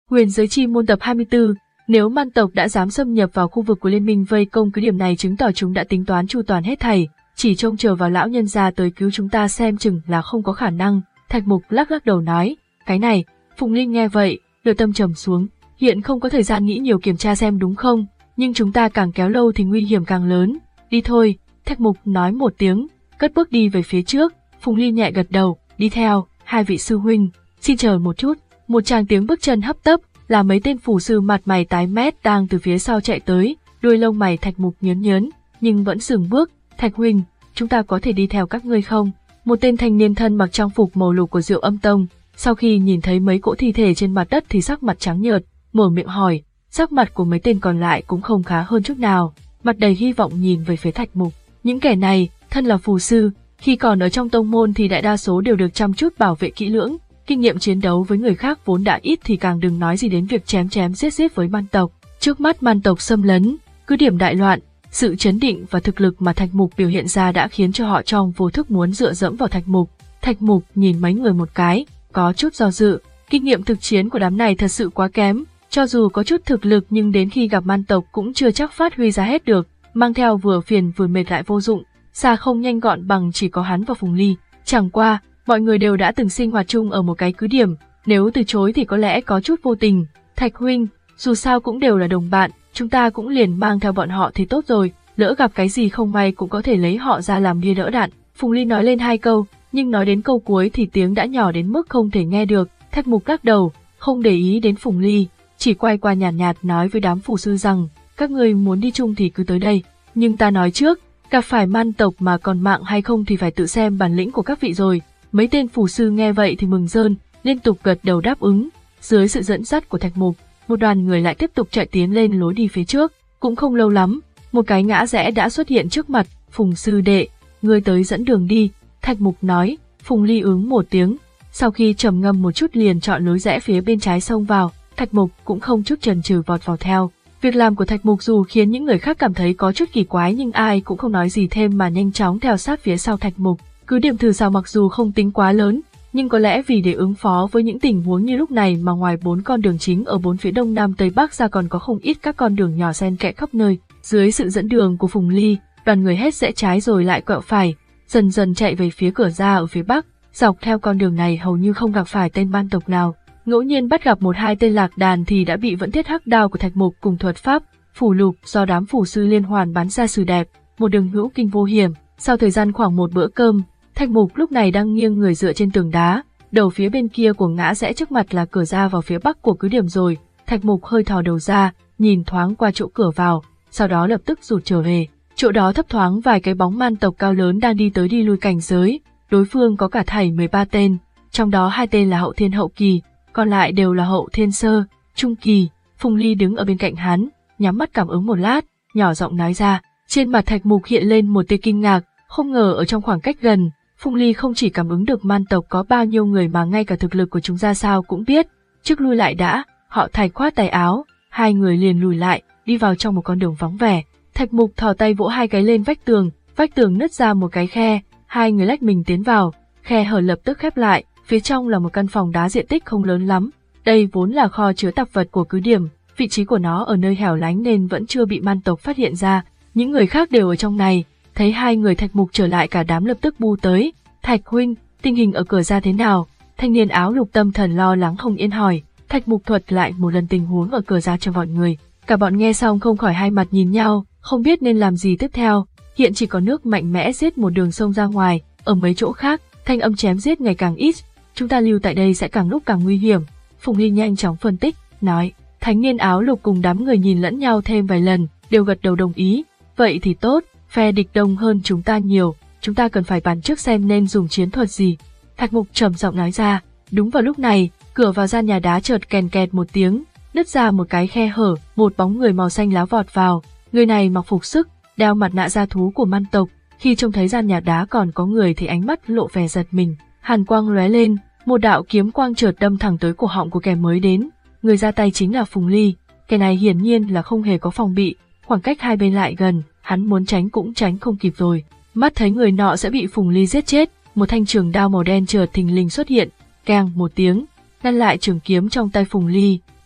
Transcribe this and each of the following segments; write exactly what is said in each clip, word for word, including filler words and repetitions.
Huyền giới chi môn tập hai mươi tư. Nếu man tộc đã dám xâm nhập vào khu vực của liên minh vây công cứ điểm này chứng tỏ chúng đã tính toán chu toàn hết thảy, chỉ trông chờ vào lão nhân gia tới cứu chúng ta xem chừng là không có khả năng. Thạch Mục lắc lắc đầu nói, cái này. Phùng Ly nghe vậy, nội tâm trầm xuống, hiện không có thời gian nghĩ nhiều kiểm tra xem đúng không, nhưng chúng ta càng kéo lâu thì nguy hiểm càng lớn. Đi thôi, Thạch Mục nói một tiếng, cất bước đi về phía trước. Phùng Ly nhẹ gật đầu, đi theo. Hai vị sư huynh, xin chờ một chút. Một tràng tiếng bước chân hấp tấp, là mấy tên phù sư mặt mày tái mét đang từ phía sau chạy tới, đuôi lông mày Thạch Mục nhớn nhớn, nhưng vẫn dừng bước. Thạch huynh, chúng ta có thể đi theo các ngươi không? Một tên thanh niên thân mặc trang phục màu lục của Diệu Âm Tông, sau khi nhìn thấy mấy cỗ thi thể trên mặt đất thì sắc mặt trắng nhợt, mở miệng hỏi. Sắc mặt của mấy tên còn lại cũng không khá hơn chút nào, mặt đầy hy vọng nhìn về phía Thạch Mục. Những kẻ này, thân là phù sư, khi còn ở trong tông môn thì đại đa số đều được chăm chút bảo vệ kỹ lưỡng, kinh nghiệm chiến đấu với người khác vốn đã ít thì càng đừng nói gì đến việc chém chém giết giết với man tộc. Trước mắt man tộc xâm lấn, cứ điểm đại loạn, sự chấn định và thực lực mà Thạch Mục biểu hiện ra đã khiến cho họ trong vô thức muốn dựa dẫm vào Thạch Mục. Thạch Mục nhìn mấy người một cái, có chút do dự, kinh nghiệm thực chiến của đám này thật sự quá kém, cho dù có chút thực lực nhưng đến khi gặp man tộc cũng chưa chắc phát huy ra hết được, mang theo vừa phiền vừa mệt lại vô dụng, xa không nhanh gọn bằng chỉ có hắn và Phùng Ly. Chẳng qua, mọi người đều đã từng sinh hoạt chung ở một cái cứ điểm, nếu từ chối thì có lẽ có chút vô tình. Thạch huynh, dù sao cũng đều là đồng bạn, chúng ta cũng liền mang theo bọn họ thì tốt rồi, lỡ gặp cái gì không may cũng có thể lấy họ ra làm bia đỡ đạn. Phùng Ly nói lên hai câu, nhưng nói đến câu cuối thì tiếng đã nhỏ đến mức không thể nghe được. Thạch Mục lắc đầu, không để ý đến Phùng Ly, chỉ quay qua nhàn nhạt, nhạt nói với đám phù sư rằng, các ngươi muốn đi chung thì cứ tới đây, nhưng ta nói trước, gặp phải man tộc mà còn mạng hay không thì phải tự xem bản lĩnh của các vị rồi. Mấy tên phù sư nghe vậy thì mừng rơn, liên tục gật đầu đáp ứng. Dưới sự dẫn dắt của Thạch Mục, một đoàn người lại tiếp tục chạy tiến lên lối đi phía trước. Cũng không lâu lắm, một cái ngã rẽ đã xuất hiện trước mặt. Phùng sư đệ, ngươi tới dẫn đường đi. Thạch Mục nói. Phùng Ly ứng một tiếng, sau khi trầm ngâm một chút liền chọn lối rẽ phía bên trái xông vào. Thạch Mục cũng không chút chần chừ vọt vào theo. Việc làm của Thạch Mục dù khiến những người khác cảm thấy có chút kỳ quái nhưng ai cũng không nói gì thêm mà nhanh chóng theo sát phía sau Thạch Mục. Cứ điểm thử sao mặc dù không tính quá lớn, nhưng có lẽ vì để ứng phó với những tình huống như lúc này mà ngoài bốn con đường chính ở bốn phía đông nam tây bắc ra còn có không ít các con đường nhỏ xen kẽ khắp nơi. Dưới sự dẫn đường của Phùng Ly, đoàn người hết rẽ trái rồi lại quẹo phải, dần dần chạy về phía cửa ra ở phía bắc. Dọc theo con đường này hầu như không gặp phải tên man tộc nào, ngẫu nhiên bắt gặp một hai tên lạc đàn thì đã bị vẫn thiết hắc đao của Thạch Mục cùng thuật pháp phủ lục do đám phù sư liên hoàn bắn ra xử đẹp, một đường hữu kinh vô hiểm. Sau thời gian khoảng một bữa cơm, Thạch Mục lúc này đang nghiêng người dựa trên tường đá, đầu phía bên kia của ngã rẽ trước mặt là cửa ra vào phía bắc của cứ điểm rồi. Thạch Mục hơi thò đầu ra, nhìn thoáng qua chỗ cửa vào, sau đó lập tức rụt trở về. Chỗ đó thấp thoáng vài cái bóng man tộc cao lớn đang đi tới đi lui cảnh giới, đối phương có cả thảy mười ba tên, trong đó hai tên là hậu thiên hậu kỳ, còn lại đều là hậu thiên sơ, trung kỳ. Phùng Ly đứng ở bên cạnh hắn, nhắm mắt cảm ứng một lát, nhỏ giọng nói ra. Trên mặt Thạch Mục hiện lên một tia kinh ngạc, không ngờ ở trong khoảng cách gần, Phùng Ly không chỉ cảm ứng được man tộc có bao nhiêu người mà ngay cả thực lực của chúng ra sao cũng biết. Trước lui lại đã, họ Thạch khoát tay áo, hai người liền lùi lại, đi vào trong một con đường vắng vẻ. Thạch Mục thò tay vỗ hai cái lên vách tường, vách tường nứt ra một cái khe, hai người lách mình tiến vào, khe hở lập tức khép lại, phía trong là một căn phòng đá diện tích không lớn lắm. Đây vốn là kho chứa tạp vật của cứ điểm, vị trí của nó ở nơi hẻo lánh nên vẫn chưa bị man tộc phát hiện ra. Những người khác đều ở trong này, thấy hai người Thạch Mục trở lại cả đám lập tức bu tới. Thạch huynh, tình hình ở cửa ra thế nào? Thanh niên áo lục tâm thần lo lắng không yên hỏi. Thạch Mục thuật lại một lần tình huống ở cửa ra cho mọi người. Cả bọn nghe xong không khỏi hai mặt nhìn nhau, không biết nên làm gì tiếp theo. Hiện chỉ có nước mạnh mẽ giết một đường sông ra ngoài, ở mấy chỗ khác, thanh âm chém giết ngày càng ít. Chúng ta lưu tại đây sẽ càng lúc càng nguy hiểm. Phùng Ly nhanh chóng phân tích, nói. Thanh niên áo lục cùng đám người nhìn lẫn nhau thêm vài lần, đều gật đầu đồng ý. Vậy thì tốt, phe địch đông hơn chúng ta nhiều, chúng ta cần phải bàn trước xem nên dùng chiến thuật gì. Thạch Mục trầm giọng nói ra. Đúng vào lúc này, cửa vào gian nhà đá chợt kèn kẹt một tiếng, nứt ra một cái khe hở, một bóng người màu xanh lá vọt vào. Người này mặc phục sức, đeo mặt nạ da thú của man tộc. Khi trông thấy gian nhà đá còn có người thì ánh mắt lộ vẻ giật mình, hàn quang lóe lên, một đạo kiếm quang chợt đâm thẳng tới cổ họng của kẻ mới đến. Người ra tay chính là Phùng Ly, kẻ này hiển nhiên là không hề có phòng bị, khoảng cách hai bên lại gần, hắn muốn tránh cũng tránh không kịp rồi. Mắt thấy người nọ sẽ bị Phùng Ly giết chết, một thanh trường đao màu đen chợt thình lình xuất hiện, keng một tiếng, ngăn lại trường kiếm trong tay Phùng Ly.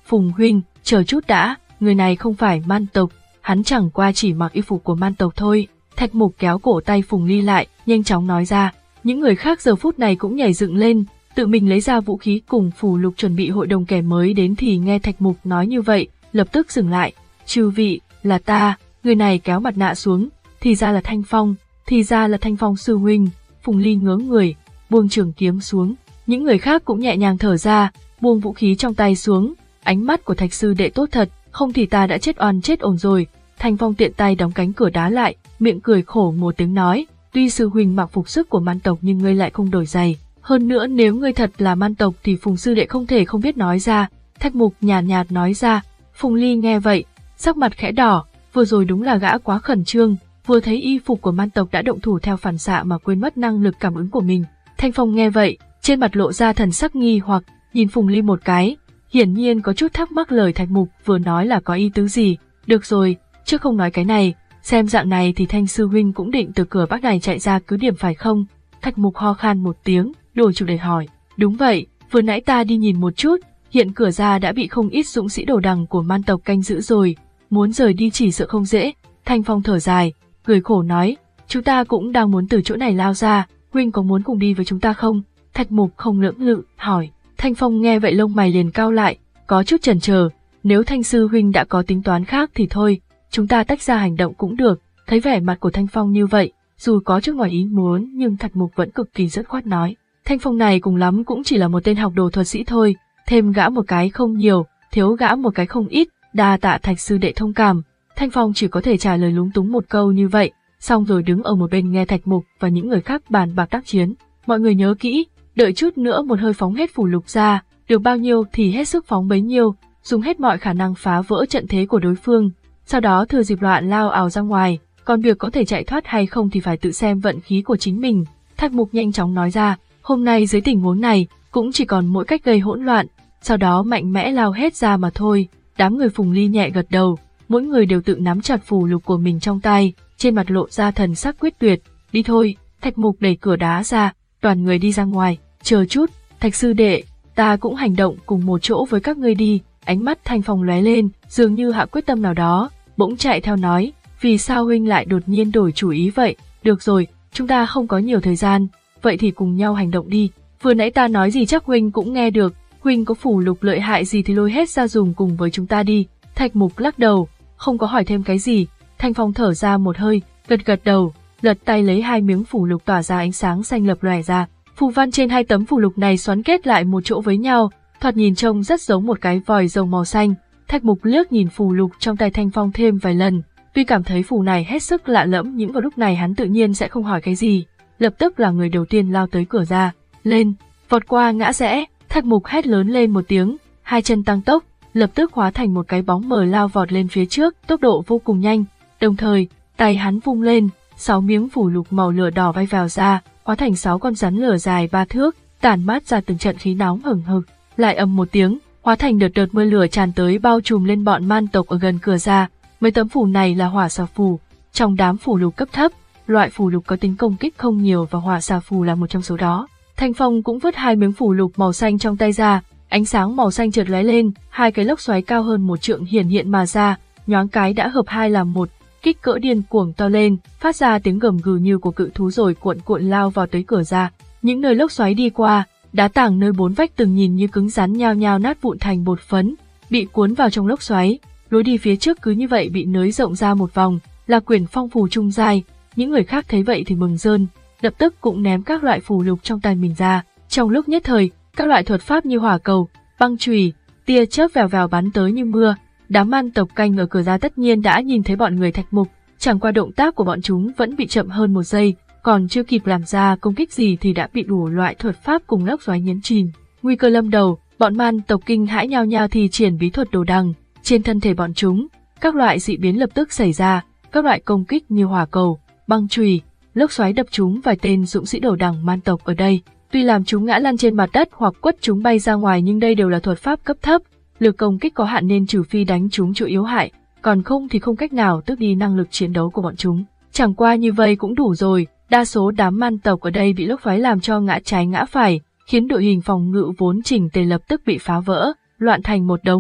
Phùng huynh, chờ chút đã, người này không phải man tộc, hắn chẳng qua chỉ mặc y phục của man tộc thôi. Thạch Mục kéo cổ tay Phùng Ly lại, nhanh chóng nói ra. Những người khác giờ phút này cũng nhảy dựng lên, tự mình lấy ra vũ khí cùng phù lục chuẩn bị hội đồng kẻ mới đến, thì nghe Thạch Mục nói như vậy, lập tức dừng lại. Chư vị, là ta. Người này kéo mặt nạ xuống, thì ra là Thanh Phong, thì ra là Thanh Phong sư huynh. Phùng Ly ngớ người, buông trường kiếm xuống. Những người khác cũng nhẹ nhàng thở ra, buông vũ khí trong tay xuống. Ánh mắt của Thạch sư đệ tốt thật, không thì ta đã chết oan chết ổn rồi. Thanh Phong tiện tay đóng cánh cửa đá lại, miệng cười khổ một tiếng nói, tuy sư huynh mặc phục sức của man tộc nhưng ngươi lại không đổi giày. Hơn nữa nếu ngươi thật là man tộc thì Phùng sư đệ không thể không biết nói ra. Thạch Mục nhàn nhạt, nhạt nói ra. Phùng Ly nghe vậy, sắc mặt khẽ đỏ, vừa rồi đúng là gã quá khẩn trương, vừa thấy y phục của man tộc đã động thủ theo phản xạ mà quên mất năng lực cảm ứng của mình. Thanh Phong nghe vậy, trên mặt lộ ra thần sắc nghi hoặc, nhìn Phùng Ly một cái, hiển nhiên có chút thắc mắc lời Thạch Mục vừa nói là có ý tứ gì. Được rồi, trước không nói cái này, xem dạng này thì Thanh sư huynh cũng định từ cửa bắc này chạy ra cứ điểm phải không? Thạch Mục ho khan một tiếng, đổi chủ đề hỏi. Đúng vậy, vừa nãy ta đi nhìn một chút, hiện cửa ra đã bị không ít dũng sĩ đồ đằng của man tộc canh giữ rồi, muốn rời đi chỉ sợ không dễ. Thanh Phong thở dài, cười khổ nói, chúng ta cũng đang muốn từ chỗ này lao ra, huynh có muốn cùng đi với chúng ta không? Thạch Mục không lưỡng lự, hỏi. Thanh Phong nghe vậy lông mày liền cau lại, có chút chần chờ, nếu Thanh sư huynh đã có tính toán khác thì thôi, chúng ta tách ra hành động cũng được. Thấy vẻ mặt của Thanh Phong như vậy, dù có chút ngoài ý muốn nhưng Thạch Mục vẫn cực kỳ dứt khoát nói. Thanh Phong này cùng lắm cũng chỉ là một tên học đồ thuật sĩ thôi, thêm gã một cái không nhiều, thiếu gã một cái không ít, đa tạ Thạch sư đệ thông cảm. Thanh Phong chỉ có thể trả lời lúng túng một câu như vậy, xong rồi đứng ở một bên nghe Thạch Mục và những người khác bàn bạc tác chiến. Mọi người nhớ kỹ, đợi chút nữa một hơi phóng hết phù lục ra, được bao nhiêu thì hết sức phóng bấy nhiêu, dùng hết mọi khả năng phá vỡ trận thế của đối phương, sau đó thừa dịp loạn lao ào ra ngoài, còn việc có thể chạy thoát hay không thì phải tự xem vận khí của chính mình. Thạch Mục nhanh chóng nói ra, hôm nay dưới tình huống này, cũng chỉ còn mỗi cách gây hỗn loạn, sau đó mạnh mẽ lao hết ra mà thôi. Đám người Phùng Ly nhẹ gật đầu, mỗi người đều tự nắm chặt phù lục của mình trong tay, trên mặt lộ ra thần sắc quyết tuyệt. Đi thôi. Thạch Mục đẩy cửa đá ra, đoàn người đi ra ngoài. Chờ chút, Thạch sư đệ, ta cũng hành động cùng một chỗ với các ngươi đi. Ánh mắt Thanh Phong lóe lên, dường như hạ quyết tâm nào đó, bỗng chạy theo nói, vì sao huynh lại đột nhiên đổi chủ ý vậy? Được rồi, chúng ta không có nhiều thời gian, vậy thì cùng nhau hành động đi. Vừa nãy ta nói gì chắc huynh cũng nghe được, huynh có phù lục lợi hại gì thì lôi hết ra dùng cùng với chúng ta đi. Thạch Mục lắc đầu, không có hỏi thêm cái gì. Thanh Phong thở ra một hơi, gật gật đầu, lật tay lấy hai miếng phù lục tỏa ra ánh sáng xanh lập lòe ra. Phù văn trên hai tấm phù lục này xoắn kết lại một chỗ với nhau, thoạt nhìn trông rất giống một cái vòi rồng màu xanh. Thạch Mục liếc nhìn phù lục trong tay Thanh Phong thêm vài lần, tuy cảm thấy phù này hết sức lạ lẫm nhưng vào lúc này hắn tự nhiên sẽ không hỏi cái gì. Lập tức là người đầu tiên lao tới cửa ra, lên, vọt qua ngã rẽ. Thạch Mục hét lớn lên một tiếng, hai chân tăng tốc, lập tức hóa thành một cái bóng mờ lao vọt lên phía trước, tốc độ vô cùng nhanh. Đồng thời, tay hắn vung lên, sáu miếng phù lục màu lửa đỏ bay vào ra, hóa thành sáu con rắn lửa dài ba thước, tản mát ra từng trận khí nóng hừng hực. Lại ầm một tiếng, hóa thành đợt đợt mưa lửa tràn tới bao trùm lên bọn man tộc ở gần cửa ra. Mấy tấm phù này là hỏa xà phù, trong đám phù lục cấp thấp, loại phù lục có tính công kích không nhiều và hỏa xà phù là một trong số đó. Thanh Phong cũng vứt hai miếng phù lục màu xanh trong tay ra, ánh sáng màu xanh chợt lóe lên, hai cái lốc xoáy cao hơn một trượng hiển hiện mà ra, nhoáng cái đã hợp hai làm một, kích cỡ điên cuồng to lên, phát ra tiếng gầm gừ như của cự thú rồi cuộn cuộn lao vào tới cửa ra. Những nơi lốc xoáy đi qua, đá tảng nơi bốn vách từng nhìn như cứng rắn nhao nhao nát vụn thành bột phấn, bị cuốn vào trong lốc xoáy. Lối đi phía trước cứ như vậy bị nới rộng ra một vòng, là quyển phong phù trung giai. Những người khác thấy vậy thì mừng rơn, lập tức cũng ném các loại phù lục trong tay mình ra. Trong lúc nhất thời, các loại thuật pháp như hỏa cầu, băng chùy, tia chớp vèo vèo bắn tới như mưa. Đám man tộc canh ở cửa ra tất nhiên đã nhìn thấy bọn người Thạch Mục, chẳng qua động tác của bọn chúng vẫn bị chậm hơn một giây, còn chưa kịp làm ra công kích gì thì đã bị đủ loại thuật pháp cùng lốc xoáy nhấn chìm. Nguy cơ lâm đầu, bọn man tộc kinh hãi nhao nhao thì triển bí thuật đồ đằng. Trên thân thể bọn chúng, các loại dị biến lập tức xảy ra, các loại công kích như hỏa cầu, băng chùy, lốc xoáy đập chúng vài tên dũng sĩ đồ đằng man tộc ở đây. Tuy làm chúng ngã lăn trên mặt đất hoặc quất chúng bay ra ngoài nhưng đây đều là thuật pháp cấp thấp, lực công kích có hạn nên trừ phi đánh chúng chỗ yếu hại, còn không thì không cách nào tước đi năng lực chiến đấu của bọn chúng. Chẳng qua như vậy cũng đủ rồi, đa số đám man tộc ở đây bị lốc xoáy làm cho ngã trái ngã phải, khiến đội hình phòng ngự vốn chỉnh tề lập tức bị phá vỡ, loạn thành một đống.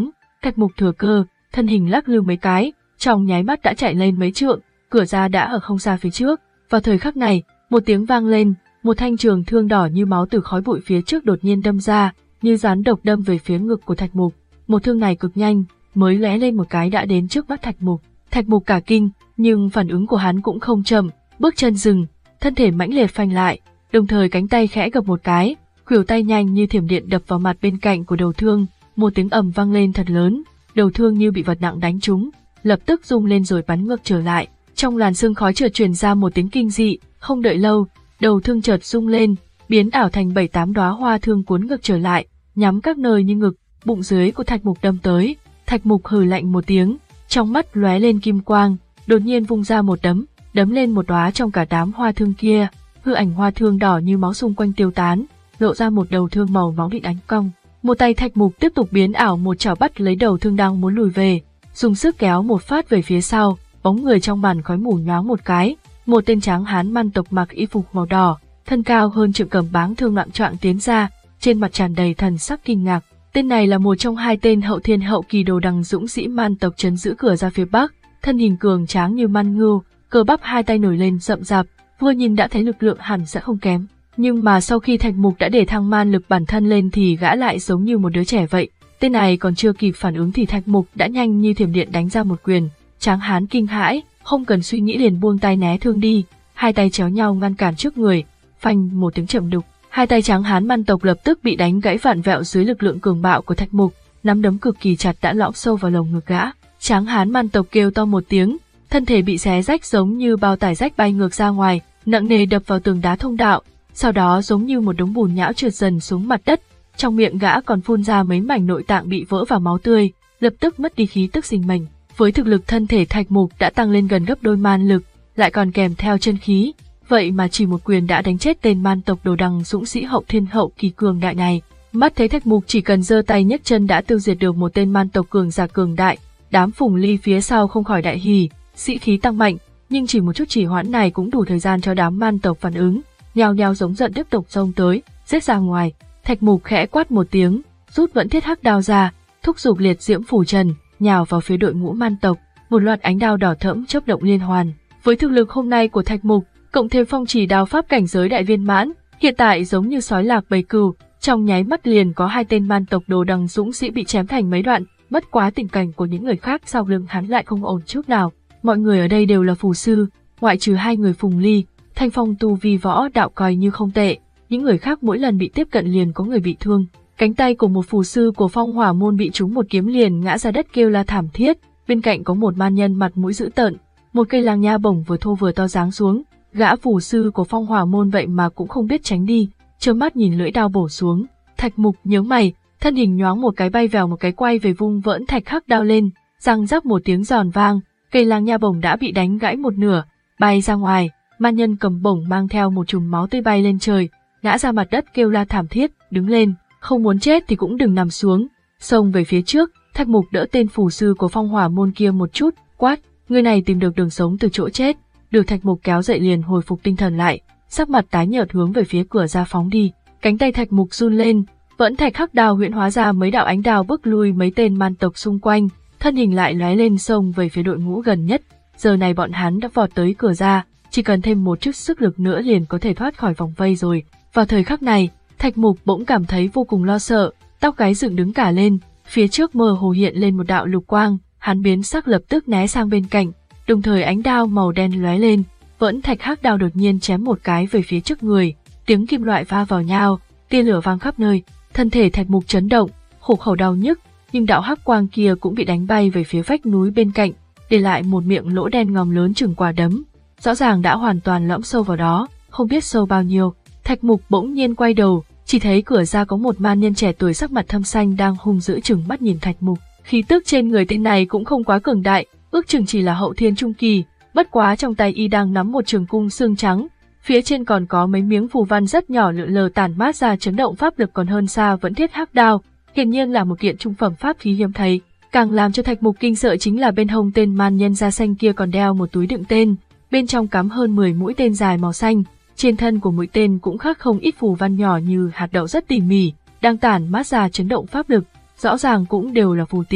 Thạch Mục thừa cơ, thân hình lắc lư mấy cái, trong nháy mắt đã chạy lên mấy trượng, cửa ra đã ở không xa phía trước. Vào thời khắc này, một tiếng vang lên, một thanh trường thương đỏ như máu từ khói bụi phía trước đột nhiên đâm ra, như rắn độc đâm về phía ngực của Thạch Mục. Một thương này cực nhanh, mới lóe lên một cái đã đến trước mắt Thạch Mục. Thạch Mục cả kinh, nhưng phản ứng của hắn cũng không chậm, bước chân dừng, thân thể mãnh liệt phanh lại, đồng thời cánh tay khẽ gập một cái, khuỷu tay nhanh như thiểm điện đập vào mặt bên cạnh của đầu thương, một tiếng ầm vang lên thật lớn, đầu thương như bị vật nặng đánh trúng, lập tức rung lên rồi bắn ngược trở lại. Trong làn sương khói chợt truyền ra một tiếng kinh dị, không đợi lâu, đầu thương chợt rung lên, biến ảo thành bảy tám đóa hoa thương cuốn ngược trở lại, nhắm các nơi như ngực, bụng dưới của Thạch Mục đâm tới. Thạch Mục hừ lạnh một tiếng, trong mắt lóe lên kim quang, đột nhiên vung ra một đấm, đấm lên một đóa trong cả đám hoa thương kia, hư ảnh hoa thương đỏ như máu xung quanh tiêu tán, lộ ra một đầu thương màu máu bị đánh cong. Một tay Thạch Mục tiếp tục biến ảo một chảo bắt lấy đầu thương đang muốn lùi về, dùng sức kéo một phát về phía sau, bóng người trong màn khói mù nhoáng một cái, một tên tráng hán man tộc mặc y phục màu đỏ, thân cao hơn trượng cầm báng thương loạn choạng tiến ra, trên mặt tràn đầy thần sắc kinh ngạc. Tên này là một trong hai tên hậu thiên hậu kỳ đồ đằng dũng sĩ man tộc trấn giữ cửa ra phía bắc, thân hình cường tráng như man ngưu, cơ bắp hai tay nổi lên rậm rạp, vừa nhìn đã thấy lực lượng hẳn sẽ không kém. Nhưng mà sau khi Thạch Mục đã để thăng man lực bản thân lên thì gã lại giống như một đứa trẻ vậy. Tên này còn chưa kịp phản ứng thì Thạch Mục đã nhanh như thiểm điện đánh ra một quyền. Tráng hán kinh hãi, không cần suy nghĩ liền buông tay né thương đi, hai tay chéo nhau ngăn cản trước người, phanh một tiếng trầm đục, hai tay tráng hán man tộc lập tức bị đánh gãy vặn vẹo dưới lực lượng cường bạo của Thạch Mục, nắm đấm cực kỳ chặt đã lõm sâu vào lồng ngực gã. Tráng hán man tộc kêu to một tiếng, thân thể bị xé rách giống như bao tải rách bay ngược ra ngoài, nặng nề đập vào tường đá thông đạo, sau đó giống như một đống bùn nhão trượt dần xuống mặt đất, trong miệng gã còn phun ra mấy mảnh nội tạng bị vỡ vào máu tươi, lập tức mất đi khí tức sinh mệnh. Với thực lực thân thể Thạch Mục đã tăng lên gần gấp đôi man lực, lại còn kèm theo chân khí, vậy mà chỉ một quyền đã đánh chết tên man tộc đồ đằng dũng sĩ hậu thiên hậu kỳ cường đại này. Mắt thấy Thạch Mục chỉ cần giơ tay nhấc chân đã tiêu diệt được một tên man tộc cường giả cường đại, đám Phùng Ly phía sau không khỏi đại hỉ, sĩ khí tăng mạnh, nhưng chỉ một chút trì hoãn này cũng đủ thời gian cho đám man tộc phản ứng, nhao nhao giống giận tiếp tục xông tới, giết ra ngoài. Thạch Mục khẽ quát một tiếng, rút vẫn thiết hắc đao ra, thúc giục liệt diễm phủ trần, nhào vào phía đội ngũ man tộc, một loạt ánh đao đỏ thẫm chớp động liên hoàn. Với thực lực hôm nay của Thạch Mục, cộng thêm phong chỉ đao pháp cảnh giới đại viên mãn, hiện tại giống như sói lạc bầy cừu, trong nháy mắt liền có hai tên man tộc đồ đằng dũng sĩ bị chém thành mấy đoạn. Mất quá tình cảnh của những người khác sau lưng hắn lại không ổn chút nào. Mọi người ở đây đều là phù sư, ngoại trừ hai người Phùng Ly, Thanh Phong tu vi võ đạo coi như không tệ, những người khác mỗi lần bị tiếp cận liền có người bị thương. Cánh tay của một phù sư của Phong Hỏa môn bị trúng một kiếm liền ngã ra đất kêu la thảm thiết, bên cạnh có một man nhân mặt mũi dữ tợn, một cây lang nha bổng vừa thô vừa to giáng xuống, gã phù sư của Phong Hỏa môn vậy mà cũng không biết tránh đi, trơ mắt nhìn lưỡi đao bổ xuống. Thạch Mục nhớ mày, thân hình nhoáng một cái bay vèo một cái quay về vung vỡn thạch khắc đao lên, răng rắc một tiếng giòn vang, cây lang nha bổng đã bị đánh gãy một nửa, bay ra ngoài. Man nhân cầm bổng mang theo một chùm máu tươi bay lên trời, ngã ra mặt đất kêu la thảm thiết, đứng lên, không muốn chết thì cũng đừng nằm xuống, xông về phía trước. Thạch Mục đỡ tên phù sư của Phong Hỏa môn kia một chút, quát, người này tìm được đường sống từ chỗ chết. Được Thạch Mục kéo dậy liền hồi phục tinh thần lại, sắc mặt tái nhợt hướng về phía cửa ra phóng đi. Cánh tay Thạch Mục run lên, vẫn thạch khắc đao huyễn hóa ra mấy đạo ánh đao bức lui mấy tên man tộc xung quanh, thân hình lại lóe lên xông về phía đội ngũ gần nhất. Giờ này bọn hắn đã vọt tới cửa ra, chỉ cần thêm một chút sức lực nữa liền có thể thoát khỏi vòng vây rồi. Vào thời khắc này, Thạch Mục bỗng cảm thấy vô cùng lo sợ, tóc gáy dựng đứng cả lên, phía trước mơ hồ hiện lên một đạo lục quang, hắn biến sắc lập tức né sang bên cạnh, đồng thời ánh đao màu đen lóe lên, vẫn thạch hắc đao đột nhiên chém một cái về phía trước người, tiếng kim loại va vào nhau, tia lửa vang khắp nơi, thân thể Thạch Mục chấn động, hổ khẩu đau nhức, nhưng đạo hắc quang kia cũng bị đánh bay về phía vách núi bên cạnh, để lại một miệng lỗ đen ngòm lớn chừng quả đấm, rõ ràng đã hoàn toàn lõm sâu vào đó, không biết sâu bao nhiêu. Thạch Mục bỗng nhiên quay đầu, chỉ thấy cửa ra có một man nhân trẻ tuổi sắc mặt thâm xanh đang hung dữ chừng mắt nhìn Thạch Mục. Khí tức trên người tên này cũng không quá cường đại, ước chừng chỉ là hậu thiên trung kỳ, bất quá trong tay y đang nắm một trường cung xương trắng, phía trên còn có mấy miếng phù văn rất nhỏ lượn lờ tản mát ra chấn động pháp lực còn hơn xa vẫn thiết hắc đao, hiển nhiên là một kiện trung phẩm pháp khí hiếm thấy. Càng làm cho Thạch Mục kinh sợ chính là bên hông tên man nhân da xanh kia còn đeo một túi đựng tên, bên trong cắm hơn mười mũi tên dài màu xanh, trên thân của mũi tên cũng khắc không ít phù văn nhỏ như hạt đậu rất tỉ mỉ, đang tản mát ra chấn động pháp lực, rõ ràng cũng đều là phù tiễn.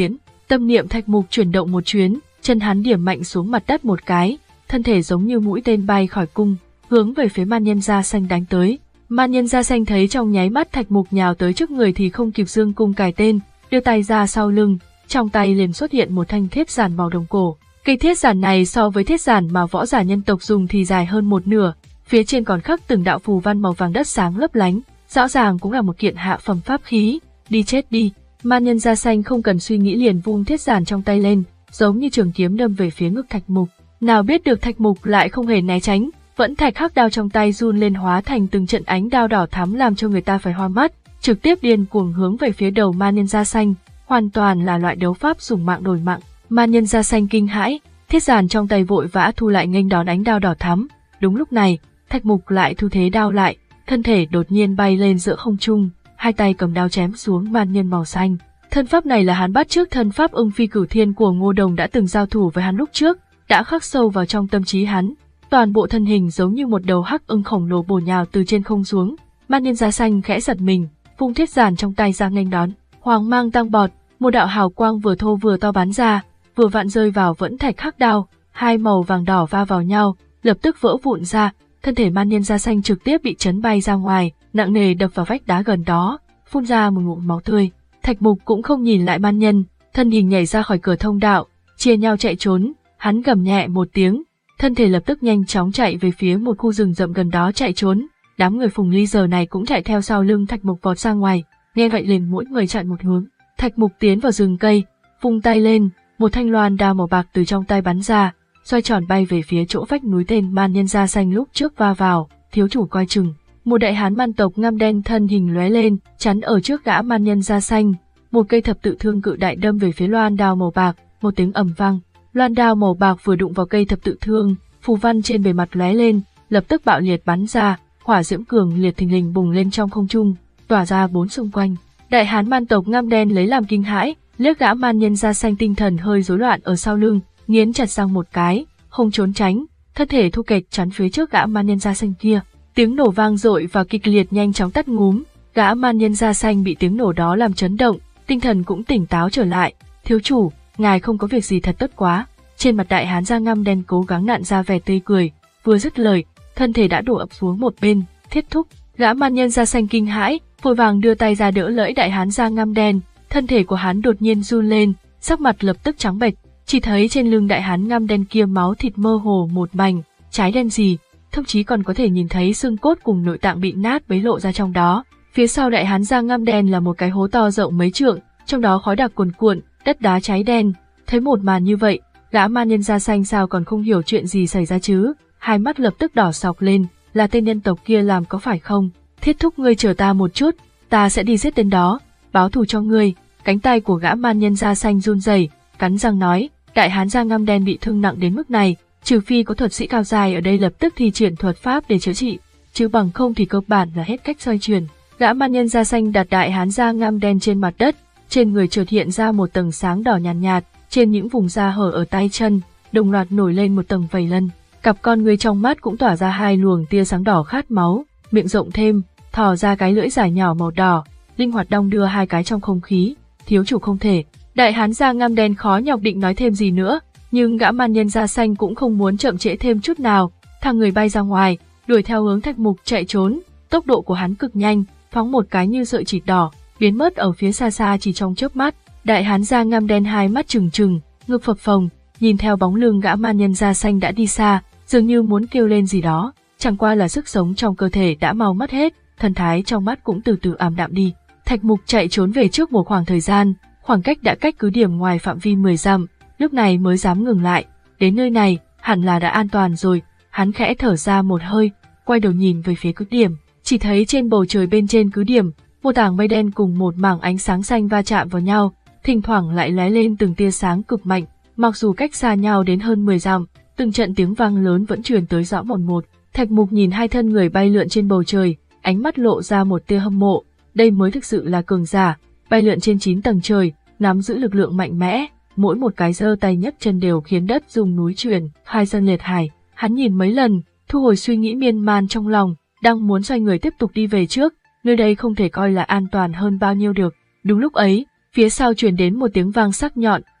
Tâm niệm Thạch Mục chuyển động một chuyến, chân hắn điểm mạnh xuống mặt đất một cái, thân thể giống như mũi tên bay khỏi cung, hướng về phía man nhân da xanh đánh tới. Man nhân da xanh thấy trong nháy mắt Thạch Mục nhào tới trước người thì không kịp dương cung cài tên, đưa tay ra sau lưng, trong tay liền xuất hiện một thanh thiết giản màu đồng cổ. Cây thiết giản này so với thiết giản mà võ giả nhân tộc dùng thì dài hơn một nửa, phía trên còn khắc từng đạo phù văn màu vàng đất sáng lấp lánh, rõ ràng cũng là một kiện hạ phẩm pháp khí. Đi chết đi! Man nhân da xanh không cần suy nghĩ liền vung thiết giản trong tay lên, giống như trường kiếm đâm về phía ngực Thạch Mục. Nào biết được Thạch Mục lại không hề né tránh, vẫn thạch hắc đao trong tay run lên hóa thành từng trận ánh đao đỏ thắm làm cho người ta phải hoa mắt, trực tiếp điên cuồng hướng về phía đầu man nhân da xanh, hoàn toàn là loại đấu pháp dùng mạng đổi mạng. Man nhân da xanh kinh hãi, thiết giản trong tay vội vã thu lại nghênh đón ánh đao đỏ thắm. Đúng lúc này, Thạch Mục lại thu thế đao lại, thân thể đột nhiên bay lên giữa không trung, hai tay cầm đao chém xuống man nhân màu xanh. Thân pháp này là hắn bắt chước thân pháp Ưng Phi Cửu Thiên của Ngô Đồng đã từng giao thủ với hắn lúc trước, đã khắc sâu vào trong tâm trí hắn. Toàn bộ thân hình giống như một đầu hắc ưng khổng lồ bổ nhào từ trên không xuống. Man nhân da xanh khẽ giật mình, vung thiết giản trong tay ra nghênh đón. Hoàng mang tăng bọt, một đạo hào quang vừa thô vừa to bắn ra, vừa vặn rơi vào vẫn thạch hắc đao, hai màu vàng đỏ va vào nhau, lập tức vỡ vụn ra, thân thể man nhân da xanh trực tiếp bị chấn bay ra ngoài, nặng nề đập vào vách đá gần đó, phun ra một ngụm máu tươi. Thạch Mục cũng không nhìn lại man nhân, thân hình nhảy ra khỏi cửa thông đạo, chia nhau chạy trốn. Hắn gầm nhẹ một tiếng, thân thể lập tức nhanh chóng chạy về phía một khu rừng rậm gần đó chạy trốn. Đám người Phùng Ly giờ này cũng chạy theo sau lưng Thạch Mục vọt ra ngoài, nghe vậy liền mỗi người chặn một hướng. Thạch Mục tiến vào rừng cây, vung tay lên, một thanh loan đao màu bạc từ trong tay bắn ra, xoay tròn bay về phía chỗ vách núi tên man nhân da xanh lúc trước va vào. Thiếu chủ coi chừng! Một đại hán man tộc ngăm đen thân hình lóe lên, chắn ở trước gã man nhân da xanh. Một cây thập tự thương cự đại đâm về phía loan đao màu bạc, một tiếng ầm vang. Loan đao màu bạc vừa đụng vào cây thập tự thương, phù văn trên bề mặt lóe lên, lập tức bạo liệt bắn ra, hỏa diễm cường liệt thình lình bùng lên trong không trung, tỏa ra bốn xung quanh. Đại hán man tộc ngăm đen lấy làm kinh hãi, liếc gã man nhân da xanh tinh thần hơi rối loạn ở sau lưng, nghiến chặt răng một cái, không trốn tránh, thân thể thu kệch chắn phía trước gã man nhân da xanh kia. Tiếng nổ vang dội và kịch liệt nhanh chóng tắt ngúm, gã man nhân da xanh bị tiếng nổ đó làm chấn động, tinh thần cũng tỉnh táo trở lại. Thiếu chủ, ngài không có việc gì thật tốt quá. Trên mặt đại hán da ngăm đen cố gắng nặn ra vẻ tươi cười, vừa dứt lời, thân thể đã đổ ập xuống một bên. Thiết thúc, gã man nhân da xanh kinh hãi, vội vàng đưa tay ra đỡ lẫy đại hán da ngăm đen, thân thể của hắn đột nhiên run lên, sắc mặt lập tức trắng bệch, chỉ thấy trên lưng đại hán ngăm đen kia máu thịt mơ hồ một mảnh, trái đen gì, thậm chí còn có thể nhìn thấy xương cốt cùng nội tạng bị nát bấy lộ ra trong đó. Phía sau đại hán da ngăm đen là một cái hố to rộng mấy trượng, trong đó khói đặc cuồn cuộn, đất đá cháy đen. Thấy một màn như vậy, gã man nhân da xanh sao còn không hiểu chuyện gì xảy ra chứ, hai mắt lập tức đỏ sọc lên, là tên nhân tộc kia làm có phải không? Thiết thúc, ngươi chờ ta một chút, ta sẽ đi giết tên đó, báo thù cho ngươi. Cánh tay của gã man nhân da xanh run rẩy, cắn răng nói, đại hán da ngăm đen bị thương nặng đến mức này, trừ phi có thuật sĩ cao dài ở đây lập tức thi triển thuật pháp để chữa trị, chứ bằng không thì cơ bản là hết cách xoay chuyển. Gã man nhân da xanh đặt đại hán da ngăm đen trên mặt đất, trên người chợt hiện ra một tầng sáng đỏ nhàn nhạt, nhạt, trên những vùng da hở ở tay chân, đồng loạt nổi lên một tầng vảy lân. Cặp con người trong mắt cũng tỏa ra hai luồng tia sáng đỏ khát máu, miệng rộng thêm, thò ra cái lưỡi dài nhỏ màu đỏ, linh hoạt đong đưa hai cái trong không khí. Thiếu chủ không thể. Đại hán da ngăm đen khó nhọc định nói thêm gì nữa, nhưng gã man nhân da xanh cũng không muốn chậm trễ thêm chút nào, thằng người bay ra ngoài, đuổi theo hướng Thạch Mục chạy trốn. Tốc độ của hắn cực nhanh, phóng một cái như sợi chỉ đỏ, biến mất ở phía xa xa chỉ trong chớp mắt. Đại hán da ngăm đen hai mắt trừng trừng, ngực phập phồng, nhìn theo bóng lưng gã man nhân da xanh đã đi xa, dường như muốn kêu lên gì đó, chẳng qua là sức sống trong cơ thể đã mau mất hết, thần thái trong mắt cũng từ từ ảm đạm đi. Thạch Mục chạy trốn về trước một khoảng thời gian, khoảng cách đã cách cứ điểm ngoài phạm vi mười dặm, lúc này mới dám ngừng lại. Đến nơi này, hẳn là đã an toàn rồi, hắn khẽ thở ra một hơi, quay đầu nhìn về phía cứ điểm, chỉ thấy trên bầu trời bên trên cứ điểm, một tảng mây đen cùng một mảng ánh sáng xanh va chạm vào nhau, thỉnh thoảng lại lóe lên từng tia sáng cực mạnh, mặc dù cách xa nhau đến hơn mười dặm, từng trận tiếng vang lớn vẫn truyền tới rõ mồn một. Thạch Mục nhìn hai thân người bay lượn trên bầu trời, ánh mắt lộ ra một tia hâm mộ, đây mới thực sự là cường giả, bay lượn trên chín tầng trời, nắm giữ lực lượng mạnh mẽ, mỗi một cái giơ tay nhấc chân đều khiến đất rung núi chuyển, hai dân liệt hải. Hắn nhìn mấy lần, thu hồi suy nghĩ miên man trong lòng, đang muốn xoay người tiếp tục đi về trước, nơi đây không thể coi là an toàn hơn bao nhiêu được. Đúng lúc ấy, phía sau truyền đến một tiếng vang sắc nhọn,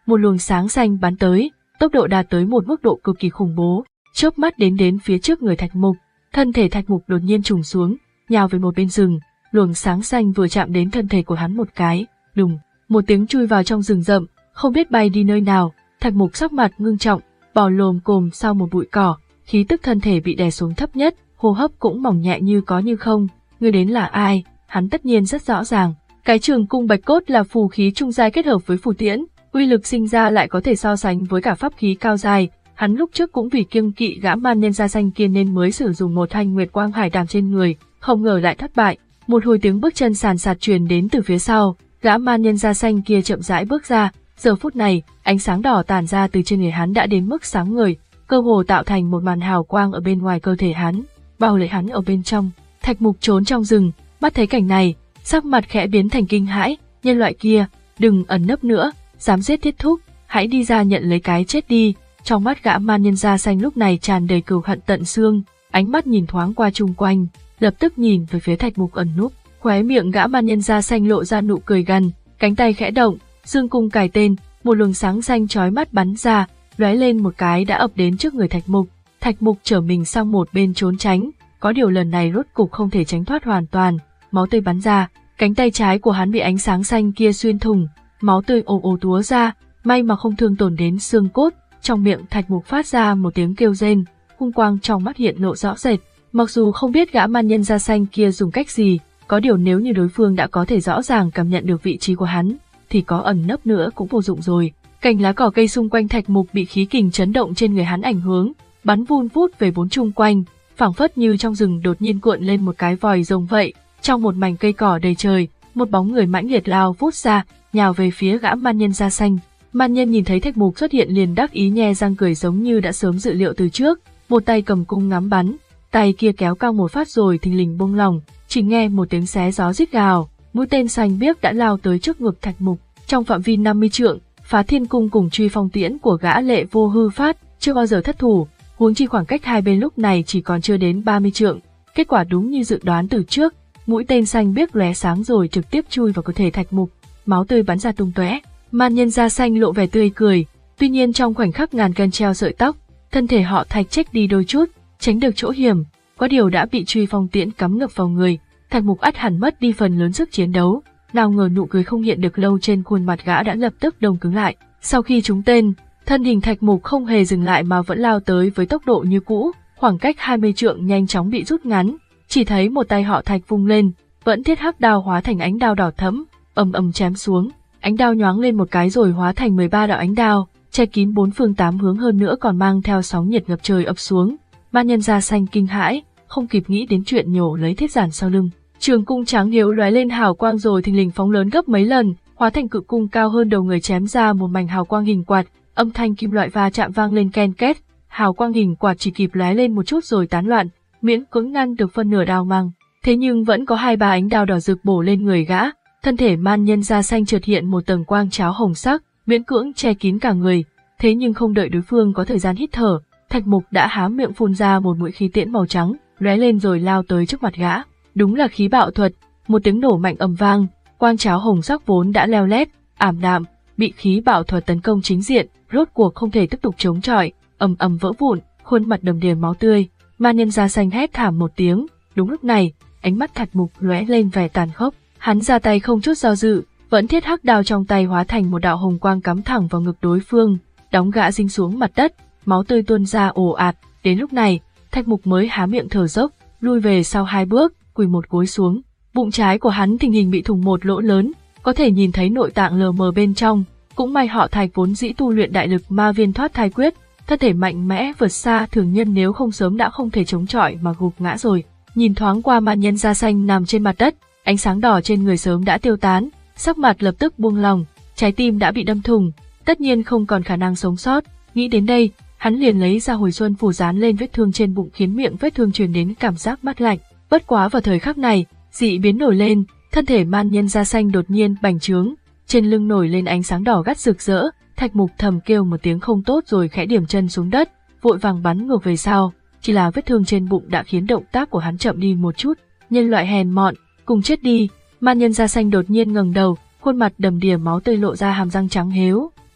một luồng sáng xanh bắn tới, tốc độ đạt tới một mức độ cực kỳ khủng bố, chớp mắt đến đến phía trước người Thạch Mục. Thân thể Thạch Mục đột nhiên trùng xuống, nhào về một bên rừng, luồng sáng xanh vừa chạm đến thân thể của hắn một cái, đùng, một tiếng chui vào trong rừng rậm, không biết bay đi nơi nào. Thạch Mục sắc mặt ngưng trọng, bò lồm cồm sau một bụi cỏ, khí tức thân thể bị đè xuống thấp nhất, hô hấp cũng mỏng nhẹ như có như không. Người đến là ai? Hắn tất nhiên rất rõ ràng. Cái trường cung bạch cốt là phù khí trung giai kết hợp với phù tiễn, uy lực sinh ra lại có thể so sánh với cả pháp khí cao giai. Hắn lúc trước cũng vì kiêng kỵ gã man nhân da xanh kia nên mới sử dụng một thanh nguyệt quang hải đàm trên người, không ngờ lại thất bại. Một hồi tiếng bước chân sàn sạt truyền đến từ phía sau, gã man nhân da xanh kia chậm rãi bước ra. Giờ phút này, ánh sáng đỏ tản ra từ trên người hắn đã đến mức sáng ngời, cơ hồ tạo thành một màn hào quang ở bên ngoài cơ thể hắn, bao lấy hắn ở bên trong. Thạch Mục trốn trong rừng, mắt thấy cảnh này, sắc mặt khẽ biến thành kinh hãi. Nhân loại kia, đừng ẩn nấp nữa, dám giết Thiết Thúc, hãy đi ra nhận lấy cái chết đi. Trong mắt gã man nhân da xanh lúc này tràn đầy cừu hận tận xương, ánh mắt nhìn thoáng qua chung quanh, lập tức nhìn về phía Thạch Mục ẩn núp. Khóe miệng gã man nhân da xanh lộ ra nụ cười gằn, cánh tay khẽ động, dương cung cài tên, một luồng sáng xanh chói mắt bắn ra, lóe lên một cái đã ập đến trước người Thạch Mục. Thạch Mục trở mình sang một bên trốn tránh, có điều lần này rốt cục không thể tránh thoát hoàn toàn, máu tươi bắn ra, cánh tay trái của hắn bị ánh sáng xanh kia xuyên thủng, máu tươi ồ ồ túa ra, may mà không thương tổn đến xương cốt. Trong miệng Thạch Mục phát ra một tiếng kêu rên, hung quang trong mắt hiện lộ rõ rệt. Mặc dù không biết gã man nhân da xanh kia dùng cách gì, có điều nếu như đối phương đã có thể rõ ràng cảm nhận được vị trí của hắn, thì có ẩn nấp nữa cũng vô dụng rồi. Cành lá cỏ cây xung quanh Thạch Mục bị khí kình chấn động trên người hắn ảnh hưởng, bắn vun vút về bốn chung quanh, phảng phất như trong rừng đột nhiên cuộn lên một cái vòi rồng vậy. Trong một mảnh cây cỏ đầy trời, một bóng người mãnh liệt lao vút ra, nhào về phía gã man nhân da xanh. Man nhân nhìn thấy Thạch Mục xuất hiện liền đắc ý nhe răng cười giống như đã sớm dự liệu từ trước, một tay cầm cung ngắm bắn, tay kia kéo căng một phát rồi thình lình buông lỏng, chỉ nghe một tiếng xé gió rít gào, mũi tên xanh biếc đã lao tới trước ngực Thạch Mục. Trong phạm vi năm mươi trượng, Phá Thiên cung cùng Truy Phong tiễn của gã Lệ Vô Hư phát chưa bao giờ thất thủ, huống chi khoảng cách hai bên lúc này chỉ còn chưa đến ba mươi trượng. Kết quả đúng như dự đoán từ trước, mũi tên xanh biếc lóe sáng rồi trực tiếp chui vào cơ thể Thạch Mục, máu tươi bắn ra tung tóe. Man nhân da xanh lộ vẻ tươi cười, tuy nhiên trong khoảnh khắc ngàn cân treo sợi tóc, thân thể họ Thạch chếch đi đôi chút, tránh được chỗ hiểm, có điều đã bị Truy Phong tiễn cắm ngập vào người. Thạch Mục ắt hẳn mất đi phần lớn sức chiến đấu, nào ngờ nụ cười không hiện được lâu trên khuôn mặt gã đã lập tức đông cứng lại. Sau khi trúng tên, thân hình Thạch Mục không hề dừng lại mà vẫn lao tới với tốc độ như cũ, khoảng cách hai mươi trượng nhanh chóng bị rút ngắn, chỉ thấy một tay họ Thạch vung lên, vẫn thiết hắc đao hóa thành ánh đao đỏ thẫm, ầm ầm chém xuống. Ánh đao nhoáng lên một cái rồi hóa thành mười ba đạo ánh đao, che kín bốn phương tám hướng, hơn nữa còn mang theo sóng nhiệt ngập trời ập xuống. Man nhân da xanh kinh hãi, không kịp nghĩ đến chuyện nhổ lấy thiết giản sau lưng. Trường cung trắng hiếu lóe lên hào quang rồi thình lình phóng lớn gấp mấy lần, hóa thành cự cung cao hơn đầu người chém ra một mảnh hào quang hình quạt, âm thanh kim loại va chạm vang lên ken két. Hào quang hình quạt chỉ kịp lóe lên một chút rồi tán loạn, miễn cưỡng ngăn được phân nửa đao mang. Thế nhưng vẫn có hai ba ánh đao đỏ rực bổ lên người gã. Thân thể man nhân da xanh chợt hiện một tầng quang cháo hồng sắc, miễn cưỡng che kín cả người. Thế nhưng không đợi đối phương có thời gian hít thở, Thạch Mục đã há miệng phun ra một mũi khí tiễn màu trắng, lóe lên rồi lao tới trước mặt gã. Đúng là khí bạo thuật, một tiếng nổ mạnh ầm vang, quang cháo hồng sắc vốn đã leo lét, ảm đạm, bị khí bạo thuật tấn công chính diện, rốt cuộc không thể tiếp tục chống chọi, ầm ầm vỡ vụn, khuôn mặt đầm đìa máu tươi. Man nhân da xanh hét thảm một tiếng. Đúng lúc này, ánh mắt Thạch Mục lóe lên vẻ tàn khốc. Hắn ra tay không chút do dự, vẫn thiết hắc đao trong tay hóa thành một đạo hồng quang cắm thẳng vào ngực đối phương, đóng gã dính xuống mặt đất, máu tươi tuôn ra ồ ạt. Đến lúc này, Thạch Mục mới há miệng thở dốc, lui về sau hai bước, quỳ một gối xuống. Bụng trái của hắn thình lình bị thủng một lỗ lớn, có thể nhìn thấy nội tạng lờ mờ bên trong. Cũng may họ Thạch vốn dĩ tu luyện đại lực ma viên thoát thai quyết, thân thể mạnh mẽ vượt xa thường nhân, nếu không sớm đã không thể chống chọi mà gục ngã rồi. Nhìn thoáng qua man nhân da xanh nằm trên mặt đất, ánh sáng đỏ trên người sớm đã tiêu tán, sắc mặt lập tức buông lỏng, trái tim đã bị đâm thủng, tất nhiên không còn khả năng sống sót. Nghĩ đến đây, hắn liền lấy ra hồi xuân phù dán lên vết thương trên bụng, khiến miệng vết thương truyền đến cảm giác mát lạnh. Bất quá vào thời khắc này, dị biến nổi lên, thân thể man nhân da xanh đột nhiên bành trướng, trên lưng nổi lên ánh sáng đỏ gắt rực rỡ. Thạch Mục thầm kêu một tiếng không tốt rồi khẽ điểm chân xuống đất, vội vàng bắn ngược về sau. Chỉ là vết thương trên bụng đã khiến động tác của hắn chậm đi một chút. Nhân loại hèn mọn, cùng chết đi. Man nhân da xanh đột nhiên ngẩng đầu, khuôn mặt đầm đìa máu tươi lộ ra hàm răng trắng hếu.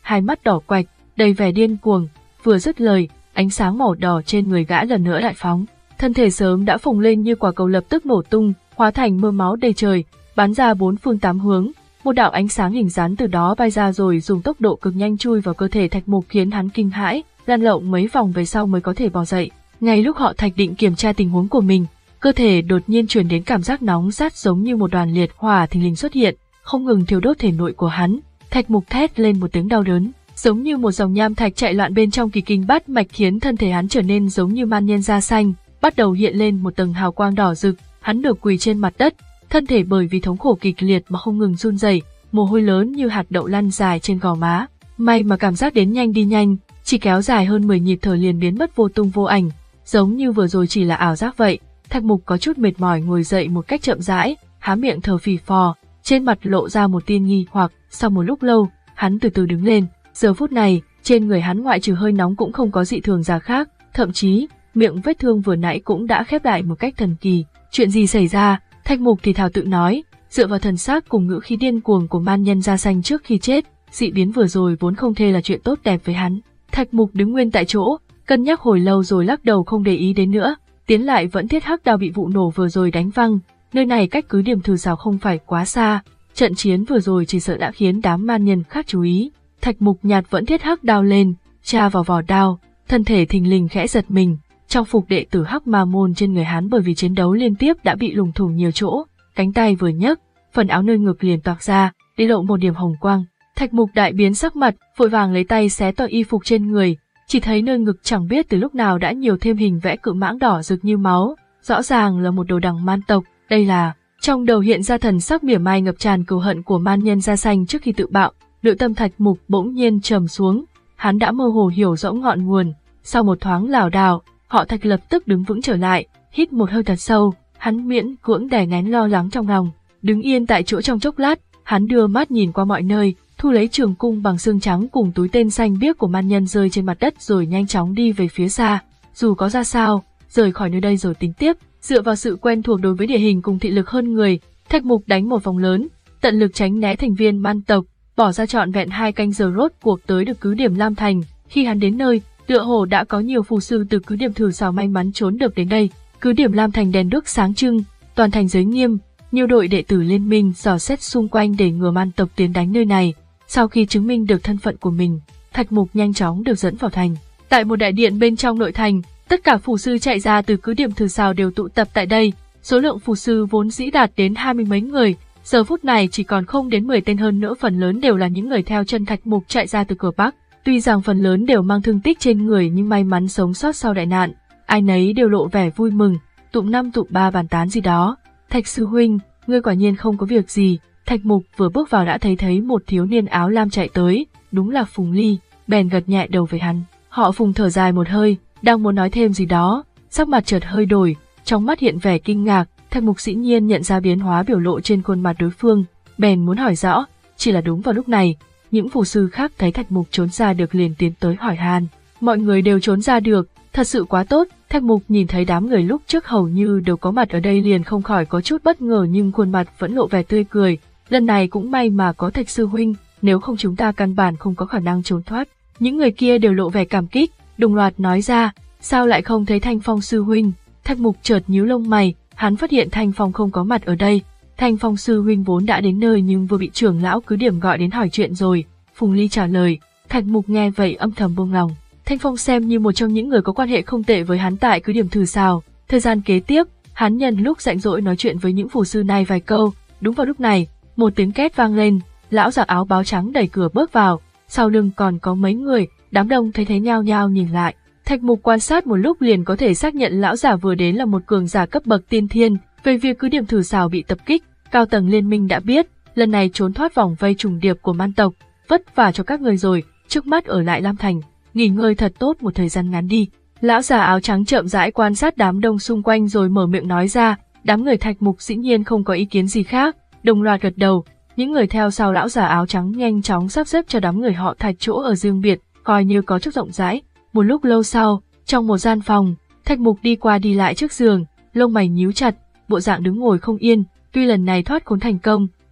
hai mắt đỏ quạch, đầy vẻ điên cuồng. Vừa dứt lời, ánh sáng màu đỏ trên người gã lần nữa đại phóng. Thân thể sớm đã phồng lên như quả cầu lập tức nổ tung, hóa thành mưa máu đầy trời, bắn ra bốn phương tám hướng. Một đạo ánh sáng hình rắn từ đó bay ra rồi dùng tốc độ cực nhanh chui vào cơ thể Thạch Mục, khiến hắn kinh hãi, lăn lộn mấy vòng về sau mới có thể bò dậy. Ngay lúc họ Thạch định kiểm tra tình huống của mình, cơ thể đột nhiên truyền đến cảm giác nóng rát, giống như một đoàn liệt hỏa thình lình xuất hiện, không ngừng thiêu đốt thể nội của hắn. Thạch Mục thét lên một tiếng đau đớn, giống như một dòng nham thạch chạy loạn bên trong kỳ kinh bát mạch, khiến thân thể hắn trở nên giống như man nhân da xanh, bắt đầu hiện lên một tầng hào quang đỏ rực. Hắn được quỳ trên mặt đất, thân thể bởi vì thống khổ kịch liệt mà không ngừng run rẩy, mồ hôi lớn như hạt đậu lăn dài trên gò má. May mà cảm giác đến nhanh đi nhanh, chỉ kéo dài hơn mười nhịp thở liền biến mất vô tung vô ảnh, giống như vừa rồi chỉ là ảo giác vậy. Thạch Mục có chút mệt mỏi ngồi dậy một cách chậm rãi, há miệng thở phì phò, trên mặt lộ ra một tia nghi hoặc. Sau một lúc lâu, hắn từ từ đứng lên. Giờ phút này, trên người hắn ngoại trừ hơi nóng cũng không có dị thường gì khác, thậm chí miệng vết thương vừa nãy cũng đã khép lại một cách thần kỳ. Chuyện gì xảy ra? Thạch Mục thì thào tự nói, dựa vào thần sắc cùng ngữ khí điên cuồng của man nhân da xanh trước khi chết, dị biến vừa rồi vốn không thể là chuyện tốt đẹp với hắn. Thạch Mục đứng nguyên tại chỗ, cân nhắc hồi lâu rồi lắc đầu không để ý đến nữa, tiến lại vẫn thiết hắc đao bị vụ nổ vừa rồi đánh văng. Nơi này cách cứ điểm thử xào không phải quá xa, trận chiến vừa rồi chỉ sợ đã khiến đám man nhân khác chú ý. Thạch Mục nhạt vẫn thiết hắc đao lên, tra vào vỏ đao, thân thể thình lình khẽ giật mình. Trong phục đệ tử Hắc Ma môn trên người hắn bởi vì chiến đấu liên tiếp đã bị lủng thủng nhiều chỗ, cánh tay vừa nhấc, phần áo nơi ngực liền toạc ra, để lộ một điểm hồng quang. Thạch Mục đại biến sắc mặt, vội vàng lấy tay xé toạc y phục trên người, chỉ thấy nơi ngực chẳng biết từ lúc nào đã nhiều thêm hình vẽ cự mãng đỏ rực như máu, rõ ràng là một đồ đằng man tộc. Đây là, trong đầu hiện ra thần sắc mỉa mai ngập tràn cừu hận của man nhân da xanh trước khi tự bạo. Nội tâm Thạch Mục bỗng nhiên trầm xuống, hắn đã mơ hồ hiểu rõ ngọn nguồn. Sau một thoáng lảo đảo, họ Thạch lập tức đứng vững trở lại, hít một hơi thật sâu, hắn miễn cưỡng đè nén lo lắng trong lòng, đứng yên tại chỗ trong chốc lát, hắn đưa mắt nhìn qua mọi nơi, thu lấy trường cung bằng xương trắng cùng túi tên xanh biếc của man nhân rơi trên mặt đất rồi nhanh chóng đi về phía xa. Dù có ra sao, rời khỏi nơi đây rồi tính tiếp. Dựa vào sự quen thuộc đối với địa hình cùng thị lực hơn người, Thạch Mục đánh một vòng lớn, tận lực tránh né thành viên man tộc, bỏ ra trọn vẹn hai canh giờ rốt cuộc tới được cứ điểm Lam Thành. Khi hắn đến nơi, tựa hồ đã có nhiều phù sư từ cứ điểm thử xào may mắn trốn được đến đây. Cứ điểm Lam Thành đèn đuốc sáng trưng, toàn thành giới nghiêm, nhiều đội đệ tử liên minh dò xét xung quanh để ngừa man tộc tiến đánh nơi này. Sau khi chứng minh được thân phận của mình, Thạch Mục nhanh chóng được dẫn vào thành. Tại một đại điện bên trong nội thành, tất cả phù sư chạy ra từ cứ điểm thử xào đều tụ tập tại đây. Số lượng phù sư vốn dĩ đạt đến hai mươi mấy người, giờ phút này chỉ còn không đến mười tên, hơn nữa phần lớn đều là những người theo chân Thạch Mục chạy ra từ cửa Bắc. Tuy rằng phần lớn đều mang thương tích trên người nhưng may mắn sống sót sau đại nạn, ai nấy đều lộ vẻ vui mừng, tụm năm tụm ba bàn tán gì đó. Thạch sư huynh, ngươi quả nhiên không có việc gì. Thạch Mục vừa bước vào đã thấy thấy một thiếu niên áo lam chạy tới, đúng là Phùng Ly, bèn gật nhẹ đầu với hắn. Họ Phùng thở dài một hơi, đang muốn nói thêm gì đó, sắc mặt chợt hơi đổi, trong mắt hiện vẻ kinh ngạc. Thạch Mục dĩ nhiên nhận ra biến hóa biểu lộ trên khuôn mặt đối phương, bèn muốn hỏi rõ, chỉ là đúng vào lúc này, những phù sư khác thấy Thạch Mục trốn ra được liền tiến tới hỏi han. Mọi người đều trốn ra được, thật sự quá tốt. Thạch Mục nhìn thấy đám người lúc trước hầu như đều có mặt ở đây liền không khỏi có chút bất ngờ, nhưng khuôn mặt vẫn lộ vẻ tươi cười. Lần này cũng may mà có Thạch sư huynh, nếu không chúng ta căn bản không có khả năng trốn thoát. Những người kia đều lộ vẻ cảm kích, đồng loạt nói ra, sao lại không thấy Thanh Phong sư huynh? Thạch Mục chợt nhíu lông mày, hắn phát hiện Thanh Phong không có mặt ở đây. Thanh Phong sư huynh vốn đã đến nơi nhưng vừa bị trưởng lão cứ điểm gọi đến hỏi chuyện rồi. Phùng Ly trả lời. Thạch Mục nghe vậy âm thầm buông lòng. Thanh Phong xem như một trong những người có quan hệ không tệ với hắn tại cứ điểm thử xào. Thời gian kế tiếp, hắn nhân lúc rảnh rỗi nói chuyện với những phù sư này vài câu. Đúng vào lúc này, một tiếng két vang lên, lão già áo báo trắng đẩy cửa bước vào, sau lưng còn có mấy người, đám đông thấy thế nhao nhao nhìn lại. Thạch Mục quan sát một lúc liền có thể xác nhận lão già vừa đến là một cường giả cấp bậc tiên thiên. Về việc cứ điểm thử xào bị tập kích, cao tầng liên minh đã biết, lần này trốn thoát vòng vây trùng điệp của man tộc, vất vả cho các người rồi, trước mắt ở lại Lam Thành, nghỉ ngơi thật tốt một thời gian ngắn đi. Lão già áo trắng chậm rãi quan sát đám đông xung quanh rồi mở miệng nói ra. Đám người Thạch Mục dĩ nhiên không có ý kiến gì khác, đồng loạt gật đầu. Những người theo sau lão già áo trắng nhanh chóng sắp xếp cho đám người họ Thạch chỗ ở riêng biệt, coi như có chút rộng rãi. Một lúc lâu sau, trong một gian phòng, Thạch Mục đi qua đi lại trước giường, lông mày nhíu chặt, bộ dạng đứng ngồi không yên. Tuy lần này thoát khốn thành công,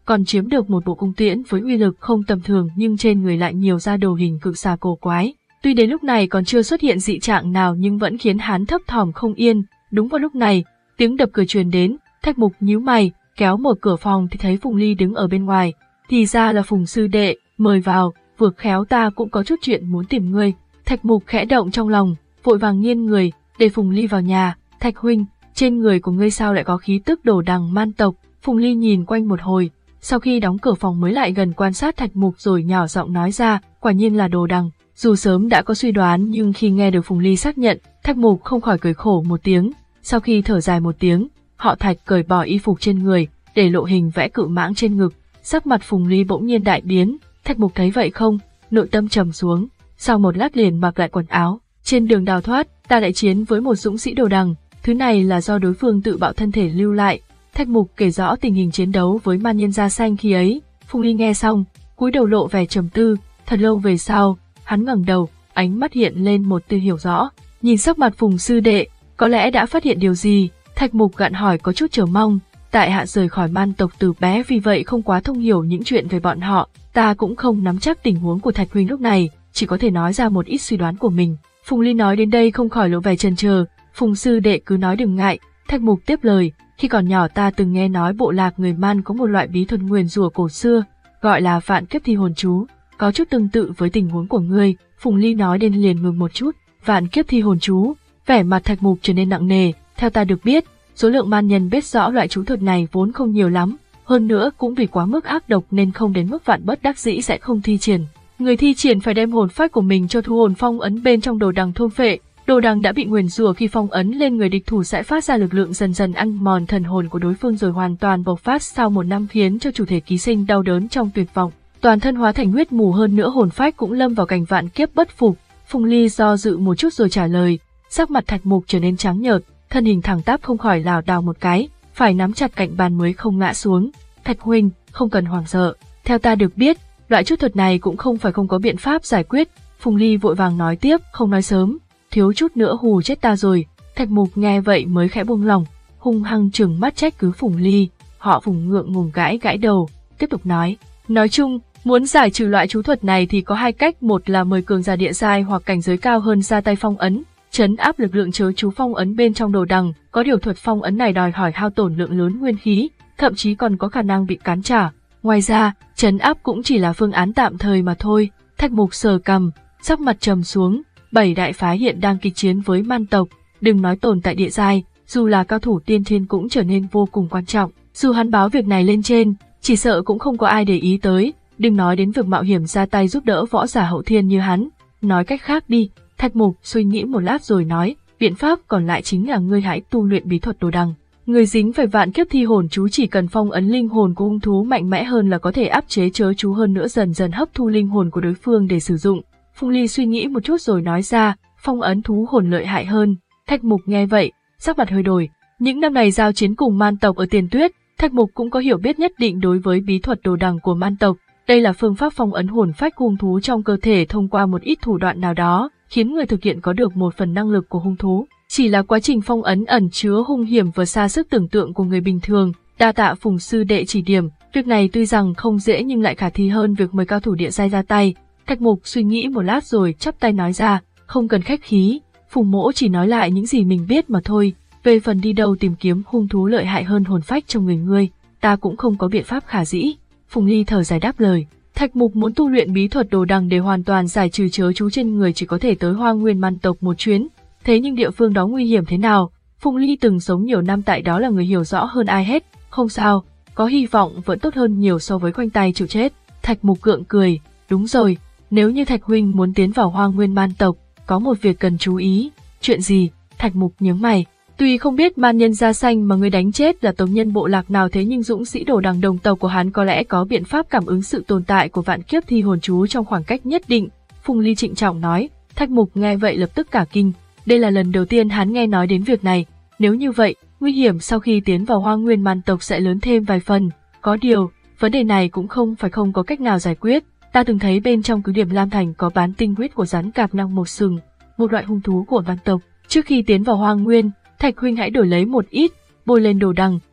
còn chiếm được một bộ cung tiễn với uy lực không tầm thường, nhưng trên người lại nhiều ra đồ hình cực xà cổ quái. Tuy đến lúc này còn chưa xuất hiện dị trạng nào nhưng vẫn khiến hắn thấp thỏm không yên. Đúng vào lúc này, tiếng đập cửa truyền đến, Thạch Mục nhíu mày, kéo mở cửa phòng thì thấy Phùng Ly đứng ở bên ngoài. Thì ra là Phùng sư đệ, mời vào, vừa khéo ta cũng có chút chuyện muốn tìm ngươi. Thạch Mục khẽ động trong lòng, vội vàng nghiêng người, để Phùng Ly vào nhà. Thạch huynh, trên người của ngươi sao lại có khí tức đồ đằng man tộc? Phùng Ly nhìn quanh một hồi, sau khi đóng cửa phòng mới lại gần quan sát Thạch Mục rồi nhỏ giọng nói ra, quả nhiên là đồ đằng. Dù sớm đã có suy đoán nhưng khi nghe được Phùng Ly xác nhận, Thạch Mục không khỏi cười khổ một tiếng. Sau khi thở dài một tiếng, họ Thạch cởi bỏ y phục trên người, để lộ hình vẽ cự mãng trên ngực. Sắc mặt Phùng Ly bỗng nhiên đại biến, Thạch Mục thấy vậy không, nội tâm trầm xuống, sau một lát liền mặc lại quần áo. Trên đường đào thoát, ta đại chiến với một dũng sĩ đồ đằng, thứ này là do đối phương tự bạo thân thể lưu lại. Thạch Mục kể rõ tình hình chiến đấu với man nhân da xanh khi ấy. Phùng Ly nghe xong, cúi đầu lộ vẻ trầm tư. Thật lâu về sau, hắn ngẩng đầu, ánh mắt hiện lên một tia hiểu rõ. Nhìn sắc mặt Phùng sư đệ, có lẽ đã phát hiện điều gì. Thạch Mục gạn hỏi có chút chờ mong. Tại hạ rời khỏi man tộc từ bé, vì vậy không quá thông hiểu những chuyện về bọn họ. Ta cũng không nắm chắc tình huống của Thạch huynh lúc này, chỉ có thể nói ra một ít suy đoán của mình. Phùng Ly nói đến đây không khỏi lộ vẻ chần chờ. Phùng sư đệ cứ nói đừng ngại. Thạch Mục tiếp lời. Khi còn nhỏ ta từng nghe nói bộ lạc người Man có một loại bí thuật nguyền rủa cổ xưa, gọi là vạn kiếp thi hồn chú, có chút tương tự với tình huống của ngươi. Phùng Ly nói đến liền ngừng một chút. Vạn kiếp thi hồn chú. Vẻ mặt Thạch Mục trở nên nặng nề. Theo ta được biết, số lượng man nhân biết rõ loại chú thuật này vốn không nhiều lắm, hơn nữa cũng vì quá mức ác độc nên không đến mức vạn bất đắc dĩ sẽ không thi triển. Người thi triển phải đem hồn phách của mình cho thu hồn phong ấn bên trong đồ đằng thôn phệ. Đồ đằng đã bị nguyền rủa, khi phong ấn lên người địch thủ sẽ phát ra lực lượng dần dần ăn mòn thần hồn của đối phương rồi hoàn toàn bộc phát sau một năm, khiến cho chủ thể ký sinh đau đớn trong tuyệt vọng, toàn thân hóa thành huyết mù, hơn nữa hồn phách cũng lâm vào cảnh vạn kiếp bất phục. Phùng Ly do dự một chút rồi trả lời. Sắc mặt Thạch Mục trở nên trắng nhợt, thân hình thẳng tắp không khỏi lảo đảo một cái, phải nắm chặt cạnh bàn mới không ngã xuống. Thạch huynh, không cần hoảng sợ, theo ta được biết, loại chút thuật này cũng không phải không có biện pháp giải quyết. Phùng Ly vội vàng nói tiếp, không nói sớm, thiếu chút nữa hù chết ta rồi. Thạch Mục nghe vậy mới khẽ buông lòng, hung hăng trừng mắt trách cứ Phùng Ly. Họ Phùng ngượng ngùng gãi gãi đầu, tiếp tục nói, nói chung, muốn giải trừ loại chú thuật này thì có hai cách, một là mời cường giả địa giai hoặc cảnh giới cao hơn ra tay phong ấn, trấn áp lực lượng chớ chú phong ấn bên trong đồ đằng. Có điều thuật phong ấn này đòi hỏi hao tổn lượng lớn nguyên khí, thậm chí còn có khả năng bị cắn trả. Ngoài ra, trấn áp cũng chỉ là phương án tạm thời mà thôi. Thạch Mục sờ cằm, sắc mặt trầm xuống. Bảy đại phái hiện đang kịch chiến với man tộc, đừng nói tồn tại địa giai, dù là cao thủ tiên thiên cũng trở nên vô cùng quan trọng. Dù hắn báo việc này lên trên, chỉ sợ cũng không có ai để ý tới, đừng nói đến việc mạo hiểm ra tay giúp đỡ võ giả hậu thiên như hắn. Nói cách khác đi. Thạch Mục suy nghĩ một lát rồi nói, biện pháp còn lại chính là ngươi hãy tu luyện bí thuật đồ đằng. Người dính phải vạn kiếp thi hồn chú chỉ cần phong ấn linh hồn của hung thú mạnh mẽ hơn là có thể áp chế chớ chú, hơn nữa dần dần hấp thu linh hồn của đối phương để sử dụng. Phùng Ly suy nghĩ một chút rồi nói ra, phong ấn thú hồn lợi hại hơn. Thạch Mục nghe vậy, sắc mặt hơi đổi. Những năm này giao chiến cùng man tộc ở Tiền Tuyết, Thạch Mục cũng có hiểu biết nhất định đối với bí thuật đồ đằng của man tộc. Đây là phương pháp phong ấn hồn phách hung thú trong cơ thể thông qua một ít thủ đoạn nào đó, khiến người thực hiện có được một phần năng lực của hung thú. Chỉ là quá trình phong ấn ẩn chứa hung hiểm và xa sức tưởng tượng của người bình thường. Đa tạ Phùng sư đệ chỉ điểm, việc này tuy rằng không dễ nhưng lại khả thi hơn việc mời cao thủ địa giai ra tay. Thạch Mục suy nghĩ một lát rồi chắp tay nói ra, không cần khách khí, Phùng mỗ chỉ nói lại những gì mình biết mà thôi. Về phần đi đâu tìm kiếm hung thú lợi hại hơn hồn phách trong người ngươi, ta cũng không có biện pháp khả dĩ. Phùng Ly thở dài đáp lời. Thạch Mục muốn tu luyện bí thuật đồ đằng để hoàn toàn giải trừ chớ chú trên người chỉ có thể tới Hoang Nguyên man tộc một chuyến. Thế nhưng địa phương đó nguy hiểm thế nào, Phùng Ly từng sống nhiều năm tại đó là người hiểu rõ hơn ai hết. Không sao, có hy vọng vẫn tốt hơn nhiều so với khoanh tay chịu chết. Thạch Mục gượng cười, đúng rồi, nếu như Thạch huynh muốn tiến vào Hoang Nguyên man tộc, có một việc cần chú ý. Chuyện gì? Thạch Mục nhướng mày. Tuy không biết man nhân da xanh mà người đánh chết là tộc nhân bộ lạc nào, thế nhưng dũng sĩ đồ đằng đồng tộc của hắn có lẽ có biện pháp cảm ứng sự tồn tại của vạn kiếp thi hồn chú trong khoảng cách nhất định. Phùng Ly trịnh trọng nói. Thạch Mục nghe vậy lập tức cả kinh. Đây là lần đầu tiên hắn nghe nói đến việc này. Nếu như vậy, nguy hiểm sau khi tiến vào Hoang Nguyên man tộc sẽ lớn thêm vài phần. Có điều, vấn đề này cũng không phải không có cách nào giải quyết. Ta từng thấy bên trong cứ điểm Lam Thành có bán tinh huyết của rắn cạp năng một sừng, một loại hung thú của man tộc. Trước khi tiến vào Hoang Nguyên, Thạch huynh hãy đổi lấy một ít, bôi lên đồ đằng,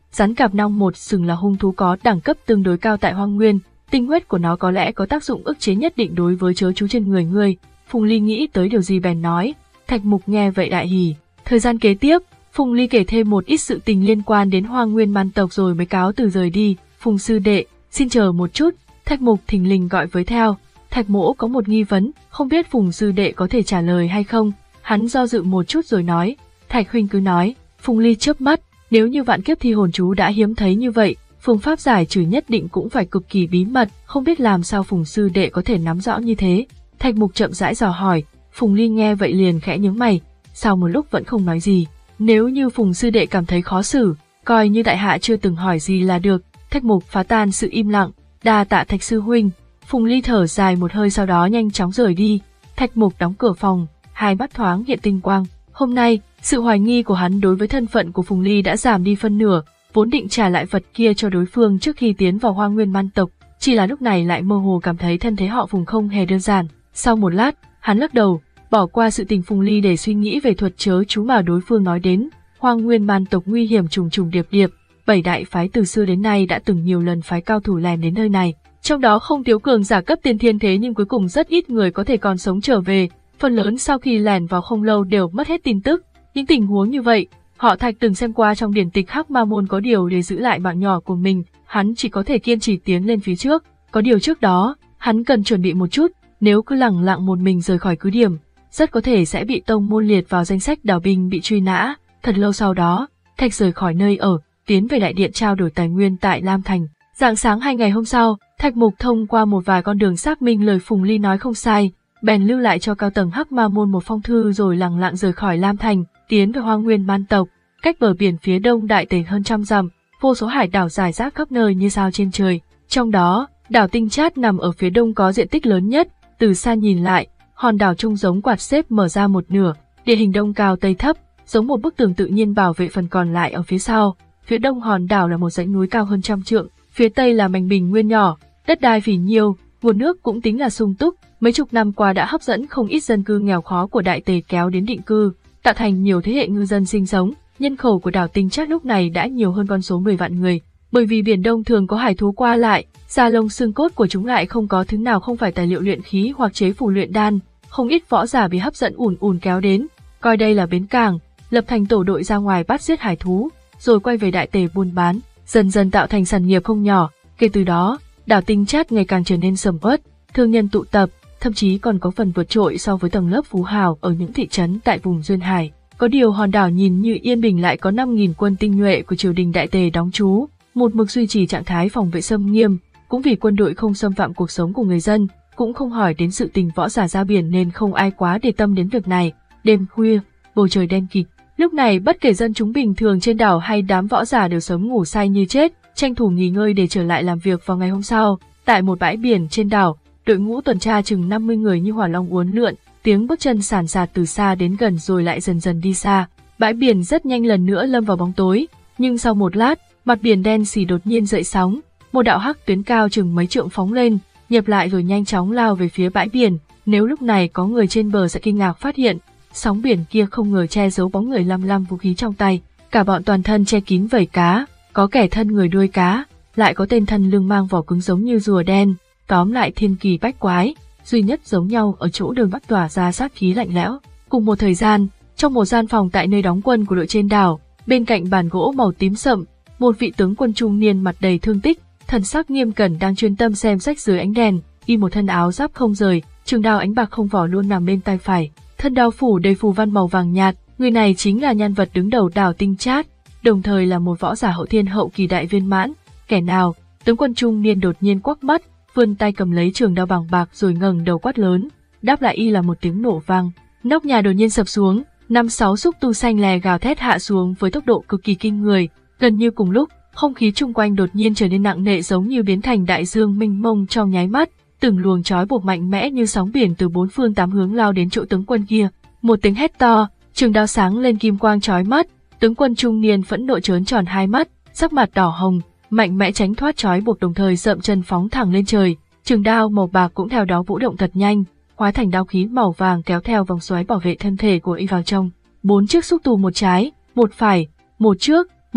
Rắn cạp nong một sừng là hung thú có đẳng cấp tương đối cao tại Hoang Nguyên, tinh huyết của nó có lẽ có tác dụng ức chế nhất định đối với chớ chú trên người ngươi. Phùng Ly nghĩ tới điều gì bèn nói. Thạch Mục nghe vậy đại hỉ. Thời gian kế tiếp, Phùng Ly kể thêm một ít sự tình liên quan đến Hoang Nguyên man tộc rồi mới cáo từ rời đi. Phùng sư đệ, xin chờ một chút. Thạch Mục thình lình gọi với theo. Thạch Mỗ có một nghi vấn, không biết Phùng sư đệ có thể trả lời hay không. Hắn do dự một chút rồi nói. Thạch huynh cứ nói. Phùng Ly chớp mắt, nếu như vạn kiếp thi hồn chú đã hiếm thấy như vậy, phương pháp giải trừ nhất định cũng phải cực kỳ bí mật, không biết làm sao Phùng sư đệ có thể nắm rõ như thế. Thạch Mục chậm rãi dò hỏi. Phùng Ly nghe vậy liền khẽ nhướng mày, sau một lúc vẫn không nói gì. Nếu như Phùng sư đệ cảm thấy khó xử, coi như tại hạ chưa từng hỏi gì là được. Thạch Mục phá tan sự im lặng, đa tạ Thạch sư huynh. Phùng Ly thở dài một hơi sau đó nhanh chóng rời đi. Thạch Mục đóng cửa phòng, hai mắt thoáng hiện tinh quang. Hôm nay, sự hoài nghi của hắn đối với thân phận của Phùng Ly đã giảm đi phân nửa, vốn định trả lại vật kia cho đối phương trước khi tiến vào Hoang Nguyên man tộc, chỉ là lúc này lại mơ hồ cảm thấy thân thế họ Phùng không hề đơn giản. Sau một lát, hắn lắc đầu, bỏ qua sự tình Phùng Ly để suy nghĩ về thuật chớ chú mà đối phương nói đến. Hoang Nguyên man tộc nguy hiểm trùng trùng điệp điệp, bảy đại phái từ xưa đến nay đã từng nhiều lần phái cao thủ lèn đến nơi này, trong đó không thiếu cường giả cấp tiên thiên thế nhưng cuối cùng rất ít người có thể còn sống trở về, phần lớn sau khi lèn vào không lâu đều mất hết tin tức. Những tình huống như vậy, họ Thạch từng xem qua trong điển tịch Hắc Ma môn, có điều để giữ lại mạng nhỏ của mình, hắn chỉ có thể kiên trì tiến lên phía trước. Có điều trước đó, hắn cần chuẩn bị một chút, nếu cứ lẳng lặng một mình rời khỏi cứ điểm, rất có thể sẽ bị tông môn liệt vào danh sách đảo binh bị truy nã. Thật lâu sau đó, Thạch rời khỏi nơi ở, tiến về đại điện trao đổi tài nguyên tại Lam Thành. Rạng sáng hai ngày hôm sau, Thạch Mục thông qua một vài con đường xác minh lời Phùng Ly nói không sai, bèn lưu lại cho cao tầng Hắc Ma môn một phong thư rồi lẳng lặng rời khỏi Lam Thành, tiến về Hoang Nguyên man tộc. Cách bờ biển phía đông đại tề hơn trăm dặm, vô số hải đảo rải rác khắp nơi như sao trên trời. Trong đó, đảo Tinh Chát nằm ở phía đông có diện tích lớn nhất. Từ xa nhìn lại, hòn đảo trông giống quạt xếp mở ra một nửa, địa hình đông cao tây thấp, giống một bức tường tự nhiên bảo vệ phần còn lại ở phía sau. Phía đông hòn đảo là một dãy núi cao hơn trăm trượng, phía tây là mảnh bình nguyên nhỏ, đất đai phì nhiêu, nguồn nước cũng tính là sung túc, mấy chục năm qua đã hấp dẫn không ít dân cư nghèo khó của đại tề kéo đến định cư, tạo thành nhiều thế hệ ngư dân sinh sống. Nhân khẩu của đảo Tinh Chát lúc này đã nhiều hơn con số mười vạn người, bởi vì biển đông thường có hải thú qua lại, da lông xương cốt của chúng lại không có thứ nào không phải tài liệu luyện khí hoặc chế phù luyện đan, không ít võ giả bị hấp dẫn ùn ùn kéo đến, coi đây là bến cảng, lập thành tổ đội ra ngoài bắt giết hải thú, rồi quay về đại tề buôn bán, dần dần tạo thành sản nghiệp không nhỏ. Kể từ đó, đảo Tinh Chát ngày càng trở nên sầm uất, thương nhân tụ tập, thậm chí còn có phần vượt trội so với tầng lớp phú hào ở những thị trấn tại vùng duyên hải. Có điều hòn đảo nhìn như yên bình lại có năm nghìn quân tinh nhuệ của triều đình đại tề đóng trú, một mực duy trì trạng thái phòng vệ nghiêm nghiêm, cũng vì quân đội không xâm phạm cuộc sống của người dân, cũng không hỏi đến sự tình võ giả ra biển nên không ai quá để tâm đến việc này. Đêm khuya, bầu trời đen kịt, lúc này bất kể dân chúng bình thường trên đảo hay đám võ giả đều sớm ngủ say như chết, tranh thủ nghỉ ngơi để trở lại làm việc vào ngày hôm sau. Tại một bãi biển trên đảo, đội ngũ tuần tra chừng năm mươi người như hỏa long uốn lượn, tiếng bước chân sàn sạt từ xa đến gần rồi lại dần dần đi xa. Bãi biển rất nhanh lần nữa lâm vào bóng tối, nhưng sau một lát, mặt biển đen xì đột nhiên dậy sóng, một đạo hắc tuyến cao chừng mấy trượng phóng lên, nhập lại rồi nhanh chóng lao về phía bãi biển. Nếu lúc này có người trên bờ sẽ kinh ngạc phát hiện, sóng biển kia không ngờ che giấu bóng người lăm lăm vũ khí trong tay, cả bọn toàn thân che kín vảy cá, có kẻ thân người đuôi cá, lại có tên thân lưng mang vỏ cứng giống như rùa đen, tóm lại thiên kỳ bách quái, duy nhất giống nhau ở chỗ đôi mắt tỏa ra sát khí lạnh lẽo. Cùng một thời gian, trong một gian phòng tại nơi đóng quân của đội trên đảo, bên cạnh bàn gỗ màu tím sậm, một vị tướng quân trung niên mặt đầy thương tích, thần sắc nghiêm cẩn đang chuyên tâm xem sách dưới ánh đèn, y một thân áo giáp không rời, trường đao ánh bạc không vỏ luôn nằm bên tay phải, thân đao phủ đầy phù văn màu vàng nhạt. Người này chính là nhân vật đứng đầu đảo Tinh Chát, đồng thời là một võ giả hậu thiên hậu kỳ đại viên mãn. Kẻ nào? Tướng quân trung niên đột nhiên quắc mắt, vươn tay cầm lấy trường đao bằng bạc rồi ngẩng đầu quát lớn. Đáp lại y là một tiếng nổ vang, nóc nhà đột nhiên sập xuống, năm sáu xúc tu xanh lè gào thét hạ xuống với tốc độ cực kỳ kinh người. Gần như cùng lúc, không khí chung quanh đột nhiên trở nên nặng nề, giống như biến thành đại dương mênh mông trong nháy mắt. Từng luồng chói buộc mạnh mẽ như sóng biển từ bốn phương tám hướng lao đến chỗ tướng quân kia. Một tiếng hét to, trường đao sáng lên kim quang chói mắt. Tướng quân trung niên phẫn nộ trớn tròn hai mắt, sắc mặt đỏ hồng, mạnh mẽ tránh thoát chói buộc, đồng thời dậm chân phóng thẳng lên trời. Trường đao màu bạc cũng theo đó vũ động thật nhanh, hóa thành đao khí màu vàng kéo theo vòng xoáy bảo vệ thân thể của y vào trong. Bốn chiếc xúc tu, một trái, một phải, một trước, một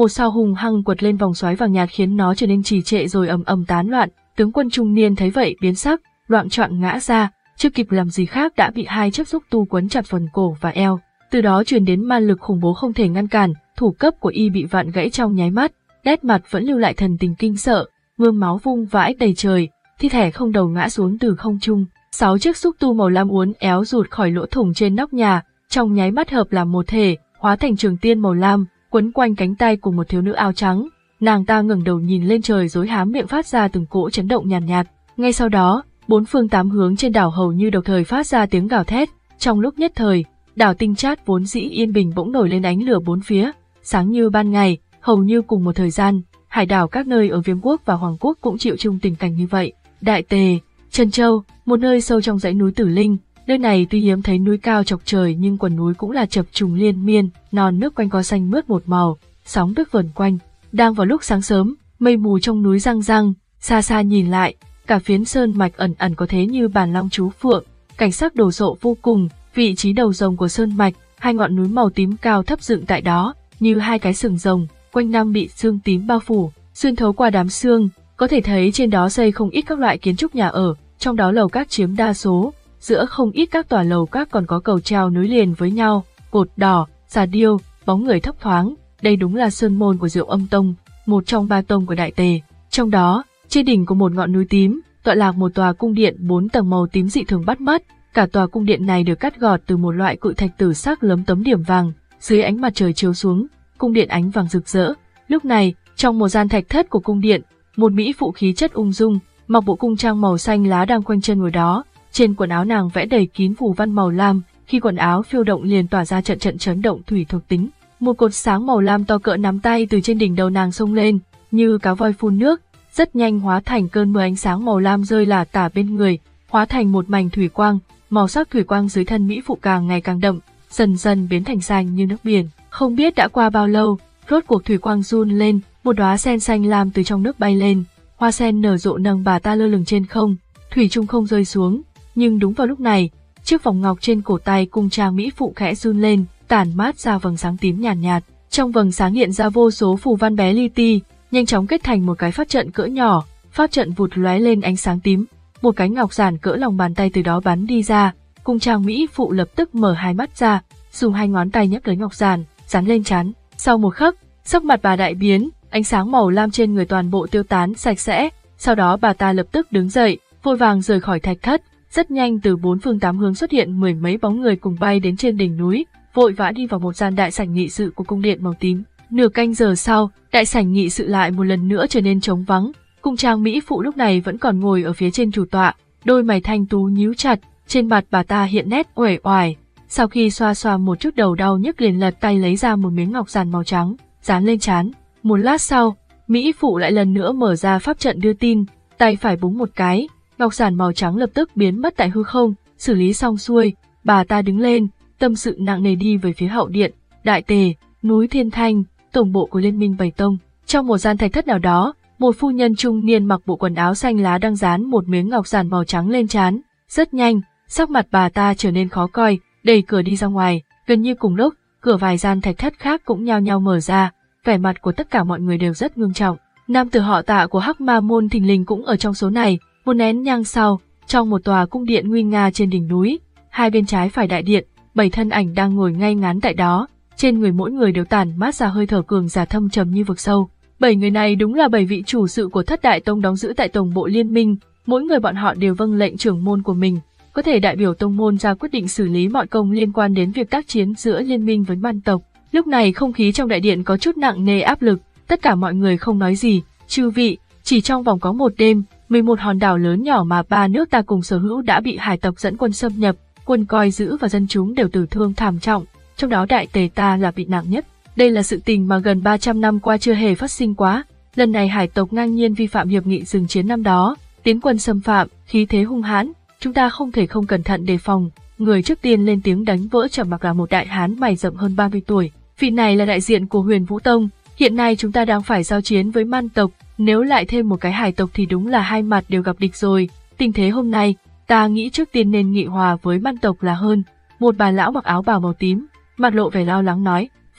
một sao hùng hăng quật lên vòng xoáy vàng nhạt khiến nó trở nên trì trệ rồi ầm ầm tán loạn. Tướng quân trung niên thấy vậy biến sắc, loạng choạng ngã ra, chưa kịp làm gì khác đã bị hai chiếc xúc tu quấn chặt phần cổ và eo. Từ đó truyền đến ma lực khủng bố không thể ngăn cản, thủ cấp của y bị vặn gãy trong nháy mắt, nét mặt vẫn lưu lại thần tình kinh sợ, mưa máu vung vãi đầy trời, thi thể không đầu ngã xuống từ không trung. Sáu chiếc xúc tu màu lam uốn éo rụt khỏi lỗ thủng trên nóc nhà, trong nháy mắt hợp làm một thể, hóa thành trường tiên màu lam, quấn quanh cánh tay của một thiếu nữ áo trắng. Nàng ta ngẩng đầu nhìn lên trời rồi hám miệng phát ra từng cỗ chấn động nhàn nhạt, nhạt. Ngay sau đó, bốn phương tám hướng trên đảo hầu như đồng thời phát ra tiếng gào thét. Trong lúc nhất thời, đảo Tinh Chát vốn dĩ yên bình bỗng nổi lên ánh lửa bốn phía, sáng như ban ngày. Hầu như cùng một thời gian, hải đảo các nơi ở Viêm Quốc và Hoàng Quốc cũng chịu chung tình cảnh như vậy. Đại Tề, Trân Châu, một nơi sâu trong dãy núi Tử Linh, nơi này tuy hiếm thấy núi cao chọc trời nhưng quần núi cũng là chập trùng liên miên, non nước quanh co xanh mướt một màu, sóng nước vờn quanh. Đang vào lúc sáng sớm, mây mù trong núi răng răng, xa xa nhìn lại, cả phiến sơn mạch ẩn ẩn có thế như bàn long chú phượng, cảnh sắc đồ sộ vô cùng. Vị trí đầu rồng của sơn mạch, hai ngọn núi màu tím cao thấp dựng tại đó, như hai cái sừng rồng, quanh năm bị sương tím bao phủ, xuyên thấu qua đám sương, có thể thấy trên đó xây không ít các loại kiến trúc nhà ở, trong đó lầu các chiếm đa số, giữa không ít các tòa lầu các còn có cầu treo nối liền với nhau, cột đỏ, xà điêu, bóng người thấp thoáng. Đây đúng là sơn môn của Diệu Âm Tông, một trong ba tông của Đại Tề. Trong đó, trên đỉnh của một ngọn núi tím, tọa lạc một tòa cung điện bốn tầng màu tím dị thường bắt mắt. Cả tòa cung điện này được cắt gọt từ một loại cự thạch tử sắc lấm tấm điểm vàng, dưới ánh mặt trời chiếu xuống, cung điện ánh vàng rực rỡ. Lúc này, trong một gian thạch thất của cung điện, một mỹ phụ khí chất ung dung, mặc bộ cung trang màu xanh lá đang quanh chân ngồi đó, trên quần áo nàng vẽ đầy kín phù văn màu lam, khi quần áo phiêu động liền tỏa ra trận trận chấn động thủy thuộc tính. Một cột sáng màu lam to cỡ nắm tay từ trên đỉnh đầu nàng xông lên, như cá voi phun nước, rất nhanh hóa thành cơn mưa ánh sáng màu lam rơi lả tả bên người, hóa thành một mảnh thủy quang. Màu sắc thủy quang dưới thân mỹ phụ càng ngày càng đậm, dần dần biến thành xanh như nước biển. Không biết đã qua bao lâu, rốt cuộc thủy quang run lên, một đóa sen xanh lam từ trong nước bay lên, hoa sen nở rộ nâng bà ta lơ lửng trên không, thủy chung không rơi xuống. Nhưng đúng vào lúc này, chiếc vòng ngọc trên cổ tay cung trang mỹ phụ khẽ run lên, tản mát ra vầng sáng tím nhàn nhạt, nhạt. Trong vầng sáng hiện ra vô số phù văn bé li ti, nhanh chóng kết thành một cái pháp trận cỡ nhỏ, pháp trận vụt lóe lên ánh sáng tím. Một cái ngọc giản cỡ lòng bàn tay từ đó bắn đi ra, cung trang mỹ phụ lập tức mở hai mắt ra, dùng hai ngón tay nhấc lấy ngọc giản, dán lên trán. Sau một khắc, sắc mặt bà đại biến, ánh sáng màu lam trên người toàn bộ tiêu tán sạch sẽ. Sau đó bà ta lập tức đứng dậy, vội vàng rời khỏi thạch thất. Rất nhanh từ bốn phương tám hướng xuất hiện mười mấy bóng người cùng bay đến trên đỉnh núi, vội vã đi vào một gian đại sảnh nghị sự của cung điện màu tím. Nửa canh giờ sau, đại sảnh nghị sự lại một lần nữa trở nên trống vắng. Cung trang mỹ phụ lúc này vẫn còn ngồi ở phía trên chủ tọa, đôi mày thanh tú nhíu chặt, trên mặt bà ta hiện nét uể oải. Sau khi xoa xoa một chút đầu đau nhức liền lật tay lấy ra một miếng ngọc giản màu trắng, dán lên trán. Một lát sau, mỹ phụ lại lần nữa mở ra pháp trận đưa tin, tay phải búng một cái, ngọc giản màu trắng lập tức biến mất tại hư không. Xử lý xong xuôi, bà ta đứng lên, tâm sự nặng nề đi về phía hậu điện. Đại Tề, núi Thiên Thanh, tổng bộ của Liên minh Bảy Tông. Trong một gian thạch thất nào đó, một phu nhân trung niên mặc bộ quần áo xanh lá đang dán một miếng ngọc giản màu trắng lên trán. Rất nhanh, sắc mặt bà ta trở nên khó coi, đẩy cửa đi ra ngoài. Gần như cùng lúc, cửa vài gian thạch thất khác cũng nhao nhao mở ra, vẻ mặt của tất cả mọi người đều rất ngưng trọng. Nam tử họ Tạ của Hắc Ma môn thình lình cũng ở trong số này. Một nén nhang sau, trong một tòa cung điện nguy nga trên đỉnh núi, hai bên trái phải đại điện, bảy thân ảnh đang ngồi ngay ngắn tại đó, trên người mỗi người đều tản mát ra hơi thở cường giả thâm trầm như vực sâu. Bảy người này đúng là bảy vị chủ sự của Thất Đại Tông đóng giữ tại tổng bộ liên minh, mỗi người bọn họ đều vâng lệnh trưởng môn của mình, có thể đại biểu tông môn ra quyết định xử lý mọi công liên quan đến việc tác chiến giữa liên minh với man tộc. Lúc này không khí trong đại điện có chút nặng nề áp lực, tất cả mọi người không nói gì. Chư vị, chỉ trong vòng có một đêm, mười một hòn đảo lớn nhỏ mà ba nước ta cùng sở hữu đã bị hải tộc dẫn quân xâm nhập, quân coi giữ và dân chúng đều tử thương thảm trọng, trong đó Đại Tề ta là bị nặng nhất. Đây là sự tình mà gần ba trăm năm qua chưa hề phát sinh quá. Lần này hải tộc ngang nhiên vi phạm hiệp nghị dừng chiến năm đó, tiến quân xâm phạm, khí thế hung hãn, chúng ta không thể không cẩn thận đề phòng. Người trước tiên lên tiếng đánh vỡ trầm mặc là một đại hán mày rậm hơn ba mươi tuổi. Vị này là đại diện của Huyền Vũ Tông. Hiện nay chúng ta đang phải giao chiến với man tộc, nếu lại thêm một cái hải tộc thì đúng là hai mặt đều gặp địch rồi. Tình thế hôm nay, ta nghĩ trước tiên nên nghị hòa với man tộc là hơn. Một bà lão mặc áo bào màu tím, mặt lộ vẻ lo lắng nói.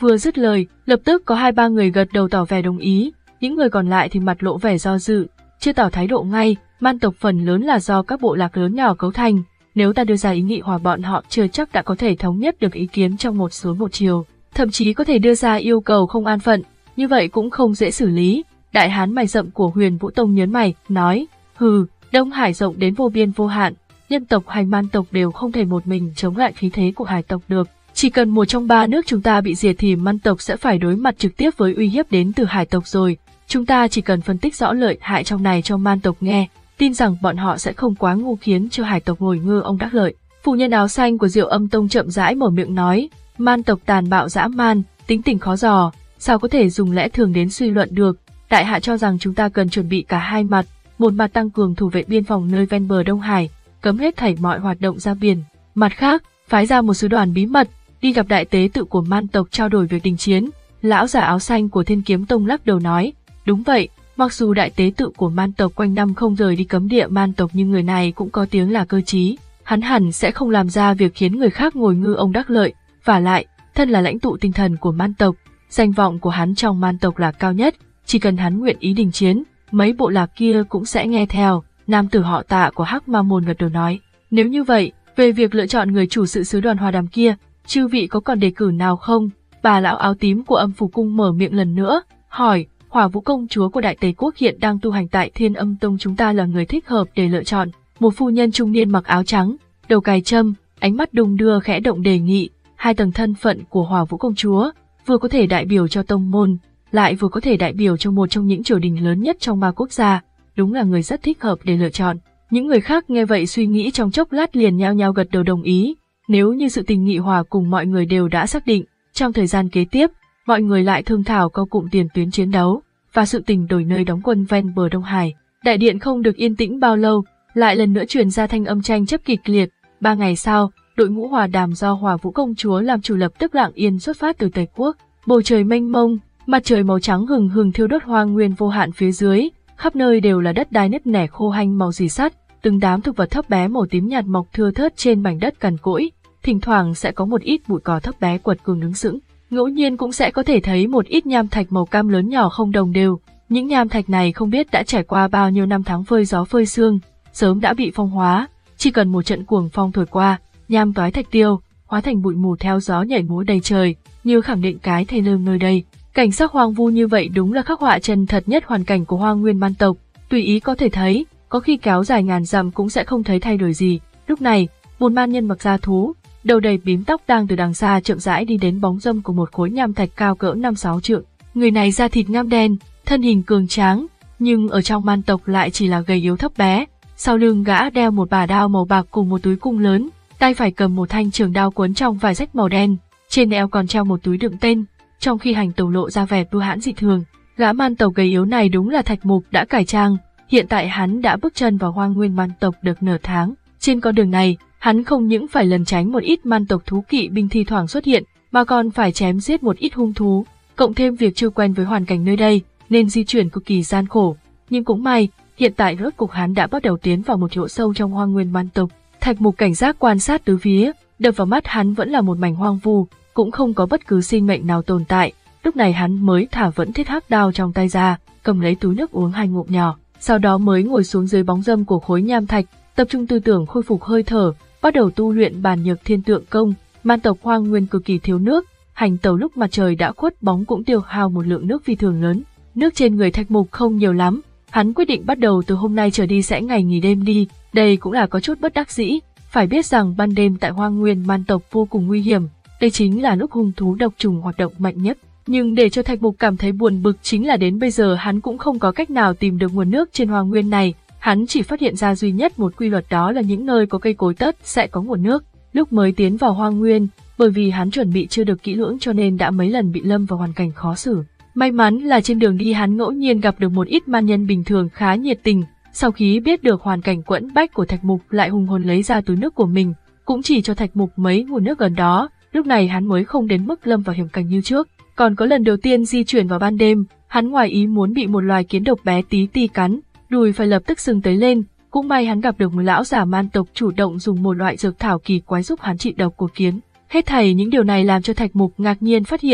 Vừa dứt lời, lập tức có hai ba người gật đầu tỏ vẻ đồng ý, những người còn lại thì mặt lộ vẻ do dự, chưa tỏ thái độ ngay. Man tộc phần lớn là do các bộ lạc lớn nhỏ cấu thành, nếu ta đưa ra ý nghị hòa bọn họ chưa chắc đã có thể thống nhất được ý kiến trong một sớm một chiều, thậm chí có thể đưa ra yêu cầu không an phận, như vậy cũng không dễ xử lý. Đại hán mày rậm của Huyền Vũ Tông nhớn mày, nói, hừ, Đông Hải rộng đến vô biên vô hạn, nhân tộc hay man tộc đều không thể một mình chống lại khí thế của hải tộc được. Chỉ cần một trong ba nước chúng ta bị diệt thì man tộc sẽ phải đối mặt trực tiếp với uy hiếp đến từ hải tộc rồi. Chúng ta chỉ cần phân tích rõ lợi hại trong này cho man tộc nghe, tin rằng bọn họ sẽ không quá ngu khiến cho hải tộc ngồi ngư ông đắc lợi. Phụ nhân áo xanh của Diệu Âm Tông chậm rãi mở miệng nói, man tộc tàn bạo dã man, tính tình khó dò, sao có thể dùng lẽ thường đến suy luận được. Đại hạ cho rằng chúng ta cần chuẩn bị cả hai mặt, một mặt tăng cường thủ vệ biên phòng nơi ven bờ Đông Hải, cấm hết thảy mọi hoạt động ra biển. Mặt khác, phái ra một sứ đoàn bí mật, đi gặp đại tế tự của man tộc trao đổi việc đình chiến. Lão giả áo xanh của Thiên Kiếm Tông lắc đầu nói, đúng vậy, mặc dù đại tế tự của man tộc quanh năm không rời đi cấm địa man tộc nhưng người này cũng có tiếng là cơ trí, hắn hẳn sẽ không làm ra việc khiến người khác ngồi ngư ông đắc lợi. Vả lại, thân là lãnh tụ tinh thần của man tộc, danh vọng của hắn trong man tộc là cao nhất, chỉ cần hắn nguyện ý đình chiến, mấy bộ lạc kia cũng sẽ nghe theo. Nam tử họ Tạ của Hắc Ma Môn gật đầu nói, nếu như vậy, về việc lựa chọn người chủ sự sứ đoàn hòa đàm kia, chư vị có còn đề cử nào không? Bà lão áo tím của Âm Phủ Cung mở miệng lần nữa, hỏi, Hỏa Vũ công chúa của Đại Tề Quốc hiện đang tu hành tại Thiên Âm Tông, chúng ta là người thích hợp để lựa chọn. Một phu nhân trung niên mặc áo trắng, đầu cài trâm, ánh mắt đung đưa khẽ động đề nghị. Hai tầng thân phận của Hỏa Vũ công chúa, vừa có thể đại biểu cho tông môn, lại vừa có thể đại biểu cho một trong những triều đình lớn nhất trong ba quốc gia, đúng là người rất thích hợp để lựa chọn. Những người khác nghe vậy suy nghĩ trong chốc lát liền nhao nhao gật đầu đồng ý. Nếu như sự tình nghị hòa cùng mọi người đều đã xác định, trong thời gian kế tiếp, mọi người lại thương thảo câu cụm tiền tuyến chiến đấu và sự tình đổi nơi đóng quân ven bờ Đông Hải. Đại điện không được yên tĩnh bao lâu, lại lần nữa truyền ra thanh âm tranh chấp kịch liệt. Ba ngày sau, đội ngũ hòa đàm do Hỏa Vũ công chúa làm chủ lập tức lặng yên xuất phát từ Tề Quốc. Bầu trời mênh mông, mặt trời màu trắng hừng hừng thiêu đốt hoang nguyên vô hạn phía dưới, khắp nơi đều là đất đai nứt nẻ khô hanh màu rỉ sắt, từng đám thực vật thấp bé màu tím nhạt mọc thưa thớt trên mảnh đất cằn cỗi, thỉnh thoảng sẽ có một ít bụi cỏ thấp bé quật cường đứng sững, ngẫu nhiên cũng sẽ có thể thấy một ít nham thạch màu cam lớn nhỏ không đồng đều. Những nham thạch này không biết đã trải qua bao nhiêu năm tháng phơi gió phơi sương, sớm đã bị phong hóa, chỉ cần một trận cuồng phong thổi qua, nham toái thạch tiêu, hóa thành bụi mù theo gió nhảy múa đầy trời, như khẳng định cái thê lương nơi đây. Cảnh sắc hoang vu như vậy đúng là khắc họa chân thật nhất hoàn cảnh của hoang nguyên man tộc, tùy ý có thể thấy, có khi kéo dài ngàn dặm cũng sẽ không thấy thay đổi gì. Lúc này, một man nhân mặc da thú, đầu đầy bím tóc đang từ đằng xa chậm rãi đi đến bóng râm của một khối nham thạch cao cỡ năm sáu trượng. Người này da thịt ngăm đen, thân hình cường tráng, nhưng ở trong man tộc lại chỉ là gầy yếu thấp bé. Sau lưng gã đeo một bà đao màu bạc cùng một túi cung lớn, tay phải cầm một thanh trường đao cuốn trong vải rách màu đen, trên eo còn treo một túi đựng tên. Trong khi hành tẩu lộ ra vẻ bưu hãn dị thường, gã man tộc gầy yếu này đúng là Thạch Mục đã cải trang. Hiện tại hắn đã bước chân vào hoang nguyên man tộc được nửa tháng. Trên con đường này, hắn không những phải lẩn tránh một ít man tộc thú kỵ binh thi thoảng xuất hiện, mà còn phải chém giết một ít hung thú. Cộng thêm việc chưa quen với hoàn cảnh nơi đây, nên di chuyển cực kỳ gian khổ. Nhưng cũng may, hiện tại rốt cục hắn đã bắt đầu tiến vào một chỗ sâu trong hoang nguyên man tộc. Thạch Mục cảnh giác quan sát tứ phía, đập vào mắt hắn vẫn là một mảnh hoang vu, cũng không có bất cứ sinh mệnh nào tồn tại. Lúc này hắn mới thả vẫn thiết hắc đao trong tay ra, cầm lấy túi nước uống hai ngụm nhỏ, sau đó mới ngồi xuống dưới bóng râm của khối nham thạch, tập trung tư tưởng khôi phục hơi thở, bắt đầu tu luyện bàn nhược thiên tượng công. Man tộc hoang nguyên cực kỳ thiếu nước, hành tẩu lúc mặt trời đã khuất bóng cũng tiêu hao một lượng nước phi thường lớn. Nước trên người Thạch Mục không nhiều lắm, hắn quyết định bắt đầu từ hôm nay trở đi sẽ ngày nghỉ đêm đi. Đây cũng là có chút bất đắc dĩ, phải biết rằng ban đêm tại hoang nguyên man tộc vô cùng nguy hiểm, đây chính là lúc hung thú độc trùng hoạt động mạnh nhất. Nhưng để cho Thạch Mục cảm thấy buồn bực chính là đến bây giờ hắn cũng không có cách nào tìm được nguồn nước trên hoang nguyên này. Hắn chỉ phát hiện ra duy nhất một quy luật, đó là những nơi có cây cối tất sẽ có nguồn nước. Lúc mới tiến vào hoang nguyên, bởi vì hắn chuẩn bị chưa được kỹ lưỡng cho nên đã mấy lần bị lâm vào hoàn cảnh khó xử. May mắn là trên đường đi hắn ngẫu nhiên gặp được một ít man nhân bình thường khá nhiệt tình. Sau khi biết được hoàn cảnh quẫn bách của Thạch Mục, lại hùng hồn lấy ra túi nước của mình, cũng chỉ cho Thạch Mục mấy nguồn nước gần đó. Lúc này hắn mới không đến mức lâm vào hiểm cảnh như trước. Còn có lần đầu tiên di chuyển vào ban đêm, hắn ngoài ý muốn bị một loài kiến độc bé tí ti cắn, đùi phải lập tức sưng tấy lên. Cũng may hắn gặp được một lão giả man tộc chủ động dùng một loại dược thảo kỳ quái giúp hắn trị độc của kiến. Hết thảy những điều này làm cho Thạch Mục ngạc nhiên phát hiện,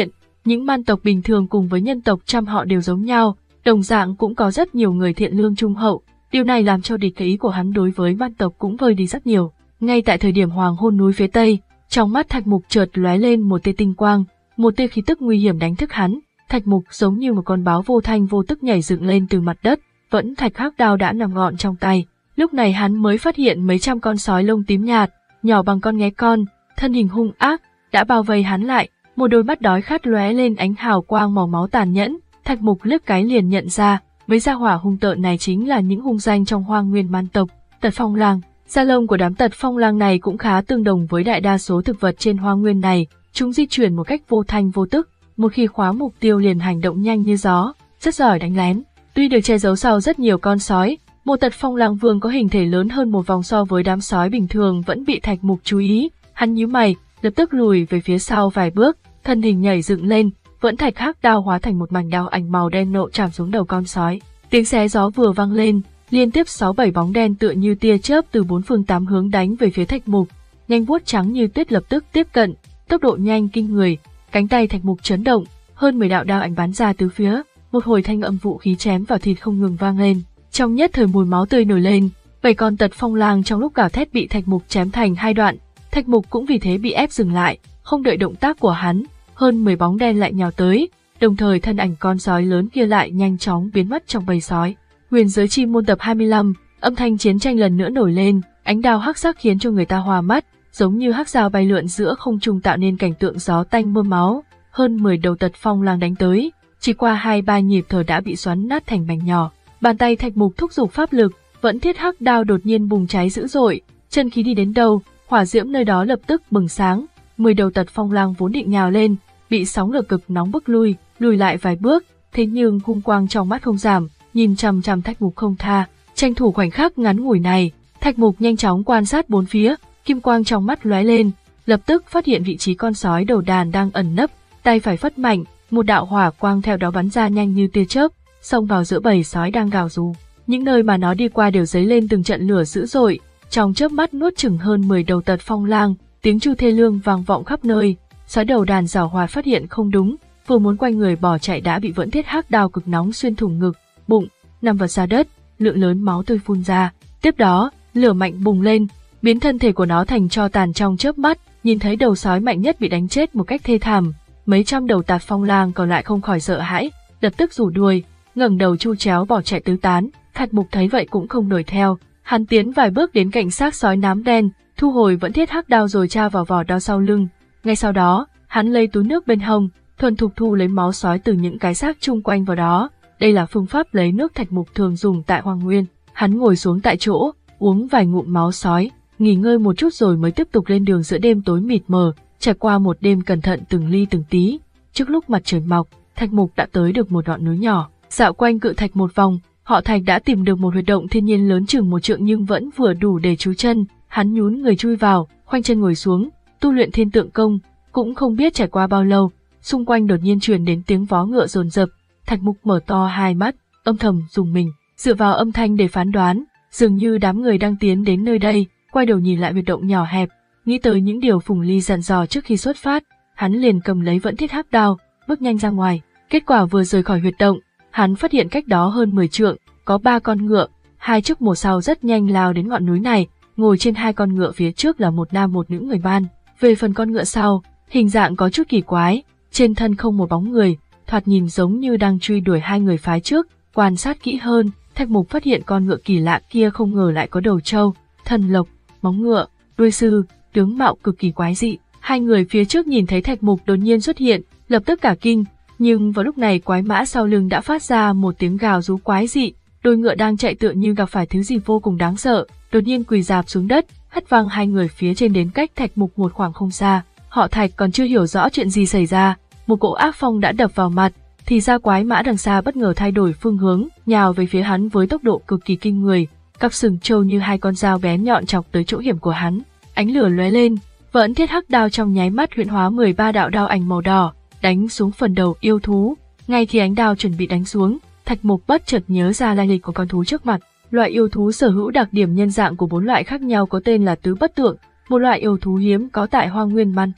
Những man tộc bình thường cùng với nhân tộc trăm họ đều giống nhau, đồng dạng cũng có rất nhiều người thiện lương trung hậu, điều này làm cho địch ý của hắn đối với man tộc cũng vơi đi rất nhiều. Ngay tại thời điểm hoàng hôn núi phía tây, trong mắt Thạch Mục chợt lóe lên một tia tinh quang, một tia khí tức nguy hiểm đánh thức hắn. Thạch Mục giống như một con báo vô thanh vô tức nhảy dựng lên từ mặt đất, vẫn thạch hắc đao đã nằm gọn trong tay. Lúc này hắn mới phát hiện mấy trăm con sói lông tím nhạt, nhỏ bằng con nghé con, thân hình hung ác, đã bao vây hắn lại, một đôi mắt đói khát lóe lên ánh hào quang màu máu tàn nhẫn. Thạch Mục liếc cái liền nhận ra, mấy gia hỏa hung tợn này chính là những hung danh trong Hoang Nguyên man tộc, Tật Phong Lang. Da lông của đám Tật Phong Lang này cũng khá tương đồng với đại đa số thực vật trên Hoang Nguyên này, chúng di chuyển một cách vô thanh vô tức, một khi khóa mục tiêu liền hành động nhanh như gió, rất giỏi đánh lén. Tuy được che giấu sau rất nhiều con sói, một Tật Phong Lang vương có hình thể lớn hơn một vòng so với đám sói bình thường vẫn bị Thạch Mục chú ý. Hắn nhíu mày, lập tức lùi về phía sau vài bước, thân hình nhảy dựng lên, vẫn thạch hắc đao hóa thành một mảnh đao ảnh màu đen nộ chạm xuống đầu con sói. Tiếng xé gió vừa vang lên, liên tiếp sáu bảy bóng đen tựa như tia chớp từ bốn phương tám hướng đánh về phía Thạch Mục. Nhanh vuốt trắng như tuyết lập tức tiếp cận, tốc độ nhanh kinh người, cánh tay Thạch Mục chấn động, hơn mười đạo đao ảnh bắn ra tứ phía, một hồi thanh âm vũ khí chém vào thịt không ngừng vang lên. Trong nhất thời mùi máu tươi nổi lên, bảy con Tật Phong Lang trong lúc gào thét bị Thạch Mục chém thành hai đoạn. Thạch Mục cũng vì thế bị ép dừng lại, không đợi động tác của hắn, hơn mười bóng đen lại nhào tới, đồng thời thân ảnh con sói lớn kia lại nhanh chóng biến mất trong bầy sói. Huyền Giới Chi Môn tập hai mươi lăm, âm thanh chiến tranh lần nữa nổi lên, ánh đao hắc sắc khiến cho người ta hoa mắt, giống như hắc dao bay lượn giữa không trung tạo nên cảnh tượng gió tanh mưa máu. Hơn mười đầu Tật Phong Lang đánh tới, chỉ qua hai ba nhịp thở đã bị xoắn nát thành mảnh nhỏ. Bàn tay Thạch Mục thúc giục pháp lực, vẫn thiết hắc đao đột nhiên bùng cháy dữ dội, chân khí đi đến đâu, hỏa diễm nơi đó lập tức bừng sáng. Mười đầu Tật Phong Lang vốn định nhào lên, bị sóng lửa cực nóng bức lui, lùi lại vài bước, thế nhưng hung quang trong mắt không giảm, nhìn chằm chằm Thạch Mục không tha. Tranh thủ khoảnh khắc ngắn ngủi này, Thạch Mục nhanh chóng quan sát bốn phía, kim quang trong mắt lóe lên, lập tức phát hiện vị trí con sói đầu đàn đang ẩn nấp, tay phải phất mạnh, một đạo hỏa quang theo đó bắn ra nhanh như tia chớp, xông vào giữa bầy sói đang gào rú. Những nơi mà nó đi qua đều dấy lên từng trận lửa dữ dội, trong chớp mắt nuốt chửng hơn mười đầu Tật Phong Lang, tiếng chu thê lương vang vọng khắp nơi. Sói đầu đàn giảo hoạt phát hiện không đúng, vừa muốn quay người bỏ chạy đã bị vẫn thiết hắc đao cực nóng xuyên thủng ngực, bụng, nằm vật ra đất, lượng lớn máu tươi phun ra. Tiếp đó, lửa mạnh bùng lên, biến thân thể của nó thành tro tàn trong chớp mắt. Nhìn thấy đầu sói mạnh nhất bị đánh chết một cách thê thảm, mấy trăm đầu Tật Phong Lang còn lại không khỏi sợ hãi, lập tức rủ đuôi, ngẩng đầu chu chéo bỏ chạy tứ tán. Thạch Mục thấy vậy cũng không đuổi theo, hắn tiến vài bước đến cạnh xác sói nám đen, thu hồi vẫn thiết hắc đao rồi tra vào vỏ đao sau lưng. Ngay sau đó, hắn lấy túi nước bên hông, thuần thục thu lấy máu sói từ những cái xác chung quanh vào đó. Đây là phương pháp lấy nước Thạch Mục thường dùng tại Hoang Nguyên. Hắn ngồi xuống tại chỗ, uống vài ngụm máu sói, nghỉ ngơi một chút rồi mới tiếp tục lên đường giữa đêm tối mịt mờ, trải qua một đêm cẩn thận từng ly từng tí. Trước lúc mặt trời mọc, Thạch Mục đã tới được một ngọn núi nhỏ. Dạo quanh cự thạch một vòng, họ Thạch đã tìm được một huyệt động thiên nhiên lớn chừng một trượng nhưng vẫn vừa đủ để trú chân. Hắn nhún người chui vào, khoanh chân ngồi xuống, tu luyện Thiên Tượng Công. Cũng không biết trải qua bao lâu, xung quanh đột nhiên truyền đến tiếng vó ngựa dồn dập. Thạch Mục mở to hai mắt, âm thầm dùng mình, dựa vào âm thanh để phán đoán, dường như đám người đang tiến đến nơi đây. Quay đầu nhìn lại huyệt động nhỏ hẹp, nghĩ tới những điều Phùng Ly dặn dò trước khi xuất phát, hắn liền cầm lấy vẫn thiết hắc đao, bước nhanh ra ngoài. Kết quả vừa rời khỏi huyệt động, hắn phát hiện cách đó hơn mười trượng, có ba con ngựa, hai trước một sau rất nhanh lao đến ngọn núi này. Ngồi trên hai con ngựa phía trước là một nam một nữ người man. Về phần con ngựa sau, hình dạng có chút kỳ quái, trên thân không một bóng người, thoạt nhìn giống như đang truy đuổi hai người phái trước. Quan sát kỹ hơn, Thạch Mục phát hiện con ngựa kỳ lạ kia không ngờ lại có đầu trâu, thân lộc, móng ngựa, đuôi sư, tướng mạo cực kỳ quái dị. Hai người phía trước nhìn thấy Thạch Mục đột nhiên xuất hiện, lập tức cả kinh, nhưng vào lúc này quái mã sau lưng đã phát ra một tiếng gào rú quái dị, đôi ngựa đang chạy tựa như gặp phải thứ gì vô cùng đáng sợ, đột nhiên quỳ rạp xuống đất, hất văng hai người phía trên đến cách Thạch Mục một khoảng không xa. Họ Thạch còn chưa hiểu rõ chuyện gì xảy ra, một cỗ ác phong đã đập vào mặt, thì ra quái mã đằng xa bất ngờ thay đổi phương hướng, nhào về phía hắn với tốc độ cực kỳ kinh người, cặp sừng trâu như hai con dao bén nhọn chọc tới chỗ hiểm của hắn. Ánh lửa lóe lên, vẫn thiết hắc đao trong nháy mắt huyễn hóa mười ba đạo đao ảnh màu đỏ, đánh xuống phần đầu yêu thú. Ngay khi ánh đao chuẩn bị đánh xuống, Thạch Mục bất chợt nhớ ra lai lịch của con thú trước mặt. Loại yêu thú sở hữu đặc điểm nhân dạng của bốn loại khác nhau có tên là tứ bất tượng, một loại yêu thú hiếm có tại Hoang Nguyên man tộc.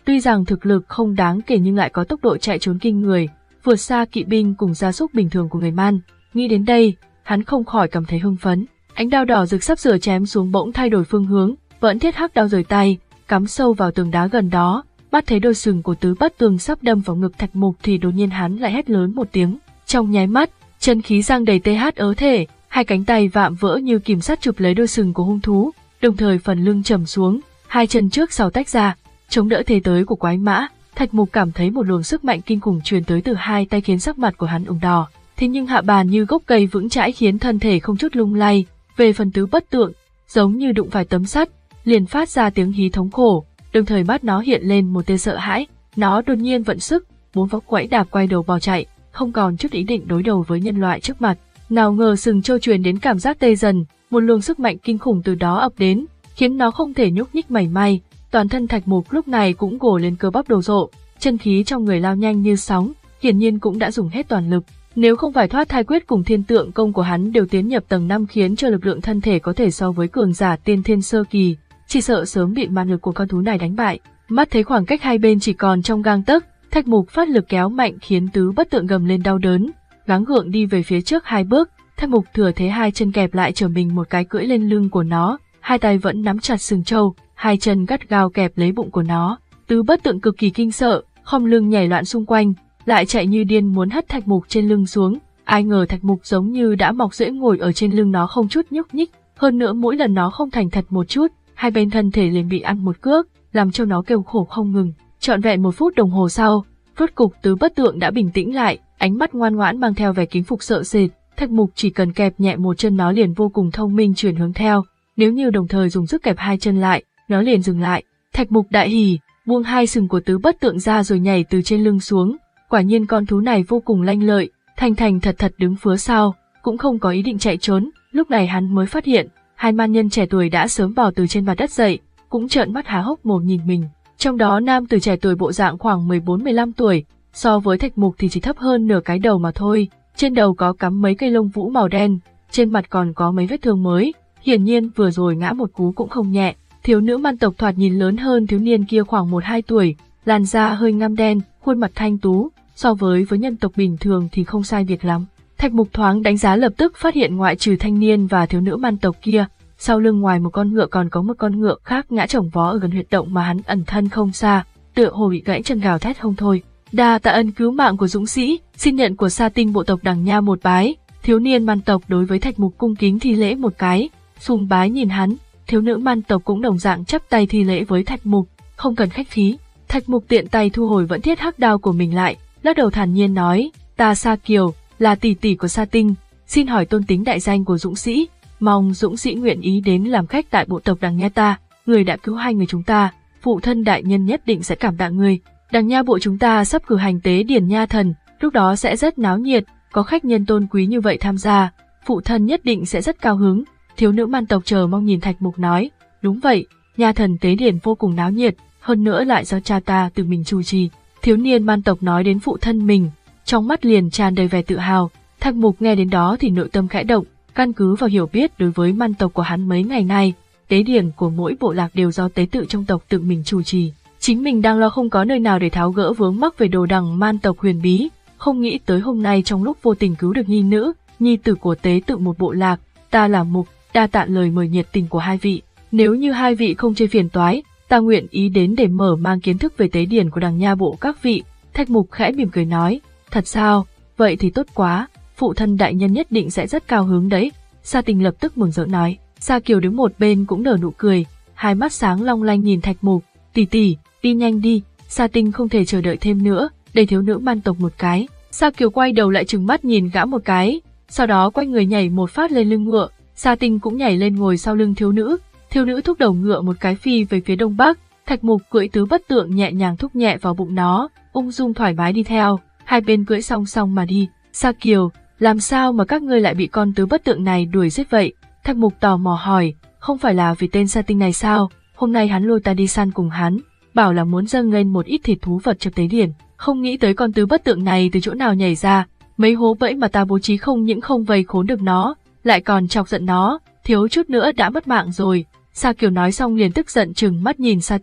Tuy rằng thực lực không đáng kể nhưng lại có tốc độ chạy trốn kinh người, vượt xa kỵ binh cùng gia súc bình thường của người Man. Nghĩ đến đây, hắn không khỏi cảm thấy hưng phấn. Ánh đao đỏ rực sắp sửa chém xuống bỗng thay đổi phương hướng, vẫn thiết hắc đao rời tay, cắm sâu vào tường đá gần đó. Mắt thấy đôi sừng của Tứ Bất Tượng sắp đâm vào ngực Thạch Mục thì đột nhiên hắn lại hét lớn một tiếng. Trong nháy mắt, chân khí giăng đầy tê hát ớ thể, hai cánh tay vạm vỡ như kìm sắt chụp lấy đôi sừng của hung thú, đồng thời phần lưng trầm xuống, hai chân trước sau tách ra, chống đỡ thế tới của quái mã. Thạch Mục cảm thấy một luồng sức mạnh kinh khủng truyền tới từ hai tay khiến sắc mặt của hắn ửng đỏ. Thế nhưng hạ bàn như gốc cây vững chãi khiến thân thể không chút lung lay. Về phần Tứ Bất Tượng, giống như đụng phải tấm sắt, liền phát ra tiếng hí thống khổ, đồng thời mắt nó hiện lên một tia sợ hãi. Nó đột nhiên vận sức, bốn vóc quẫy đạp quay đầu bỏ chạy, không còn chút ý định đối đầu với nhân loại trước mặt. Nào ngờ sừng trâu truyền đến cảm giác tê dần, một luồng sức mạnh kinh khủng từ đó ập đến, khiến nó không thể nhúc nhích mảy may. Toàn thân Thạch Mục lúc này cũng gồ lên cơ bắp đồ rộ, chân khí trong người lao nhanh như sóng, hiển nhiên cũng đã dùng hết toàn lực. Nếu không phải thoát thai quyết cùng thiên tượng công của hắn đều tiến nhập tầng năm khiến cho lực lượng thân thể có thể so với cường giả tiên thiên sơ kỳ, chỉ sợ sớm bị màn lực của con thú này đánh bại. Mắt thấy khoảng cách hai bên chỉ còn trong gang tấc, Thạch Mục phát lực kéo mạnh khiến Tứ Bất Tượng gầm lên đau đớn, gắng gượng đi về phía trước hai bước. Thạch Mục thừa thế hai chân kẹp lại trở mình một cái cưỡi lên lưng của nó, hai tay vẫn nắm chặt sừng trâu, hai chân gắt gao kẹp lấy bụng của nó. Tứ Bất Tượng cực kỳ kinh sợ, khom lưng nhảy loạn xung quanh, lại chạy như điên muốn hất Thạch Mục trên lưng xuống. Ai ngờ Thạch Mục giống như đã mọc rễ ngồi ở trên lưng nó không chút nhúc nhích, hơn nữa mỗi lần nó không thành thật một chút, hai bên thân thể liền bị ăn một cước, làm cho nó kêu khổ không ngừng. Trọn vẹn một phút đồng hồ sau, rốt cục Tứ Bất Tượng đã bình tĩnh lại, ánh mắt ngoan ngoãn mang theo vẻ kính phục sợ sệt. Thạch Mục chỉ cần kẹp nhẹ một chân nó liền vô cùng thông minh chuyển hướng theo, nếu như đồng thời dùng sức kẹp hai chân lại, nó liền dừng lại. Thạch Mục đại hỉ, buông hai sừng của Tứ Bất Tượng ra rồi nhảy từ trên lưng xuống. Quả nhiên con thú này vô cùng lanh lợi, thành thành thật thật đứng phía sau, cũng không có ý định chạy trốn. Lúc này hắn mới phát hiện, hai man nhân trẻ tuổi đã sớm bò từ trên mặt đất dậy, cũng trợn mắt há hốc mồm nhìn mình. Trong đó nam tử trẻ tuổi bộ dạng khoảng mười bốn mười lăm tuổi, so với Thạch Mục thì chỉ thấp hơn nửa cái đầu mà thôi. Trên đầu có cắm mấy cây lông vũ màu đen, trên mặt còn có mấy vết thương mới, hiển nhiên vừa rồi ngã một cú cũng không nhẹ. Thiếu nữ man tộc thoạt nhìn lớn hơn thiếu niên kia khoảng một hai tuổi, làn da hơi ngăm đen, khuôn mặt thanh tú, so với với nhân tộc bình thường thì không sai biệt lắm. Thạch Mục thoáng đánh giá lập tức phát hiện ngoại trừ thanh niên và thiếu nữ man tộc kia, sau lưng ngoài một con ngựa còn có một con ngựa khác ngã chồng vó ở gần huyệt động mà hắn ẩn thân không xa, tựa hồ bị gãy chân gào thét không thôi. Đa tạ ân cứu mạng của dũng sĩ, xin nhận của Sa Tinh bộ tộc Đằng Nha một bái. Thiếu niên man tộc đối với Thạch Mục cung kính thi lễ một cái, sùng bái nhìn hắn. Thiếu nữ man tộc cũng đồng dạng chắp tay thi lễ với Thạch Mục, không cần khách khí. Thạch Mục tiện tay thu hồi vẫn thiết hắc đao của mình lại, lắc đầu thản nhiên nói, ta Sa Kiều, là tỷ tỷ của Sa Tinh, xin hỏi tôn tính đại danh của dũng sĩ, mong dũng sĩ nguyện ý đến làm khách tại bộ tộc Đằng Nha ta, người đã cứu hai người chúng ta, phụ thân đại nhân nhất định sẽ cảm tạ người. Đằng Nha bộ chúng ta sắp cử hành tế điển nha thần, lúc đó sẽ rất náo nhiệt, có khách nhân tôn quý như vậy tham gia, phụ thân nhất định sẽ rất cao hứng. Thiếu nữ man tộc chờ mong nhìn Thạch Mục nói, đúng vậy, nha thần tế điển vô cùng náo nhiệt, hơn nữa lại do cha ta tự mình chủ trì. Thiếu niên man tộc nói đến phụ thân mình, trong mắt liền tràn đầy vẻ tự hào. Thạch Mục nghe đến đó thì nội tâm khẽ động, căn cứ vào hiểu biết đối với man tộc của hắn mấy ngày nay, tế điển của mỗi bộ lạc đều do tế tự trong tộc tự mình chủ trì. Chính mình đang lo không có nơi nào để tháo gỡ vướng mắc về đồ đằng man tộc huyền bí, không nghĩ tới hôm nay trong lúc vô tình cứu được nhi nữ, nhi tử của tế tự một bộ lạc, ta là Mục, đa tạ lời mời nhiệt tình của hai vị. Nếu như hai vị không chê phiền toái, ta nguyện ý đến để mở mang kiến thức về tế điển của Đằng Nha bộ các vị. Thạch Mục khẽ mỉm cười nói, thật sao, vậy thì tốt quá, phụ thân đại nhân nhất định sẽ rất cao hứng đấy. Sa Tinh lập tức mừng rỡ nói. Sa Kiều đứng một bên cũng nở nụ cười, hai mắt sáng long lanh nhìn Thạch Mục, tỷ tỷ, đi nhanh đi. Sa Tinh không thể chờ đợi thêm nữa, đẩy thiếu nữ man tộc một cái. Sa Kiều quay đầu lại trừng mắt nhìn gã một cái, sau đó quay người nhảy một phát lên lưng ngựa. Sa Tinh cũng nhảy lên ngồi sau lưng thiếu nữ. Thiếu nữ thúc đầu ngựa một cái phi về phía đông bắc. Thạch Mục cưỡi Tứ Bất Tượng nhẹ nhàng thúc nhẹ vào bụng nó, ung dung thoải mái đi theo, hai bên cưỡi song song mà đi. Sa Kiều, làm sao mà các ngươi lại bị con Tứ Bất Tượng này đuổi giết vậy? Thạch Mục tò mò hỏi, không phải là vì tên Sa Tinh này sao? Hôm nay hắn lôi ta đi săn cùng hắn, bảo là muốn dâng lên một ít thịt thú vật cho tế điển, không nghĩ tới con Tứ Bất Tượng này từ chỗ nào nhảy ra, mấy hố bẫy mà ta bố trí không những không vây khốn được nó, lại còn chọc giận nó, thiếu chút nữa đã mất mạng rồi. Sa Kiều nói xong liền tức giận trừng mắt nhìn Sa Tinh,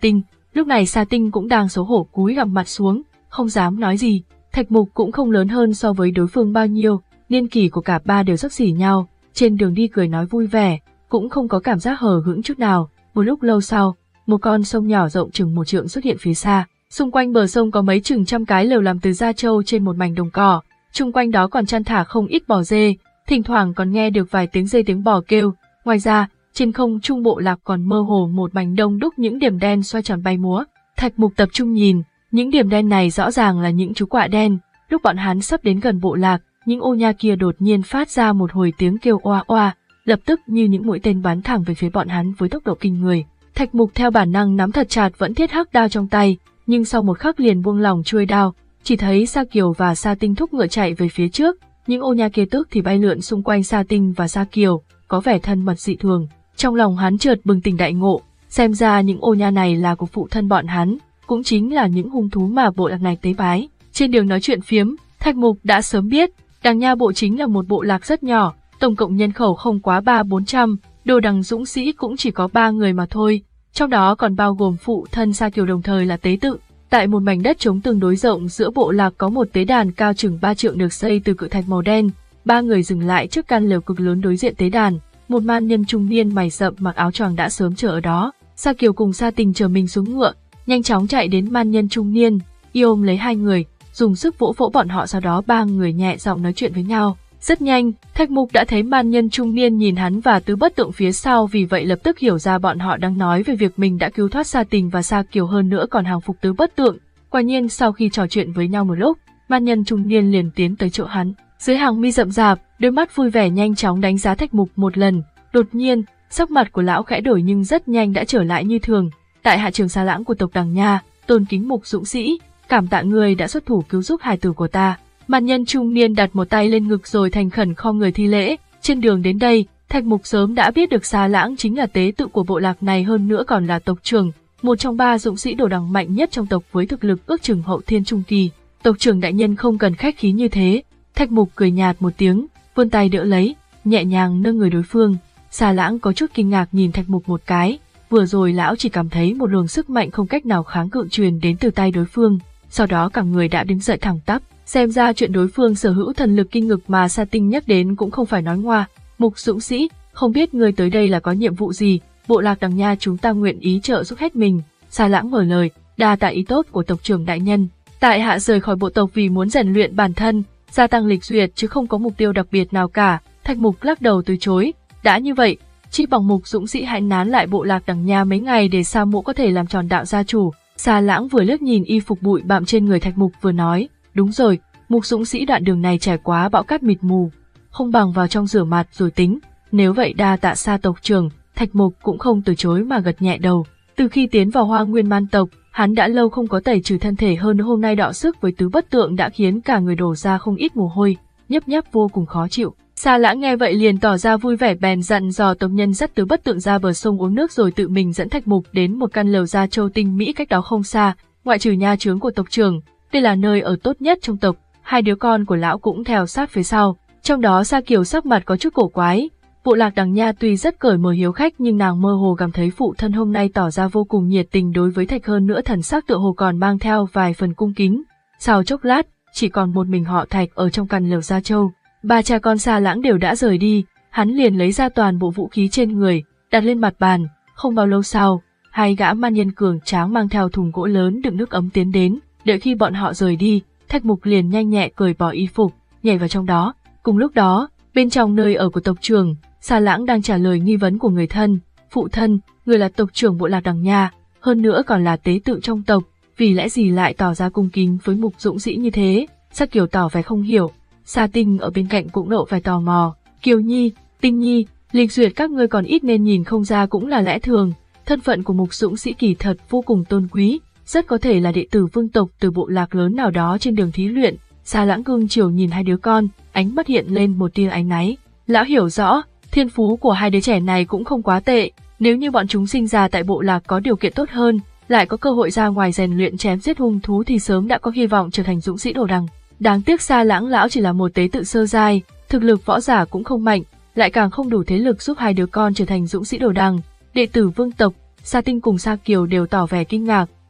Lúc này Sa Tinh cũng đang xấu hổ cúi gằm mặt xuống, không dám nói gì. Thạch Mục cũng không lớn hơn so với đối phương bao nhiêu, niên kỷ của cả ba đều xấp xỉ nhau, trên đường đi cười nói vui vẻ, cũng không có cảm giác hờ hững chút nào. Một lúc lâu sau, một con sông nhỏ rộng chừng một trượng xuất hiện phía xa. Xung quanh bờ sông có mấy chừng trăm cái lều làm từ da trâu trên một mảnh đồng cỏ, chung quanh đó còn chăn thả không ít bò dê, thỉnh thoảng còn nghe được vài tiếng dê tiếng bò kêu. Ngoài ra, trên không trung bộ lạc còn mơ hồ một mảnh đông đúc những điểm đen xoay tròn bay múa. Thạch Mục tập trung nhìn, những điểm đen này rõ ràng là những chú quạ đen. Lúc bọn hắn sắp đến gần bộ lạc, những ô nha kia đột nhiên phát ra một hồi tiếng kêu oa oa, lập tức như những mũi tên bắn thẳng về phía bọn hắn với tốc độ kinh người. Thạch Mục theo bản năng nắm thật chặt vẫn thiết hắc đao trong tay, nhưng sau một khắc liền buông lỏng chuôi đao, chỉ thấy Sa Kiều và Sa Tinh thúc ngựa chạy về phía trước, những ô nha kia tức thì bay lượn xung quanh Sa Tinh và Sa Kiều, có vẻ thân mật dị thường. Trong lòng hắn chợt bừng tỉnh đại ngộ, xem ra những ô nha này là của phụ thân bọn hắn, cũng chính là những hung thú mà bộ lạc này tế bái. Trên đường nói chuyện phiếm, Thạch Mục đã sớm biết, Đằng Nha bộ chính là một bộ lạc rất nhỏ, tổng cộng nhân khẩu không quá ba bốn trăm, Đồ Đằng dũng sĩ cũng chỉ có ba người mà thôi, trong đó còn bao gồm phụ thân Sa Kiều đồng thời là tế tự. Tại một mảnh đất trống tương đối rộng giữa bộ lạc có một tế đàn cao chừng ba trượng được xây từ cự thạch màu đen. Ba người dừng lại trước căn lều cực lớn đối diện tế đàn. Một man nhân trung niên mày rậm mặc áo choàng đã sớm chờ ở đó. Sa Kiều cùng Sa Tinh chờ mình xuống ngựa, nhanh chóng chạy đến man nhân trung niên, y ôm lấy hai người, dùng sức vỗ vỗ bọn họ, sau đó ba người nhẹ giọng nói chuyện với nhau. Rất nhanh, Thạch Mục đã thấy man nhân trung niên nhìn hắn và Tứ Bất Tượng phía sau, vì vậy lập tức hiểu ra bọn họ đang nói về việc mình đã cứu thoát Sa Tinh và Sa Kiều, hơn nữa còn hàng phục Tứ Bất Tượng. Quả nhiên sau khi trò chuyện với nhau một lúc, man nhân trung niên liền tiến tới chỗ hắn. Dưới hàng mi rậm rạp, đôi mắt vui vẻ nhanh chóng đánh giá Thạch Mục một lần. Đột nhiên, sắc mặt của lão khẽ đổi nhưng rất nhanh đã trở lại như thường. Tại hạ trường Sa Lãng của tộc Đằng Nha, tôn kính Mục dũng sĩ, cảm tạ người đã xuất thủ cứu giúp hài tử của ta. Man nhân trung niên đặt một tay lên ngực rồi thành khẩn khom người thi lễ. Trên đường đến đây, Thạch Mục sớm đã biết được Sa Lãng chính là tế tự của bộ lạc này, hơn nữa còn là tộc trưởng, một trong ba dũng sĩ Đồ Đằng mạnh nhất trong tộc với thực lực ước chừng hậu thiên trung kỳ. Tộc trưởng đại nhân không cần khách khí như thế. Thạch Mục cười nhạt một tiếng, vươn tay đỡ lấy, nhẹ nhàng nâng người đối phương. Sa Lãng có chút kinh ngạc nhìn Thạch Mục một cái, vừa rồi lão chỉ cảm thấy một luồng sức mạnh không cách nào kháng cự truyền đến từ tay đối phương, sau đó cả người đã đứng dậy thẳng tắp. Xem ra chuyện đối phương sở hữu thần lực kinh ngực mà Sa Tinh nhắc đến cũng không phải nói ngoa. Mục dũng sĩ, không biết ngươi tới đây là có nhiệm vụ gì? Bộ lạc Đằng Nha chúng ta nguyện ý trợ giúp hết mình. Sa Lãng mở lời, đa tạ ý tốt của tộc trưởng đại nhân. Tại hạ rời khỏi bộ tộc vì muốn rèn luyện bản thân, gia tăng lịch duyệt chứ không có mục tiêu đặc biệt nào cả. Thạch Mục lắc đầu từ chối. Đã như vậy, chỉ bằng Mục dũng sĩ hãy nán lại bộ lạc Đằng Nha mấy ngày để Sa Mộ có thể làm tròn đạo gia chủ. Sa Lãng vừa liếc nhìn y phục bụi bặm trên người Thạch Mục vừa nói, đúng rồi, Mục dũng sĩ đoạn đường này trải quá bão cát mịt mù, không bằng vào trong rửa mặt rồi tính. Nếu vậy đa tạ Sa tộc trưởng. Thạch Mục cũng không từ chối mà gật nhẹ đầu. Từ khi tiến vào Hoa Nguyên Man tộc, hắn đã lâu không có tẩy trừ thân thể, hơn hôm nay đọ sức với Tứ Bất Tượng đã khiến cả người đổ ra không ít mồ hôi, nhấp nháp vô cùng khó chịu. Sa Lãng nghe vậy liền tỏ ra vui vẻ, bèn dặn dò tộc nhân dắt Tứ Bất Tượng ra bờ sông uống nước rồi tự mình dẫn Thạch Mục đến một căn lều da trâu tinh mỹ cách đó không xa, ngoại trừ nha trướng của tộc trưởng, đây là nơi ở tốt nhất trong tộc. Hai đứa con của lão cũng theo sát phía sau, trong đó Sa Kiều sắc mặt có chút cổ quái. Bộ lạc Đằng Nha tuy rất cởi mở hiếu khách nhưng nàng mơ hồ cảm thấy phụ thân hôm nay tỏ ra vô cùng nhiệt tình đối với Thạch, hơn nữa thần sắc tựa hồ còn mang theo vài phần cung kính. Sau chốc lát, chỉ còn một mình họ Thạch ở trong căn lều da trâu. Ba cha con Sa Lãng đều đã rời đi, hắn liền lấy ra toàn bộ vũ khí trên người, đặt lên mặt bàn. Không bao lâu sau, hai gã man nhân cường tráng mang theo thùng gỗ lớn đựng nước ấm tiến đến. Đợi khi bọn họ rời đi, Thạch Mục liền nhanh nhẹ cởi bỏ y phục, nhảy vào trong đó. Cùng lúc đó, bên trong nơi ở của tộc trưởng, Sa Lãng đang trả lời nghi vấn của người thân. Phụ thân, người là tộc trưởng bộ lạc Đằng Nha, hơn nữa còn là tế tự trong tộc, vì lẽ gì lại tỏ ra cung kính với Mục dũng sĩ như thế? Sa Kiều tỏ vẻ không hiểu. Sa Tinh ở bên cạnh cũng lộ vẻ tò mò. Kiều Nhi, Tinh Nhi, lịch duyệt các ngươi còn ít nên nhìn không ra cũng là lẽ thường. Thân phận của Mục dũng sĩ kỳ thật vô cùng tôn quý, rất có thể là đệ tử vương tộc từ bộ lạc lớn nào đó trên đường thí luyện. Sa Lãng cương chiều nhìn hai đứa con, ánh mắt hiện lên một tia áy náy. Lão hiểu rõ, thiên phú của hai đứa trẻ này cũng không quá tệ, nếu như bọn chúng sinh ra tại bộ lạc có điều kiện tốt hơn, lại có cơ hội ra ngoài rèn luyện chém giết hung thú thì sớm đã có hy vọng trở thành dũng sĩ Đồ Đằng. Đáng tiếc Sa Lãng lão chỉ là một tế tự sơ giai, thực lực võ giả cũng không mạnh, lại càng không đủ thế lực giúp hai đứa con trở thành dũng sĩ Đồ Đằng. Đệ tử vương tộc, Sa Tinh cùng Sa Kiều đều tỏ vẻ kinh ngạc,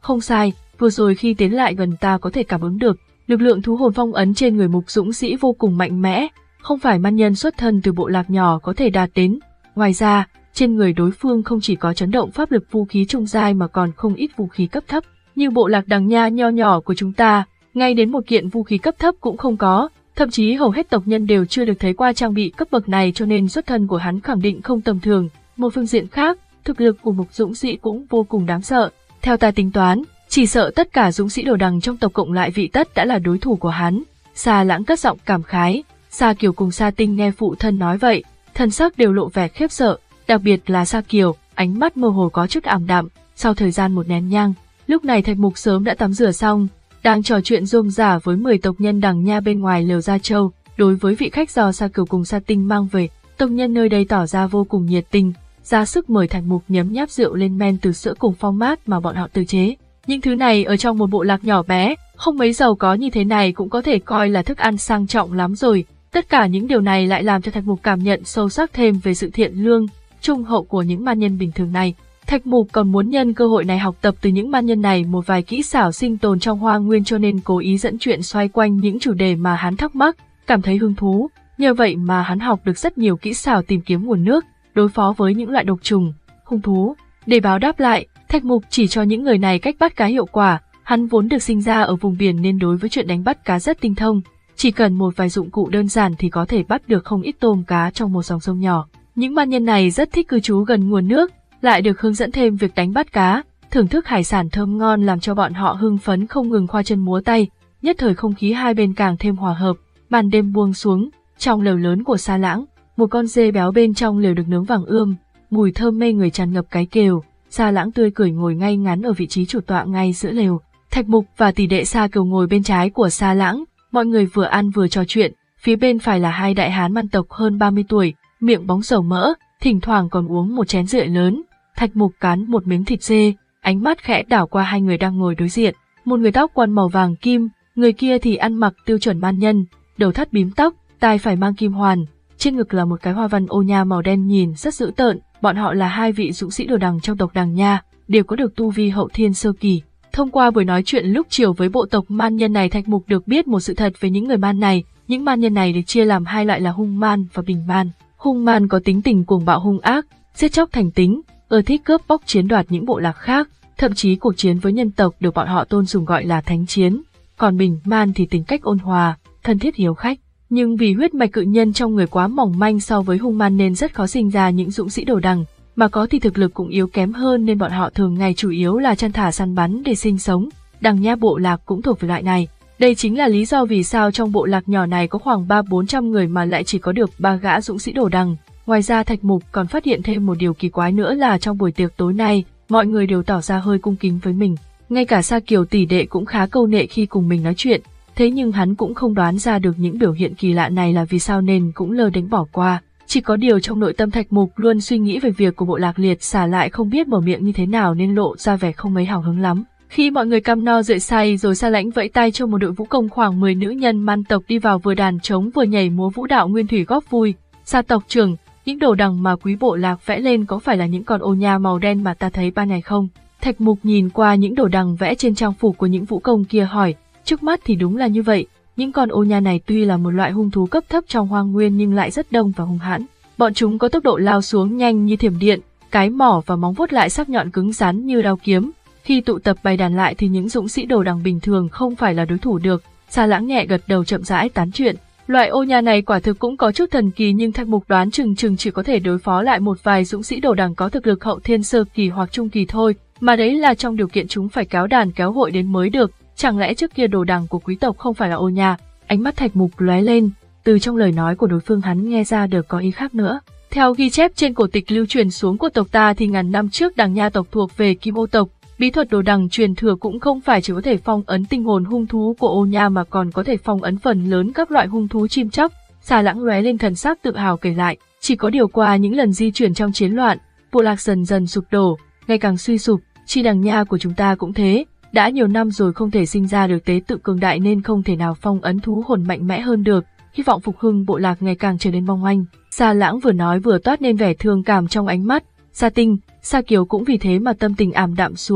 Không sai, vừa rồi khi tiến lại gần ta có thể cảm ứng được, lực lượng thú hồn phong ấn trên người Mục Dũng Sĩ vô cùng mạnh mẽ, không phải man nhân xuất thân từ bộ lạc nhỏ có thể đạt đến. Ngoài ra, trên người đối phương không chỉ có chấn động pháp lực vũ khí trung giai mà còn không ít vũ khí cấp thấp, như bộ lạc Đằng Nha nho nhỏ của chúng ta, ngay đến một kiện vũ khí cấp thấp cũng không có, thậm chí hầu hết tộc nhân đều chưa được thấy qua trang bị cấp bậc này, cho nên xuất thân của hắn khẳng định không tầm thường. Một phương diện khác, thực lực của Mục Dũng Sĩ cũng vô cùng đáng sợ. Theo ta tính toán, chỉ sợ tất cả dũng sĩ đồ đằng trong tộc cộng lại vị tất đã là đối thủ của hắn. Sa Lãng cất giọng cảm khái. Sa Kiều cùng Sa Tinh nghe phụ thân nói vậy, thân sắc đều lộ vẻ khiếp sợ, đặc biệt là Sa Kiều, ánh mắt mơ hồ có chút ảm đạm. Sau thời gian một nén nhang, lúc này Thạch Mục sớm đã tắm rửa xong, đang trò chuyện rôm rả với mười tộc nhân Đằng Nha bên ngoài lều Gia Châu. Đối với vị khách do Sa Kiều cùng Sa Tinh mang về, tộc nhân nơi đây tỏ ra vô cùng nhiệt tình, ra sức mời Thạch Mục nhấm nháp rượu lên men từ sữa cùng phong mát mà bọn họ tự chế. Những thứ này ở trong một bộ lạc nhỏ bé, không mấy giàu có như thế này cũng có thể coi là thức ăn sang trọng lắm rồi. Tất cả những điều này lại làm cho Thạch Mục cảm nhận sâu sắc thêm về sự thiện lương, trung hậu của những man nhân bình thường này. Thạch Mục còn muốn nhân cơ hội này học tập từ những man nhân này một vài kỹ xảo sinh tồn trong hoang nguyên, cho nên cố ý dẫn chuyện xoay quanh những chủ đề mà hắn thắc mắc, cảm thấy hứng thú. Nhờ vậy mà hắn học được rất nhiều kỹ xảo tìm kiếm nguồn nước, đối phó với những loại độc trùng, hung thú. Để báo đáp lại, Thạch Mục chỉ cho những người này cách bắt cá hiệu quả. Hắn vốn được sinh ra ở vùng biển nên đối với chuyện đánh bắt cá rất tinh thông. Chỉ cần một vài dụng cụ đơn giản thì có thể bắt được không ít tôm cá trong một dòng sông nhỏ. Những man nhân này rất thích cư trú gần nguồn nước, lại được hướng dẫn thêm việc đánh bắt cá, thưởng thức hải sản thơm ngon làm cho bọn họ hưng phấn không ngừng khoa chân múa tay. Nhất thời không khí hai bên càng thêm hòa hợp. Màn đêm buông xuống, trong lều lớn của Sa Lãng, một con dê béo bên trong lều được nướng vàng ươm, mùi thơm mê người tràn ngập cái kều. Sa Lãng tươi cười ngồi ngay ngắn ở vị trí chủ tọa ngay giữa lều. Thạch Mục và tỷ đệ Sa Kiều ngồi bên trái của Sa Lãng, mọi người vừa ăn vừa trò chuyện. Phía bên phải là hai đại hán man tộc hơn ba mươi tuổi, miệng bóng dầu mỡ, thỉnh thoảng còn uống một chén rượu lớn. Thạch Mục cắn một miếng thịt dê, ánh mắt khẽ đảo qua hai người đang ngồi đối diện. Một người tóc quăn màu vàng kim, người kia thì ăn mặc tiêu chuẩn man nhân, đầu thắt bím tóc, tai phải mang kim hoàn, trên ngực là một cái hoa văn ô nha màu đen nhìn rất dữ tợn. Bọn họ là hai vị dũng sĩ đồ đằng trong tộc Đằng Nha, đều có được tu vi hậu thiên sơ kỳ. Thông qua buổi nói chuyện lúc chiều với bộ tộc man nhân này, Thạch Mục được biết một sự thật về những người man này. Những man nhân này được chia làm hai loại là hung man và bình man. Hung man có tính tình cuồng bạo hung ác, giết chóc thành tính, ưa thích cướp bóc chiếm đoạt những bộ lạc khác, thậm chí cuộc chiến với nhân tộc được bọn họ tôn sùng gọi là thánh chiến. Còn bình man thì tính cách ôn hòa, thân thiết hiếu khách. Nhưng vì huyết mạch cự nhân trong người quá mỏng manh so với hung man nên rất khó sinh ra những dũng sĩ đồ đằng, mà có thì thực lực cũng yếu kém hơn nên bọn họ thường ngày chủ yếu là chăn thả săn bắn để sinh sống. Đằng Nha bộ lạc cũng thuộc về loại này. Đây chính là lý do vì sao trong bộ lạc nhỏ này có khoảng ba bốn trăm người mà lại chỉ có được ba gã dũng sĩ đồ đằng. Ngoài ra Thạch Mục còn phát hiện thêm một điều kỳ quái nữa là trong buổi tiệc tối nay, mọi người đều tỏ ra hơi cung kính với mình. Ngay cả Sa Kiều tỷ đệ cũng khá câu nệ khi cùng mình nói chuyện. Thế nhưng hắn cũng không đoán ra được những biểu hiện kỳ lạ này là vì sao nên cũng lơ đánh bỏ qua. Chỉ có điều trong nội tâm Thạch Mục luôn suy nghĩ về việc của bộ lạc liệt xả lại không biết mở miệng như thế nào nên lộ ra vẻ không mấy hào hứng lắm. Khi mọi người cam no rượu say rồi, Sa Lãnh vẫy tay cho một đội vũ công khoảng mười nữ nhân man tộc đi vào, vừa đàn trống vừa nhảy múa vũ đạo nguyên thủy góp vui. Sa tộc trưởng, những đồ đằng mà quý bộ lạc vẽ lên có phải là những con ô nha màu đen mà ta thấy ban ngày không? Thạch Mục nhìn qua những đồ đằng vẽ trên trang phục của những vũ công kia hỏi. Trước mắt thì đúng là như vậy, những con ô nha này tuy là một loại hung thú cấp thấp trong hoang nguyên nhưng lại rất đông và hung hãn. Bọn chúng có tốc độ lao xuống nhanh như thiểm điện, cái mỏ và móng vuốt lại sắc nhọn cứng rắn như đao kiếm. Khi tụ tập bày đàn lại thì những dũng sĩ đồ đằng bình thường không phải là đối thủ được. Sa Lãng nhẹ gật đầu chậm rãi tán chuyện. Loại ô nha này quả thực cũng có chút thần kỳ, nhưng Thạch Mục đoán chừng chừng chỉ có thể đối phó lại một vài dũng sĩ đồ đằng có thực lực hậu thiên sơ kỳ hoặc trung kỳ thôi, mà đấy là trong điều kiện chúng phải kéo đàn kéo hội đến mới được. Chẳng lẽ trước kia đồ đằng của quý tộc không phải là ô nha? Ánh mắt Thạch Mục lóe lên, từ trong lời nói của đối phương hắn nghe ra được có ý khác nữa. Theo ghi chép trên cổ tịch lưu truyền xuống của tộc ta thì ngàn năm trước Đằng Nha tộc thuộc về Kim Ô tộc, bí thuật đồ đằng truyền thừa cũng không phải chỉ có thể phong ấn tinh hồn hung thú của ô nha mà còn có thể phong ấn phần lớn các loại hung thú chim chóc. Sa Lãng lóe lên thần sắc tự hào kể lại, chỉ có điều qua những lần di chuyển trong chiến loạn, bộ lạc dần dần sụp đổ, ngày càng suy sụp, chi Đằng Nha của chúng ta cũng thế. Đã nhiều năm rồi không thể sinh ra được tế tự cường đại nên không thể nào phong ấn thú hồn mạnh mẽ hơn được, hy vọng phục hưng bộ lạc ngày càng trở nên mong manh. Sa Lãng vừa nói vừa toát lên vẻ thương cảm trong ánh mắt. Sa Tinh, Sa Kiều cũng vì thế mà tâm tình ảm đạm xuống.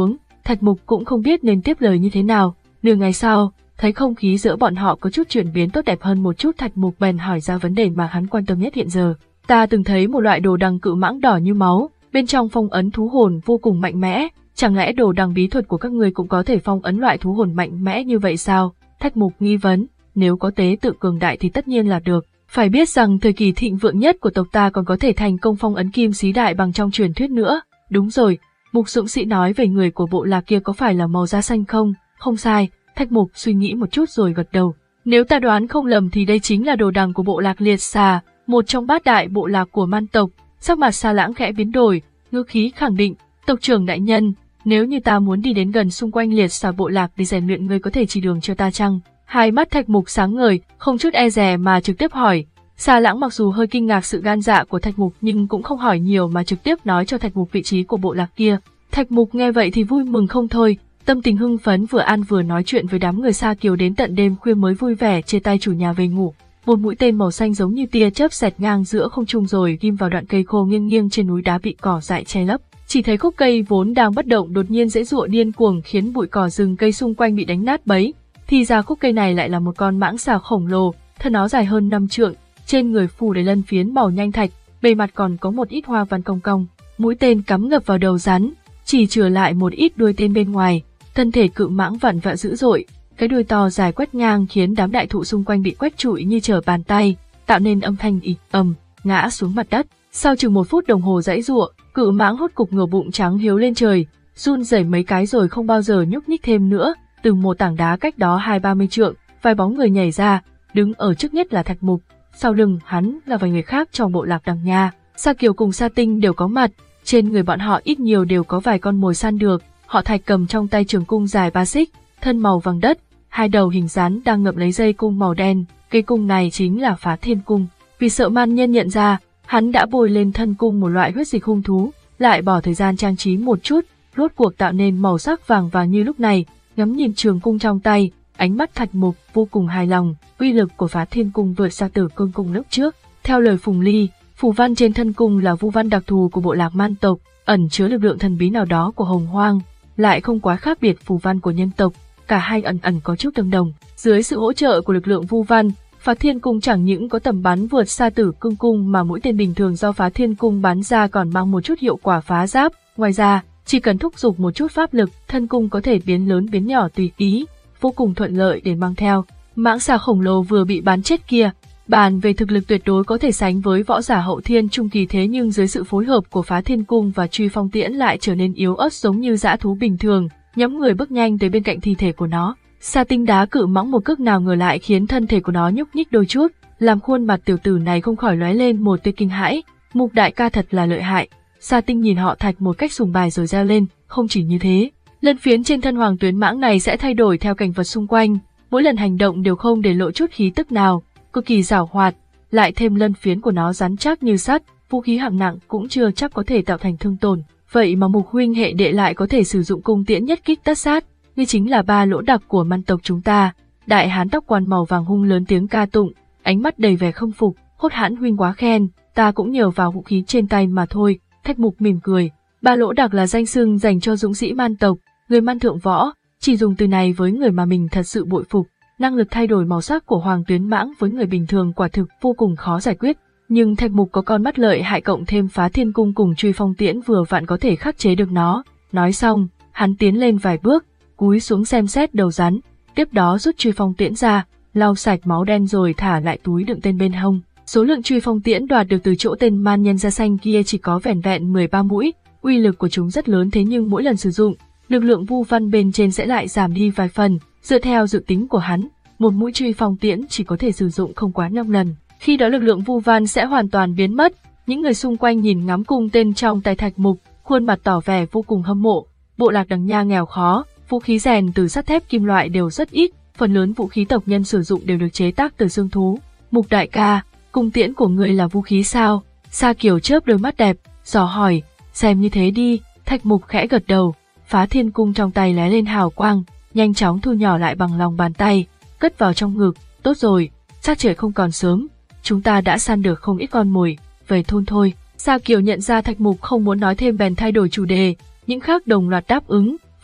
Thạch Mục cũng không biết nên tiếp lời như thế nào. Nửa ngày sau, thấy không khí giữa bọn họ có chút chuyển biến tốt đẹp hơn một chút, Thạch Mục bèn hỏi ra vấn đề mà hắn quan tâm nhất hiện giờ. Ta từng thấy một loại đồ đằng cự mãng đỏ như máu, bên trong phong ấn thú hồn vô cùng mạnh mẽ, chẳng lẽ đồ đằng bí thuật của các ngươi cũng có thể phong ấn loại thú hồn mạnh mẽ như vậy sao? Thạch Mục nghi vấn, nếu có tế tự cường đại thì tất nhiên là được. Phải biết rằng thời kỳ thịnh vượng nhất của tộc ta còn có thể thành công phong ấn kim xí đại bằng trong truyền thuyết nữa. Đúng rồi, Mục Dũng Sĩ nói về người của bộ lạc kia có phải là màu da xanh không? Không sai, Thạch Mục suy nghĩ một chút rồi gật đầu. Nếu ta đoán không lầm thì đây chính là đồ đằng của bộ lạc Liệt Xà, một trong bát đại bộ lạc của Man tộc. Sắc mặt Sa Lãng khẽ biến đổi, ngữ khí khẳng định, tộc trưởng đại nhân, nếu như ta muốn đi đến gần xung quanh Liệt Xà bộ lạc để rèn luyện, ngươi có thể chỉ đường cho ta chăng? Hai mắt Thạch Mục sáng ngời, không chút e dè mà trực tiếp hỏi. Sa Lãng mặc dù hơi kinh ngạc sự gan dạ của Thạch Mục nhưng cũng không hỏi nhiều mà trực tiếp nói cho Thạch Mục vị trí của bộ lạc kia. Thạch Mục nghe vậy thì vui mừng không thôi, tâm tình hưng phấn, vừa ăn vừa nói chuyện với đám người Sa Kiều đến tận đêm khuya mới vui vẻ chia tay chủ nhà về ngủ. Một mũi tên màu xanh giống như tia chớp xẹt ngang giữa không trung rồi ghim vào đoạn cây khô nghiêng nghiêng trên núi đá bị cỏ dại che lấp. Chỉ thấy khúc cây vốn đang bất động đột nhiên giãy giụa điên cuồng khiến bụi cỏ rừng cây xung quanh bị đánh nát bấy. Thì ra khúc cây này lại là một con mãng xà khổng lồ, thân nó dài hơn năm trượng, trên người phủ đầy lân phiến màu nhanh thạch, bề mặt còn có một ít hoa văn cong cong. Mũi tên cắm ngập vào đầu rắn, chỉ chừa lại một ít đuôi tên bên ngoài. Thân thể cự mãng vặn vẹo dữ dội, cái đuôi to dài quét ngang khiến đám đại thụ xung quanh bị quét trụi như trở bàn tay, tạo nên âm thanh ì ầm, ngã xuống mặt đất. Sau chừng một phút đồng hồ giãy giụa, cự mãng hốt cục ngửa bụng trắng hiếu lên trời, run rẩy mấy cái rồi không bao giờ nhúc nhích thêm nữa. Từ một tảng đá cách đó hai ba mươi trượng, vài bóng người nhảy ra, đứng ở trước nhất là Thạch Mục, sau lưng hắn là vài người khác trong bộ lạc Đằng Nha. Sa Kiều cùng Sa Tinh đều có mặt, trên người bọn họ ít nhiều đều có vài con mồi săn được. Họ Thạch cầm trong tay trường cung dài ba xích, thân màu vàng đất, hai đầu hình rắn đang ngậm lấy dây cung màu đen. Cây cung này chính là Phá Thiên Cung. Vì sợ man nhân nhận ra, hắn đã bôi lên thân cung một loại huyết dịch hung thú, lại bỏ thời gian trang trí một chút, rốt cuộc tạo nên màu sắc vàng vàng như lúc này. Ngắm nhìn trường cung trong tay, ánh mắt Thạch Mục vô cùng hài lòng, uy lực của Phá Thiên Cung vượt xa Tử Cương Cung lúc trước. Theo lời Phùng Ly, phù văn trên thân cung là vu văn đặc thù của bộ lạc Man tộc, ẩn chứa lực lượng thần bí nào đó của Hồng Hoang, lại không quá khác biệt phù văn của nhân tộc, cả hai ẩn ẩn có chút tương đồng. Dưới sự hỗ trợ của lực lượng vu văn, Phá Thiên Cung chẳng những có tầm bắn vượt xa Tử Cương Cung mà mũi tên bình thường do Phá Thiên Cung bắn ra còn mang một chút hiệu quả phá giáp. Ngoài ra, chỉ cần thúc giục một chút pháp lực, thân cung có thể biến lớn biến nhỏ tùy ý, vô cùng thuận lợi để mang theo. Mãng xà khổng lồ vừa bị bắn chết kia, bàn về thực lực tuyệt đối có thể sánh với võ giả hậu thiên trung kỳ, thế nhưng dưới sự phối hợp của Phá Thiên Cung và Truy Phong Tiễn lại trở nên yếu ớt giống như dã thú bình thường, nhắm người bước nhanh tới bên cạnh thi thể của nó. Sa Tinh đá cự mãng một cước nào ngờ lại khiến thân thể của nó nhúc nhích đôi chút, làm khuôn mặt tiểu tử này không khỏi lóe lên một tia kinh hãi. Mục đại ca thật là lợi hại. Sa Tinh nhìn họ Thạch một cách sùng bài rồi reo lên. Không chỉ như thế, lân phiến trên thân hoàng tuyến mãng này sẽ thay đổi theo cảnh vật xung quanh, mỗi lần hành động đều không để lộ chút khí tức nào, cực kỳ giảo hoạt, lại thêm lân phiến của nó rắn chắc như sắt, vũ khí hạng nặng cũng chưa chắc có thể tạo thành thương tổn. Vậy mà Mục huynh hệ đệ lại có thể sử dụng cung tiễn nhất kích tất sát, như chính là ba lỗ đặc của Man tộc chúng ta. Đại hán tóc quan màu vàng hung lớn tiếng ca tụng, ánh mắt đầy vẻ khâm phục. Hốt hãn huynh quá khen, ta cũng nhờ vào vũ khí trên tay mà thôi. Thạch Mục mỉm cười. Ba lỗ đặc là danh xưng dành cho dũng sĩ Man tộc, người Man thượng võ, chỉ dùng từ này với người mà mình thật sự bội phục. Năng lực thay đổi màu sắc của hoàng tuyến mãng với người bình thường quả thực vô cùng khó giải quyết, nhưng Thạch Mục có con mắt lợi hại cộng thêm Phá Thiên Cung cùng Truy Phong Tiễn vừa vặn có thể khắc chế được nó. Nói xong, hắn tiến lên vài bước, cúi xuống xem xét đầu rắn, tiếp đó rút Truy Phong Tiễn ra, lau sạch máu đen rồi thả lại túi đựng tên bên hông. Số lượng Truy Phong Tiễn đoạt được từ chỗ tên man nhân da xanh kia chỉ có vẻn vẹn mười ba mũi, uy lực của chúng rất lớn, thế nhưng mỗi lần sử dụng, lực lượng vu văn bên trên sẽ lại giảm đi vài phần. Dựa theo dự tính của hắn, một mũi Truy Phong Tiễn chỉ có thể sử dụng không quá năm lần, khi đó lực lượng vu văn sẽ hoàn toàn biến mất. Những người xung quanh nhìn ngắm cung tên trong tay Thạch Mục, khuôn mặt tỏ vẻ vô cùng hâm mộ. Bộ lạc Đằng Nha nghèo khó, vũ khí rèn từ sắt thép kim loại đều rất ít, phần lớn vũ khí tộc nhân sử dụng đều được chế tác từ xương thú. Mục đại ca, cung tiễn của người là vũ khí sao? Sa Kiều chớp đôi mắt đẹp, dò hỏi. Xem như thế đi. Thạch Mục khẽ gật đầu. Phá Thiên Cung trong tay lóe lên hào quang, nhanh chóng thu nhỏ lại bằng lòng bàn tay, cất vào trong ngực. Tốt rồi, sắc trời không còn sớm, chúng ta đã săn được không ít con mồi, về thôn thôi. Sa Kiều nhận ra Thạch Mục không muốn nói thêm bèn thay đổi chủ đề, những khác đồng loạt đáp ứng.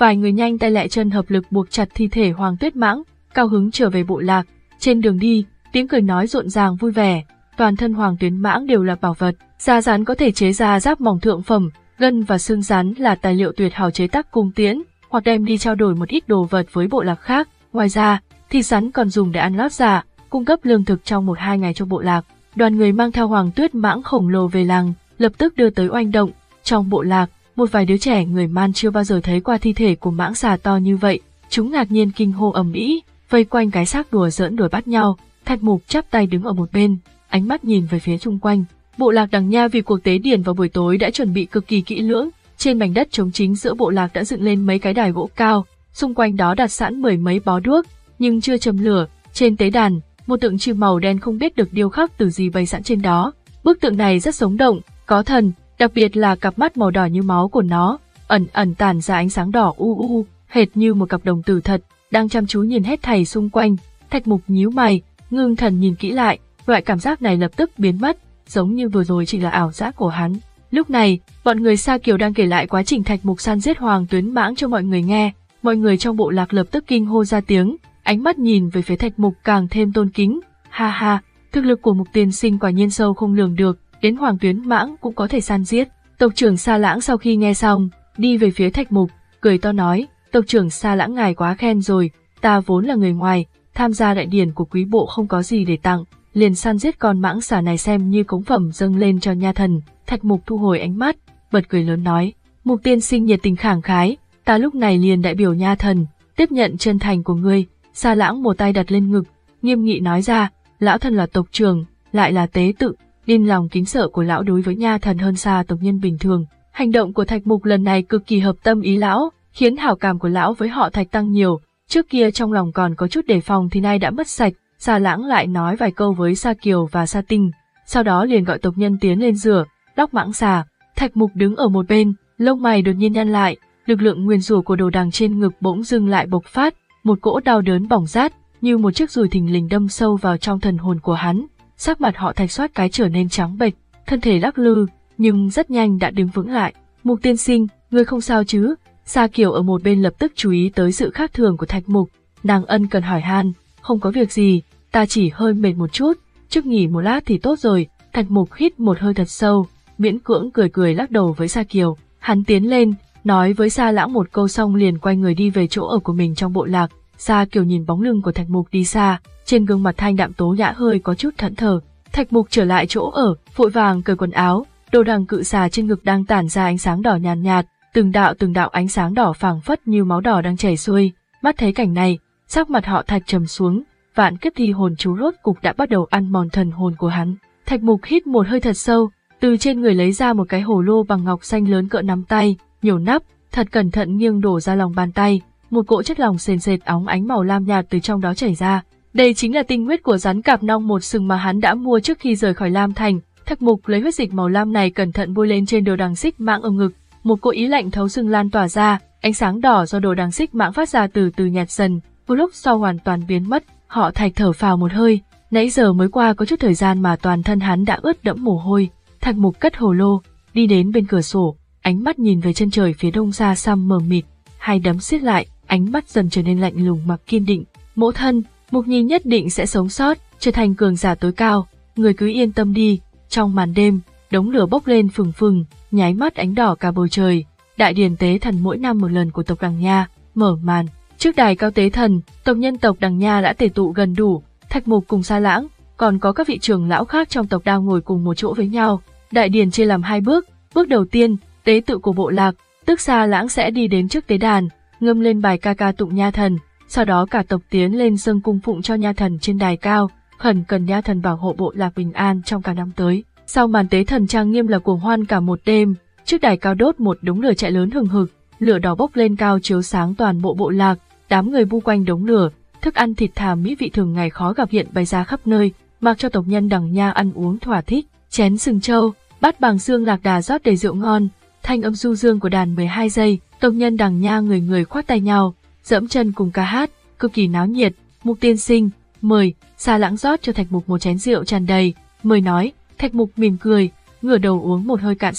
Vài người nhanh tay lẹ chân hợp lực buộc chặt thi thể Hoàng Tuyết Mãng, cao hứng trở về bộ lạc. Trên đường đi, tiếng cười nói rộn ràng vui vẻ, toàn thân Hoàng Tuyết Mãng đều là bảo vật, da rắn có thể chế ra giáp mỏng thượng phẩm, gân và xương rắn là tài liệu tuyệt hảo chế tác cung tiễn, hoặc đem đi trao đổi một ít đồ vật với bộ lạc khác. Ngoài ra, thịt rắn còn dùng để ăn lót dạ, cung cấp lương thực trong một hai ngày cho bộ lạc. Đoàn người mang theo Hoàng Tuyết Mãng khổng lồ về làng, lập tức đưa tới oanh động. Trong bộ lạc, một vài đứa trẻ người Man chưa bao giờ thấy qua thi thể của mãng xà to như vậy, chúng ngạc nhiên kinh hô ầm ĩ, vây quanh cái xác đùa giỡn đuổi bắt nhau. Thạch Mục chắp tay đứng ở một bên, ánh mắt nhìn về phía chung quanh. Bộ lạc Đằng Nha vì cuộc tế điển vào buổi tối đã chuẩn bị cực kỳ kỹ lưỡng. Trên mảnh đất trống chính giữa bộ lạc đã dựng lên mấy cái đài gỗ cao, xung quanh đó đặt sẵn mười mấy bó đuốc, nhưng chưa châm lửa. Trên tế đàn, một tượng chim màu đen không biết được điêu khắc từ gì bày sẵn trên đó. Bức tượng này rất sống động, có thần, đặc biệt là cặp mắt màu đỏ như máu của nó, ẩn ẩn tản ra ánh sáng đỏ u u, hệt như một cặp đồng tử thật, đang chăm chú nhìn hết thảy xung quanh. Thạch Mục nhíu mày, ngưng thần nhìn kỹ lại, loại cảm giác này lập tức biến mất, giống như vừa rồi chỉ là ảo giác của hắn. Lúc này, bọn người Sa Kiều đang kể lại quá trình Thạch Mục săn giết Hoàng Tuyết Mãng cho mọi người nghe. Mọi người trong bộ lạc lập tức kinh hô ra tiếng, ánh mắt nhìn về phía Thạch Mục càng thêm tôn kính. Ha ha, thực lực của Mục tiên sinh quả nhiên sâu không lường được, đến Hoàng Tuyết Mãng cũng có thể săn giết. Tộc trưởng Sa Lãng sau khi nghe xong, đi về phía Thạch Mục, cười to nói, tộc trưởng Sa Lãng ngài quá khen rồi, ta vốn là người ngoài, tham gia đại điển của quý bộ không có gì để tặng, liền săn giết con mãng xà này xem như cống phẩm dâng lên cho nha thần. Thạch Mục thu hồi ánh mắt, bật cười lớn nói, Mục tiên sinh nhiệt tình khẳng khái, ta lúc này liền đại biểu nha thần, tiếp nhận chân thành của ngươi. Sa Lãng một tay đặt lên ngực, nghiêm nghị nói ra, lão thần là tộc trưởng, lại là tế tự, nên lòng kính sợ của lão đối với nha thần hơn xa tộc nhân bình thường. Hành động của Thạch Mục lần này cực kỳ hợp tâm ý lão, khiến hảo cảm của lão với họ Thạch tăng nhiều. Trước kia trong lòng còn có chút đề phòng thì nay đã mất sạch. Sa Lãng lại nói vài câu với Sa Kiều và Sa Tinh, sau đó liền gọi tộc nhân tiến lên rửa, đóc mãng xà. Thạch Mục đứng ở một bên, lông mày đột nhiên nhăn lại, lực lượng nguyên rủa của đồ đằng trên ngực bỗng dưng lại bộc phát, một cỗ đau đớn bỏng rát, như một chiếc dùi thình lình đâm sâu vào trong thần hồn của hắn. Sắc mặt họ Thạch xoát cái trở nên trắng bệch, thân thể lắc lư, nhưng rất nhanh đã đứng vững lại. Mục tiên sinh, ngươi không sao chứ? Sa Kiều ở một bên lập tức chú ý tới sự khác thường của Thạch Mục, nàng ân cần hỏi han, không có việc gì, ta chỉ hơi mệt một chút, trước nghỉ một lát thì tốt rồi. Thạch Mục hít một hơi thật sâu, miễn cưỡng cười cười lắc đầu với Sa Kiều. Hắn tiến lên, nói với Sa Lãng một câu xong liền quay người đi về chỗ ở của mình trong bộ lạc. Sa Kiều nhìn bóng lưng của Thạch Mục đi xa, trên gương mặt thanh đạm tố nhã hơi có chút thẫn thờ. Thạch Mục trở lại chỗ ở, vội vàng cởi quần áo, đồ đằng cự xà trên ngực đang tản ra ánh sáng đỏ nhàn nhạt, nhạt, từng đạo từng đạo ánh sáng đỏ phảng phất như máu đỏ đang chảy xuôi. Mắt thấy cảnh này, sắc mặt họ Thạch trầm xuống, vạn kiếp thi hồn chú rốt cục đã bắt đầu ăn mòn thần hồn của hắn. Thạch Mục hít một hơi thật sâu, từ trên người lấy ra một cái hồ lô bằng ngọc xanh lớn cỡ nắm tay, nhổ nắp, thật cẩn thận nghiêng đổ ra lòng bàn tay, một cỗ chất lỏng sền sệt óng ánh màu lam nhạt từ trong đó chảy ra. Đây chính là tinh huyết của rắn cạp nong một sừng mà hắn đã mua trước khi rời khỏi Lam Thành. Thạch Mục lấy huyết dịch màu lam này cẩn thận bôi lên trên đồ đằng xích mãng ở ngực, một cỗ ý lạnh thấu xương lan tỏa ra, ánh sáng đỏ do đồ đằng xích mãng phát ra từ từ nhạt dần, một lúc sau hoàn toàn biến mất. Họ Thạch thở phào một hơi, nãy giờ mới qua có chút thời gian mà toàn thân hắn đã ướt đẫm mồ hôi. Thạch Mục cất hồ lô, đi đến bên cửa sổ, ánh mắt nhìn về chân trời phía đông xa xăm mờ mịt, hai đấm siết lại, ánh mắt dần trở nên lạnh lùng mà kiên định. Mẫu thân, Mục Nhi nhất định sẽ sống sót, trở thành cường giả tối cao, người cứ yên tâm đi. Trong màn đêm, đống lửa bốc lên phừng phừng, nháy mắt ánh đỏ cả bầu trời. Đại điển tế thần mỗi năm một lần của tộc Đằng Nha mở màn. Trước đài cao tế thần, tộc nhân tộc Đằng Nha đã tề tụ gần đủ, Thạch Mục cùng Sa Lãng, còn có các vị trưởng lão khác trong tộc đang ngồi cùng một chỗ với nhau. Đại điển chia làm hai bước, bước đầu tiên, tế tự của bộ lạc, tức Sa Lãng sẽ đi đến trước tế đàn, ngâm lên bài ca ca tụng nha thần, sau đó cả tộc tiến lên dâng cung phụng cho nha thần trên đài cao, khẩn cần nha thần bảo hộ bộ lạc bình an trong cả năm tới. Sau màn tế thần trang nghiêm là cuồng hoan cả một đêm, trước đài cao đốt một đống lửa chạy lớn hừng hực, lửa đỏ bốc lên cao chiếu sáng toàn bộ bộ lạc, đám người bu quanh đống lửa, thức ăn thịt thà mỹ vị thường ngày khó gặp hiện bày ra khắp nơi, mặc cho tộc nhân Đằng Nha ăn uống thỏa thích. Chén sừng trâu, bát bằng xương lạc đà rót đầy rượu ngon, thanh âm du dương của đàn mười hai giây, tộc nhân Đằng Nha người người khoát tay nhau, dẫm chân cùng ca hát, cực kỳ náo nhiệt. Mục tiên sinh, mời. Sa Lãng rót cho Thạch Mục một chén rượu tràn đầy, mời nói. Thạch Mục mỉm cười, ngửa đầu uống một hơi cạn sạch,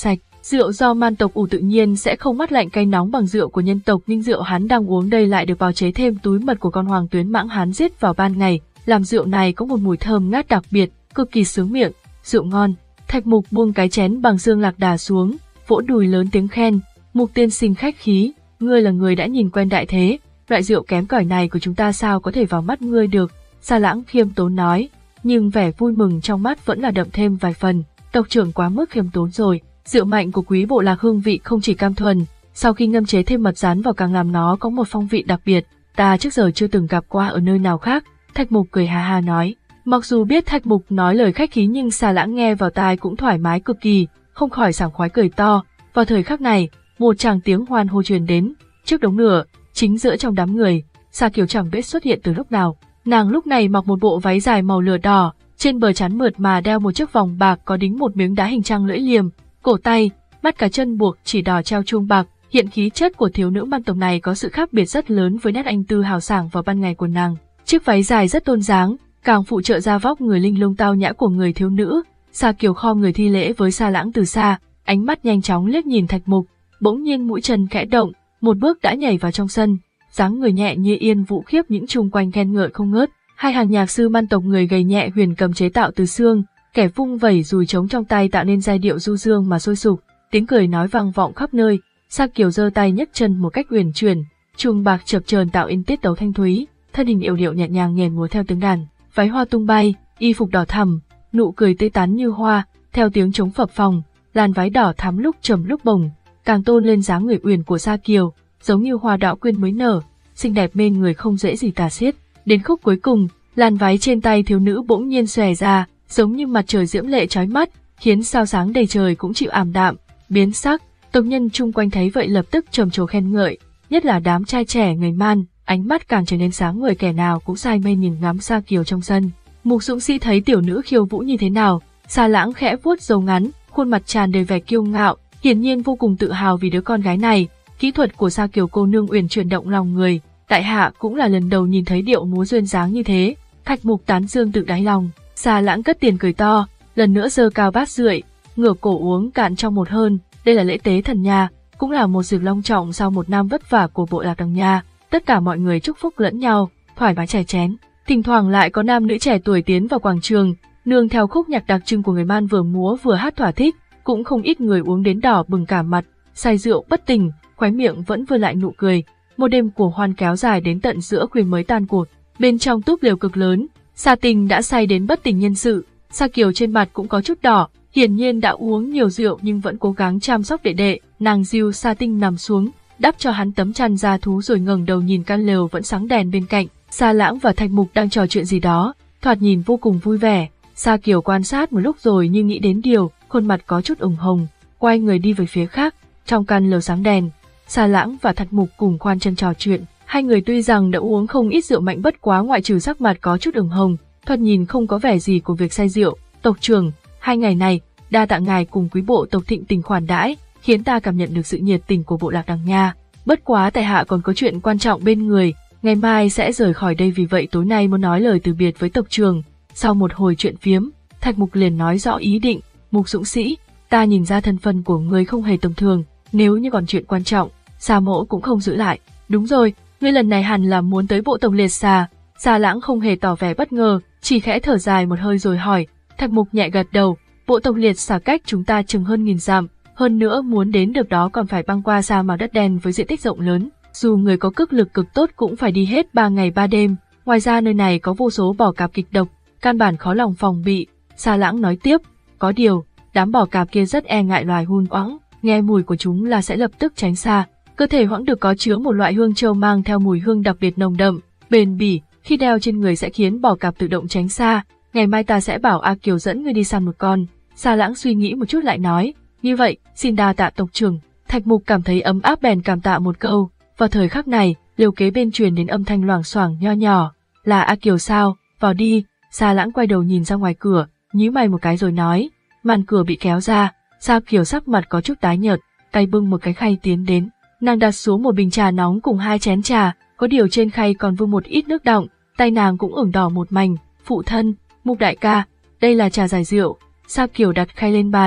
Rượu do man tộc ủ tự nhiên sẽ không mát lạnh cay nóng bằng rượu của nhân tộc, nhưng rượu hắn đang uống đây lại được bào chế thêm túi mật của con hoàng tuyến mãng hắn giết vào ban ngày, làm rượu này có một mùi thơm ngát đặc biệt, cực kỳ sướng miệng, rượu ngon. Thạch Mục buông cái chén bằng xương lạc đà xuống, vỗ đùi lớn tiếng khen, Mục tiên sinh khách khí, ngươi là người đã nhìn quen đại thế, loại rượu kém cỏi này của chúng ta sao có thể vào mắt ngươi được. Sa Lãng khiêm tốn nói, nhưng vẻ vui mừng trong mắt vẫn là đậm thêm vài phần, tộc trưởng quá mức khiêm tốn rồi. Rượu mạnh của Quý Bộ Lạc hương vị không chỉ cam thuần, sau khi ngâm chế thêm mật rán vào càng làm nó có một phong vị đặc biệt, ta trước giờ chưa từng gặp qua ở nơi nào khác. Thạch Mục cười ha ha nói, mặc dù biết Thạch Mục nói lời khách khí nhưng Sa Lãng nghe vào tai cũng thoải mái cực kỳ, không khỏi sảng khoái cười to. Vào thời khắc này, một tràng tiếng hoan hô truyền đến, trước đống lửa, chính giữa trong đám người, Sa Kiều chẳng biết xuất hiện từ lúc nào. Nàng lúc này mặc một bộ váy dài màu lửa đỏ, trên bờ trán mượt mà đeo một chiếc vòng bạc có đính một miếng đá hình trăng lưỡi liềm, cổ tay, mắt cá chân buộc chỉ đỏ treo chuông bạc. Hiện khí chất của thiếu nữ man tộc này có sự khác biệt rất lớn với nét anh tư hào sảng vào ban ngày của nàng. Chiếc váy dài rất tôn dáng, càng phụ trợ ra vóc người linh lung tao nhã của người thiếu nữ. Sa Kiều khom người thi lễ với Sa Lãng từ xa, ánh mắt nhanh chóng liếc nhìn Thạch Mục, bỗng nhiên mũi chân khẽ động, một bước đã nhảy vào trong sân, dáng người nhẹ như yên vũ khiếp những chung quanh khen ngợi không ngớt. Hai hàng nhạc sư man tộc người gầy nhẹ huyền cầm chế tạo từ xương, kẻ vung vẩy dùi trống trong tay tạo nên giai điệu du dương mà sôi sục, tiếng cười nói vang vọng khắp nơi. Sa Kiều giơ tay nhấc chân một cách uyển chuyển, chuông bạc chập chờn tạo nên tiết tấu thanh thúy, thân hình yểu điệu nhẹ nhàng nhèn múa theo tiếng đàn, váy hoa tung bay, y phục đỏ thẳm, nụ cười tươi tắn như hoa, theo tiếng trống phập phồng, làn váy đỏ thắm lúc trầm lúc bồng, càng tôn lên dáng người uyển của Sa Kiều, giống như hoa đào quyên mới nở, xinh đẹp mê người không dễ gì tả xiết. Đến khúc cuối cùng, làn váy trên tay thiếu nữ bỗng nhiên xòe ra, giống như mặt trời diễm lệ chói mắt, khiến sao sáng đầy trời cũng chịu ảm đạm, biến sắc. Tộc nhân chung quanh thấy vậy lập tức trầm trồ khen ngợi, nhất là đám trai trẻ người man, ánh mắt càng trở nên sáng ngời, kẻ nào cũng say mê nhìn ngắm Sa Kiều trong sân. Mục Dũng Sĩ thấy tiểu nữ khiêu vũ như thế nào, Sa Lãng khẽ vuốt râu ngắn, khuôn mặt tràn đầy vẻ kiêu ngạo, hiển nhiên vô cùng tự hào vì đứa con gái này. Kỹ thuật của Sa Kiều cô nương uyển chuyển động lòng người, tại hạ cũng là lần đầu nhìn thấy điệu múa duyên dáng như thế. Thạch Mục tán dương tự đáy lòng. Sa Lãng cất tiền cười to, lần nữa giơ cao bát rượu, ngửa cổ uống cạn trong một hơn. Đây là lễ tế thần nha, cũng là một dịp long trọng sau một năm vất vả của bộ lạc Đằng Nha. Tất cả mọi người chúc phúc lẫn nhau, thoải mái chè chén. Thỉnh thoảng lại có nam nữ trẻ tuổi tiến vào quảng trường, nương theo khúc nhạc đặc trưng của người man vừa múa vừa hát thỏa thích. Cũng không ít người uống đến đỏ bừng cả mặt, say rượu bất tỉnh, khóe miệng vẫn vươn lại nụ cười. Một đêm của hoan kéo dài đến tận giữa khuya mới tan cuộc. Bên trong túp lều cực lớn, Sa Tình đã say đến bất tỉnh nhân sự. Sa Kiều trên mặt cũng có chút đỏ, hiển nhiên đã uống nhiều rượu nhưng vẫn cố gắng chăm sóc đệ đệ. Nàng dìu Sa Tinh nằm xuống, đắp cho hắn tấm chăn da thú rồi ngẩng đầu nhìn căn lều vẫn sáng đèn bên cạnh. Sa Lãng và Thạch Mục đang trò chuyện gì đó, thoạt nhìn vô cùng vui vẻ. Sa Kiều quan sát một lúc rồi như nghĩ đến điều, khuôn mặt có chút ửng hồng, quay người đi về phía khác. Trong căn lều sáng đèn, Sa Lãng và Thạch Mục cùng khoan chân trò chuyện. Hai người tuy rằng đã uống không ít rượu mạnh, bất quá ngoại trừ sắc mặt có chút ửng hồng, thoạt nhìn không có vẻ gì của việc say rượu. Tộc trưởng, hai ngày này, đa tạ ngài cùng quý bộ tộc thịnh tình khoản đãi, khiến ta cảm nhận được sự nhiệt tình của bộ lạc Đằng Nha. Bất quá tại hạ còn có chuyện quan trọng bên người, ngày mai sẽ rời khỏi đây, vì vậy tối nay muốn nói lời từ biệt với tộc trưởng. Sau một hồi chuyện phiếm, Thạch Mục liền nói rõ ý định. Mục Dũng Sĩ, ta nhìn ra thân phận của ngươi không hề tầm thường, nếu như còn chuyện quan trọng, Sa mỗ cũng không giữ lại. Đúng rồi, ngươi lần này hẳn là muốn tới bộ tộc liệt xà. Sa Lãng không hề tỏ vẻ bất ngờ, chỉ khẽ thở dài một hơi rồi hỏi. Thạch Mục nhẹ gật đầu, bộ tộc liệt xà cách chúng ta chừng hơn nghìn dặm, hơn nữa muốn đến được đó còn phải băng qua sa mạc đất đen với diện tích rộng lớn. Dù người có cước lực cực tốt cũng phải đi hết ba ngày ba đêm. Ngoài ra nơi này có vô số bò cạp kịch độc, căn bản khó lòng phòng bị. Sa Lãng nói tiếp, có điều, đám bò cạp kia rất e ngại loài hun oãng, nghe mùi của chúng là sẽ lập tức tránh xa. Cơ thể hoãng được có chứa một loại hương châu mang theo mùi hương đặc biệt nồng đậm, bền bỉ, khi đeo trên người sẽ khiến bò cạp tự động tránh xa. Ngày mai ta sẽ bảo A Kiều dẫn ngươi đi săn một con. Sa Lãng suy nghĩ một chút lại nói, như vậy, xin đa tạ tộc trưởng. Thạch Mục cảm thấy ấm áp bèn cảm tạ một câu. Vào thời khắc này, lều kế bên truyền đến âm thanh loảng xoảng nho nhỏ, là A Kiều sao? Vào đi. Sa Lãng quay đầu nhìn ra ngoài cửa, nhíu mày một cái rồi nói. Màn cửa bị kéo ra, Sa Kiều sắc mặt có chút tái nhợt, tay bưng một cái khay tiến đến. Nàng đặt xuống một bình trà nóng cùng hai chén trà, có điều trên khay còn vương một ít nước đọng, tay nàng cũng ửng đỏ một mảnh. Phụ thân, Mục đại ca, đây là trà giải rượu. Sa Kiều đặt khay lên bàn,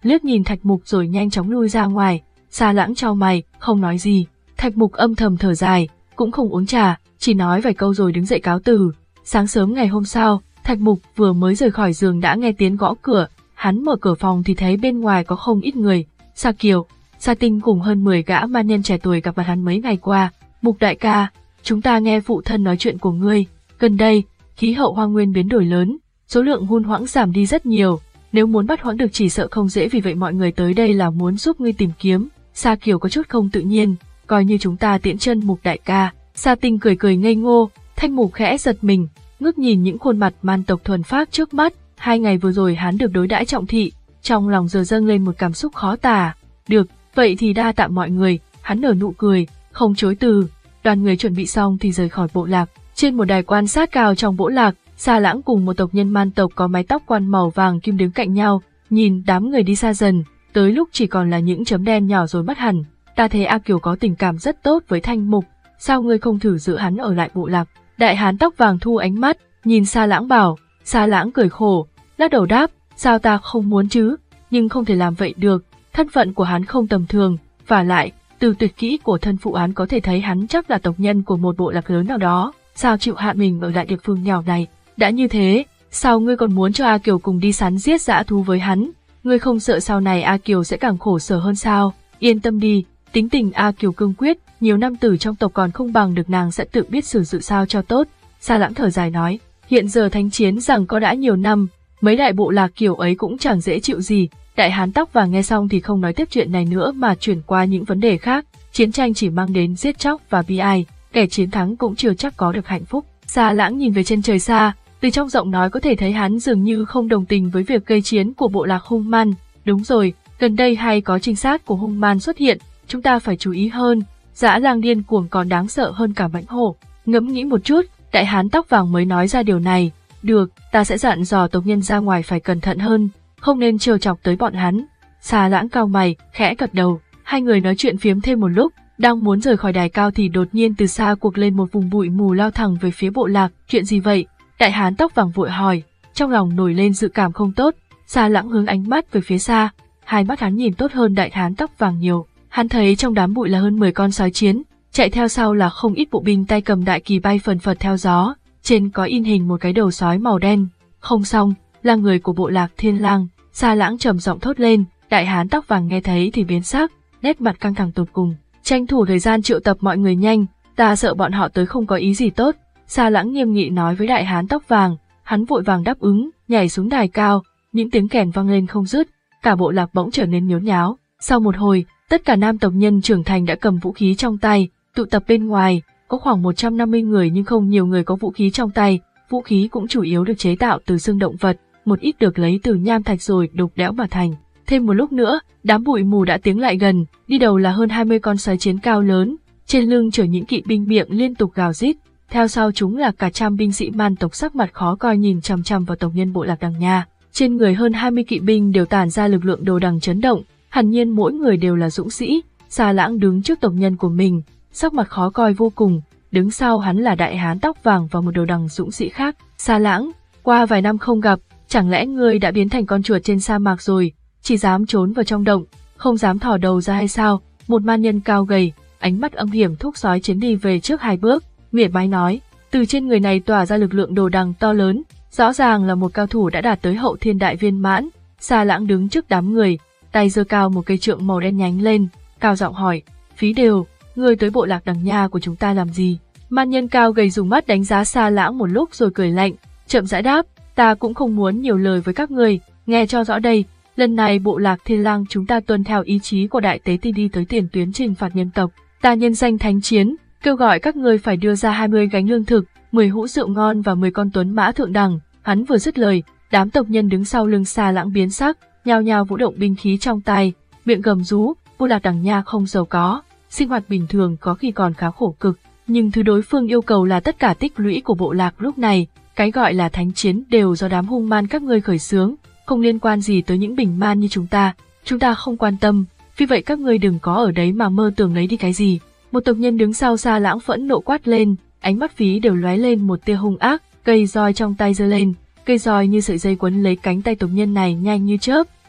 liếc nhìn Thạch Mục rồi nhanh chóng lui ra ngoài. Sa Lãng chau mày, không nói gì. Thạch Mục âm thầm thở dài, cũng không uống trà, chỉ nói vài câu rồi đứng dậy cáo từ. Sáng sớm ngày hôm sau, Thạch Mục vừa mới rời khỏi giường đã nghe tiếng gõ cửa. Hắn mở cửa phòng thì thấy bên ngoài có không ít người. Sa Kiều, Sa Tinh cùng hơn mười gã man nhân trẻ tuổi gặp mặt hắn mấy ngày qua. Mục đại ca, chúng ta nghe phụ thân nói chuyện của ngươi. Gần đây, khí hậu hoang nguyên biến đổi lớn, số lượng hun hoãng giảm đi rất nhiều. Nếu muốn bắt hoãng được chỉ sợ không dễ, vì vậy mọi người tới đây là muốn giúp ngươi tìm kiếm. Sa Kiều có chút không tự nhiên, coi như chúng ta tiễn chân Mục đại ca. Sa Tinh cười cười ngây ngô. Thanh Mục khẽ giật mình, ngước nhìn những khuôn mặt man tộc thuần phác trước mắt. Hai ngày vừa rồi hắn được đối đãi trọng thị, trong lòng giờ dâng lên một cảm xúc khó tả. Được, vậy thì đa tạ mọi người. Hắn nở nụ cười, không chối từ. Đoàn người chuẩn bị xong thì rời khỏi bộ lạc. Trên một đài quan sát cao trong bộ lạc, Sa Lãng cùng một tộc nhân man tộc có mái tóc quan màu vàng kim đứng cạnh nhau, nhìn đám người đi xa dần, tới lúc chỉ còn là những chấm đen nhỏ rồi mất hẳn. Ta thấy A Kiều có tình cảm rất tốt với Thanh Mục, sao ngươi không thử giữ hắn ở lại bộ lạc? Đại hán tóc vàng thu ánh mắt, nhìn Sa Lãng bảo. Sa Lãng cười khổ, lắc đầu đáp, sao ta không muốn chứ, nhưng không thể làm vậy được, thân phận của hắn không tầm thường, và lại, từ tuyệt kỹ của thân phụ hắn có thể thấy hắn chắc là tộc nhân của một bộ lạc lớn nào đó, sao chịu hạ mình ở lại địa phương nhỏ này. Đã như thế, sao ngươi còn muốn cho A Kiều cùng đi săn giết dã thú với hắn? Ngươi không sợ sau này A Kiều sẽ càng khổ sở hơn sao? Yên tâm đi, tính tình A Kiều cương quyết, nhiều năm tử trong tộc còn không bằng được, nàng sẽ tự biết xử sự sao cho tốt. Sa Lãng thở dài nói, hiện giờ thánh chiến rằng có đã nhiều năm, mấy đại bộ lạc kiểu ấy cũng chẳng dễ chịu gì. Đại hán tóc vàng nghe xong thì không nói tiếp chuyện này nữa mà chuyển qua những vấn đề khác. Chiến tranh chỉ mang đến giết chóc và bi ai, kẻ chiến thắng cũng chưa chắc có được hạnh phúc. Sa Lãng nhìn về chân trời xa, từ trong giọng nói có thể thấy hắn dường như không đồng tình với việc gây chiến của bộ lạc hung man. Đúng rồi, gần đây hay có trinh sát của hung man xuất hiện, chúng ta phải chú ý hơn. Dã lang điên cuồng còn đáng sợ hơn cả mãnh hổ. Ngẫm nghĩ một chút, đại hán tóc vàng mới nói ra điều này. Được, ta sẽ dặn dò tộc nhân ra ngoài phải cẩn thận hơn, không nên trêu chọc tới bọn hắn. Sa Lãng cau mày, khẽ gật đầu. Hai người nói chuyện phiếm thêm một lúc, đang muốn rời khỏi đài cao thì đột nhiên từ xa cuộc lên một vùng bụi mù lao thẳng về phía bộ lạc. Chuyện gì vậy? Đại hán tóc vàng vội hỏi, trong lòng nổi lên dự cảm không tốt. Sa Lãng hướng ánh mắt về phía xa, hai mắt hắn nhìn tốt hơn đại hán tóc vàng nhiều. Hắn thấy trong đám bụi là hơn mười con sói chiến, chạy theo sau là không ít bộ binh tay cầm đại kỳ bay phần phật theo gió, trên có in hình một cái đầu sói màu đen. Không xong, là người của bộ lạc Thiên Lang. Sa Lãng trầm giọng thốt lên. Đại hán tóc vàng nghe thấy thì biến sắc, nét mặt căng thẳng tột cùng, tranh thủ thời gian triệu tập mọi người nhanh, ta sợ bọn họ tới không có ý gì tốt. Sa Lãng nghiêm nghị nói với đại hán tóc vàng. Hắn vội vàng đáp ứng, nhảy xuống đài cao, những tiếng kèn vang lên không dứt, cả bộ lạc bỗng trở nên nhốn nháo. Sau một hồi, tất cả nam tộc nhân trưởng thành đã cầm vũ khí trong tay, tụ tập bên ngoài, có khoảng một trăm năm mươi người nhưng không nhiều người có vũ khí trong tay, vũ khí cũng chủ yếu được chế tạo từ xương động vật, một ít được lấy từ nham thạch rồi đục đẽo mà thành. Thêm một lúc nữa, đám bụi mù đã tiến lại gần, đi đầu là hơn hai mươi con sói chiến cao lớn, trên lưng chở những kỵ binh miệng liên tục gào rít, theo sau chúng là cả trăm binh sĩ man tộc sắc mặt khó coi nhìn chằm chằm vào tộc nhân bộ lạc Đằng Nha. Trên người hơn hai mươi kỵ binh đều tản ra lực lượng đồ đằng chấn động, hẳn nhiên mỗi người đều là dũng sĩ. Sa Lãng đứng trước tộc nhân của mình, sắc mặt khó coi vô cùng, đứng sau hắn là đại hán tóc vàng và một đồ đằng dũng sĩ khác. Sa Lãng, qua vài năm không gặp, chẳng lẽ ngươi đã biến thành con chuột trên sa mạc rồi, chỉ dám trốn vào trong động, không dám thò đầu ra hay sao? Một man nhân cao gầy, ánh mắt âm hiểm thúc sói chiến đi về trước hai bước, mỉa mai nói, từ trên người này tỏa ra lực lượng đồ đằng to lớn, rõ ràng là một cao thủ đã đạt tới hậu thiên đại viên mãn. Sa Lãng đứng trước đám người, tay giơ cao một cây trượng màu đen nhánh lên, cao giọng hỏi, Phí Đều, ngươi tới bộ lạc Đằng Nha của chúng ta làm gì? Man nhân cao gầy dùng mắt đánh giá Sa Lãng một lúc rồi cười lạnh, chậm rãi đáp, ta cũng không muốn nhiều lời với các ngươi, nghe cho rõ đây, lần này bộ lạc Thiên Lang chúng ta tuân theo ý chí của đại tế ti đi tới tiền tuyến trừng phạt nhân tộc, ta nhân danh thánh chiến, kêu gọi các ngươi phải đưa ra hai mươi gánh lương thực, mười hũ rượu ngon và mười con tuấn mã thượng đẳng. Hắn vừa dứt lời, đám tộc nhân đứng sau lưng Sa Lãng biến sắc, nhao nhao vũ động binh khí trong tay, miệng gầm rú, bộ lạc Đằng Nha không giàu có, sinh hoạt bình thường có khi còn khá khổ cực, nhưng thứ đối phương yêu cầu là tất cả tích lũy của bộ lạc lúc này, cái gọi là thánh chiến đều do đám hung man các ngươi khởi xướng, không liên quan gì tới những bình man như chúng ta, chúng ta không quan tâm, vì vậy các ngươi đừng có ở đấy mà mơ tưởng lấy đi cái gì. Một tộc nhân đứng sau Sa Lãng phẫn nộ quát lên, ánh mắt Phí Đều lóe lên một tia hung ác, cây roi trong tay giơ lên, cây roi như sợi dây quấn lấy cánh tay tộc nhân này nhanh như chớp,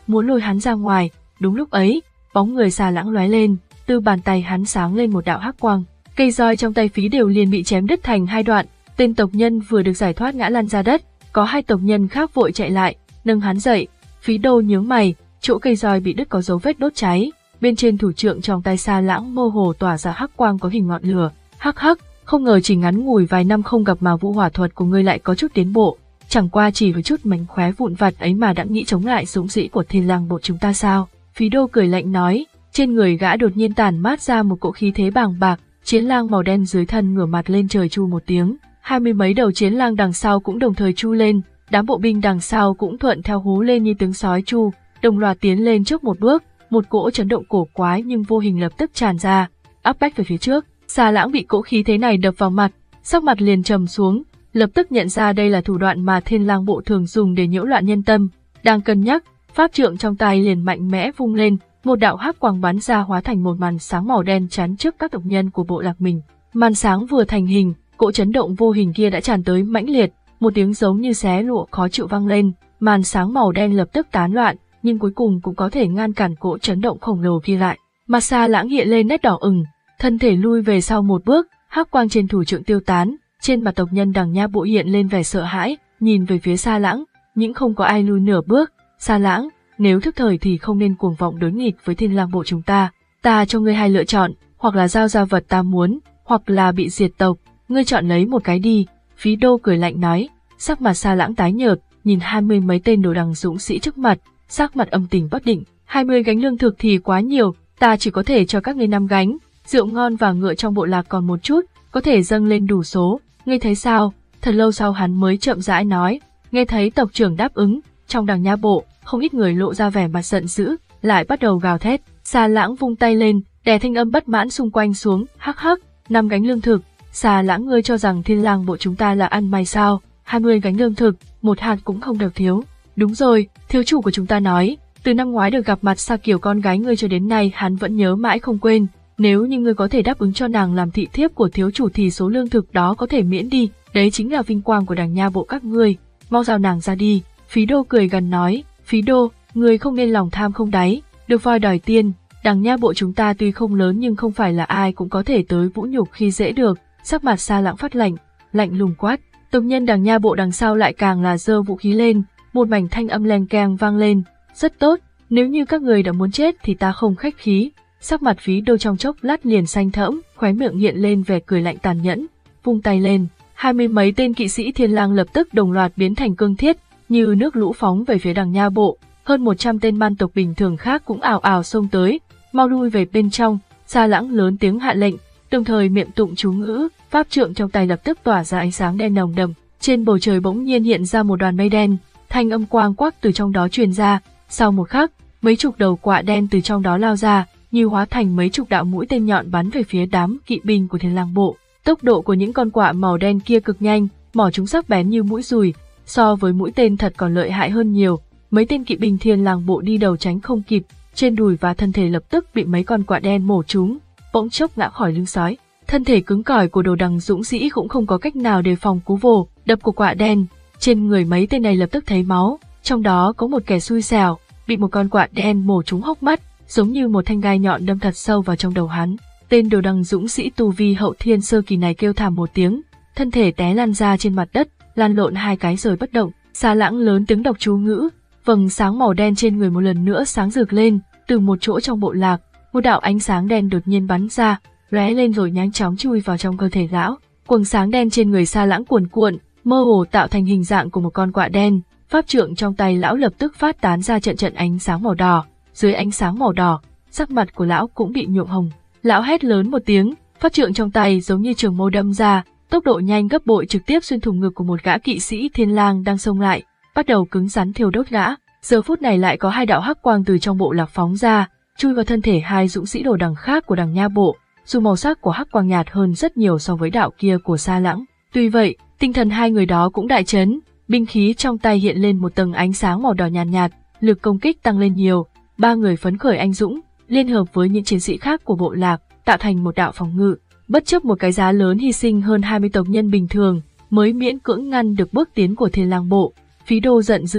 muốn lôi hắn ra ngoài. Đúng lúc ấy, bóng người Sa Lãng lóe lên, từ bàn tay hắn sáng lên một đạo hắc quang. Cây roi trong tay Phí Đều liền bị chém đứt thành hai đoạn, tên tộc nhân vừa được giải thoát ngã lăn ra đất, có hai tộc nhân khác vội chạy lại, nâng hắn dậy. Phí Đô nhướng mày, chỗ cây roi bị đứt có dấu vết đốt cháy, bên trên thủ trượng trong tay Sa Lãng mơ hồ tỏa ra hắc quang có hình ngọn lửa. Hắc hắc, không ngờ chỉ ngắn ngủi vài năm không gặp mà vũ hỏa thuật của ngươi lại có chút tiến bộ, chẳng qua chỉ với chút mánh khóe vụn vặt ấy mà đã nghĩ chống lại dũng sĩ của Thiên Lang bộ chúng ta sao? Phí Đô cười lạnh nói, trên người gã đột nhiên tản mát ra một cỗ khí thế bàng bạc, chiến lang màu đen dưới thân ngửa mặt lên trời chu một tiếng, hai mươi mấy đầu chiến lang đằng sau cũng đồng thời chu lên, đám bộ binh đằng sau cũng thuận theo hú lên như tiếng sói chu, đồng loạt tiến lên trước một bước, một cỗ chấn động cổ quái nhưng vô hình lập tức tràn ra, áp bách về phía trước. Sa Lãng bị cỗ khí thế này đập vào mặt, sắc mặt liền trầm xuống, lập tức nhận ra đây là thủ đoạn mà Thiên Lang bộ thường dùng để nhiễu loạn nhân tâm. Đang cân nhắc, pháp trượng trong tay liền mạnh mẽ vung lên, một đạo hắc quang bắn ra hóa thành một màn sáng màu đen chắn trước các tộc nhân của bộ lạc mình. Màn sáng vừa thành hình, cỗ chấn động vô hình kia đã tràn tới mãnh liệt, một tiếng giống như xé lụa khó chịu vang lên, màn sáng màu đen lập tức tán loạn, nhưng cuối cùng cũng có thể ngăn cản cỗ chấn động khổng lồ kia lại. Mặt Sa Lãng hiện lên nét đỏ ửng, thân thể lui về sau một bước, hắc quang trên thủ trượng tiêu tán, trên mặt tộc nhân Đằng Nha bộ hiện lên vẻ sợ hãi, nhìn về phía Sa Lãng, nhưng không có ai lui nửa bước. Sa Lãng, nếu thức thời thì không nên cuồng vọng đối nghịch với Thiên Lang bộ chúng ta. Ta cho ngươi hai lựa chọn, hoặc là giao ra vật ta muốn, hoặc là bị diệt tộc. Ngươi chọn lấy một cái đi. Phí Đô cười lạnh nói. Sắc mặt Sa Lãng tái nhợt, nhìn hai mươi mấy tên đồ đằng dũng sĩ trước mặt, sắc mặt âm tình bất định. Hai mươi gánh lương thực thì quá nhiều, ta chỉ có thể cho các ngươi năm gánh. Rượu ngon và ngựa trong bộ lạc còn một chút, có thể dâng lên đủ số. Ngươi thấy sao? Thật lâu sau hắn mới chậm rãi nói. Nghe thấy tộc trưởng đáp ứng, trong Đằng Nha bộ, không ít người lộ ra vẻ mặt giận dữ, lại bắt đầu gào thét. Sa Lãng vung tay lên, đè thanh âm bất mãn xung quanh xuống. Hắc hắc, năm gánh lương thực. Sa Lãng, ngươi cho rằng Thiên Lang bộ chúng ta là ăn mày sao? Hai mươi gánh lương thực, một hạt cũng không được thiếu. Đúng rồi, thiếu chủ của chúng ta nói, từ năm ngoái được gặp mặt Sa Kiều con gái ngươi cho đến nay hắn vẫn nhớ mãi không quên. Nếu như ngươi có thể đáp ứng cho nàng làm thị thiếp của thiếu chủ thì số lương thực đó có thể miễn đi, đấy chính là vinh quang của Đằng Nha bộ các ngươi. Mau giao nàng ra đi. Phí Đô cười gần nói. Phí Đô, ngươi không nên lòng tham không đáy, được voi đòi tiên. Đằng Nha bộ chúng ta tuy không lớn nhưng không phải là ai cũng có thể tới vũ nhục khi dễ được. Sắc mặt Sa Lãng phát lạnh, lạnh lùng quát. Tộc nhân Đằng Nha bộ đằng sau lại càng là giơ vũ khí lên, một mảnh thanh âm leng keng vang lên. Rất tốt, nếu như các người đã muốn chết thì ta không khách khí. Sắc mặt Phí Đô trong chốc lát liền xanh thẫm, khóe miệng hiện lên vẻ cười lạnh tàn nhẫn, vung tay lên, hai mươi mấy tên kỵ sĩ Thiên Lang lập tức đồng loạt biến thành cương thiết, như nước lũ phóng về phía Đằng Nha bộ. Hơn một trăm tên man tộc bình thường khác cũng ào ào xông tới, mau lui về bên trong. Sa Lãng lớn tiếng hạ lệnh, đồng thời miệng tụng chú ngữ, pháp trượng trong tay lập tức tỏa ra ánh sáng đen nồng đậm. Trên bầu trời bỗng nhiên hiện ra một đoàn mây đen, thanh âm quang quắc từ trong đó truyền ra. Sau một khắc, mấy chục đầu quạ đen từ trong đó lao ra, như hóa thành mấy chục đạo mũi tên nhọn bắn về phía đám kỵ binh của Thiên Lang bộ. Tốc độ của những con quạ màu đen kia cực nhanh, mỏ chúng sắc bén như mũi dùi, so với mũi tên thật còn lợi hại hơn nhiều. Mấy tên kỵ binh Thiên Lang bộ đi đầu tránh không kịp, trên đùi và thân thể lập tức bị mấy con quạ đen mổ trúng, bỗng chốc ngã khỏi lưng sói. Thân thể cứng cỏi của đồ đằng dũng sĩ cũng không có cách nào đề phòng cú vồ đập của quạ đen. Trên người mấy tên này lập tức thấy máu, trong đó có một kẻ xui xẻo, bị một con quạ đen mổ trúng hốc mắt, giống như một thanh gai nhọn đâm thật sâu vào trong đầu hắn. Tên đồ đằng dũng sĩ tu vi hậu thiên sơ kỳ này kêu thảm một tiếng, thân thể té lăn ra trên mặt đất, lăn lộn hai cái rồi bất động. Sa Lãng lớn tiếng đọc chú ngữ, vầng sáng màu đen trên người một lần nữa sáng rực lên. Từ một chỗ trong bộ lạc, một đạo ánh sáng đen đột nhiên bắn ra, lóe lên rồi nhanh chóng chui vào trong cơ thể lão. Quầng sáng đen trên người Sa Lãng cuồn cuộn, mơ hồ tạo thành hình dạng của một con quạ đen. Pháp trượng trong tay lão lập tức phát tán ra trận trận ánh sáng màu đỏ. Dưới ánh sáng màu đỏ, sắc mặt của lão cũng bị nhuộm hồng. Lão hét lớn một tiếng, pháp trượng trong tay giống như trường mâu đâm ra, tốc độ nhanh gấp bội trực tiếp xuyên thủng ngực của một gã kỵ sĩ Thiên Lang đang xông lại, bắt đầu cứng rắn thiêu đốt gã. Giờ phút này lại có hai đạo hắc quang từ trong bộ lạc phóng ra, chui vào thân thể hai dũng sĩ đồ đằng khác của Đằng Nha bộ. Dù màu sắc của hắc quang nhạt hơn rất nhiều so với đạo kia của Sa Lãng, tuy vậy, tinh thần hai người đó cũng đại chấn, binh khí trong tay hiện lên một tầng ánh sáng màu đỏ nhàn nhạt, nhạt, lực công kích tăng lên nhiều. Ba người phấn khởi anh dũng, liên hợp với những chiến sĩ khác của bộ lạc, tạo thành một đạo phòng ngự, bất chấp một cái giá lớn hy sinh hơn hai mươi tộc nhân bình thường, mới miễn cưỡng ngăn được bước tiến của Thiên Lang bộ. Phí Đô giận dữ,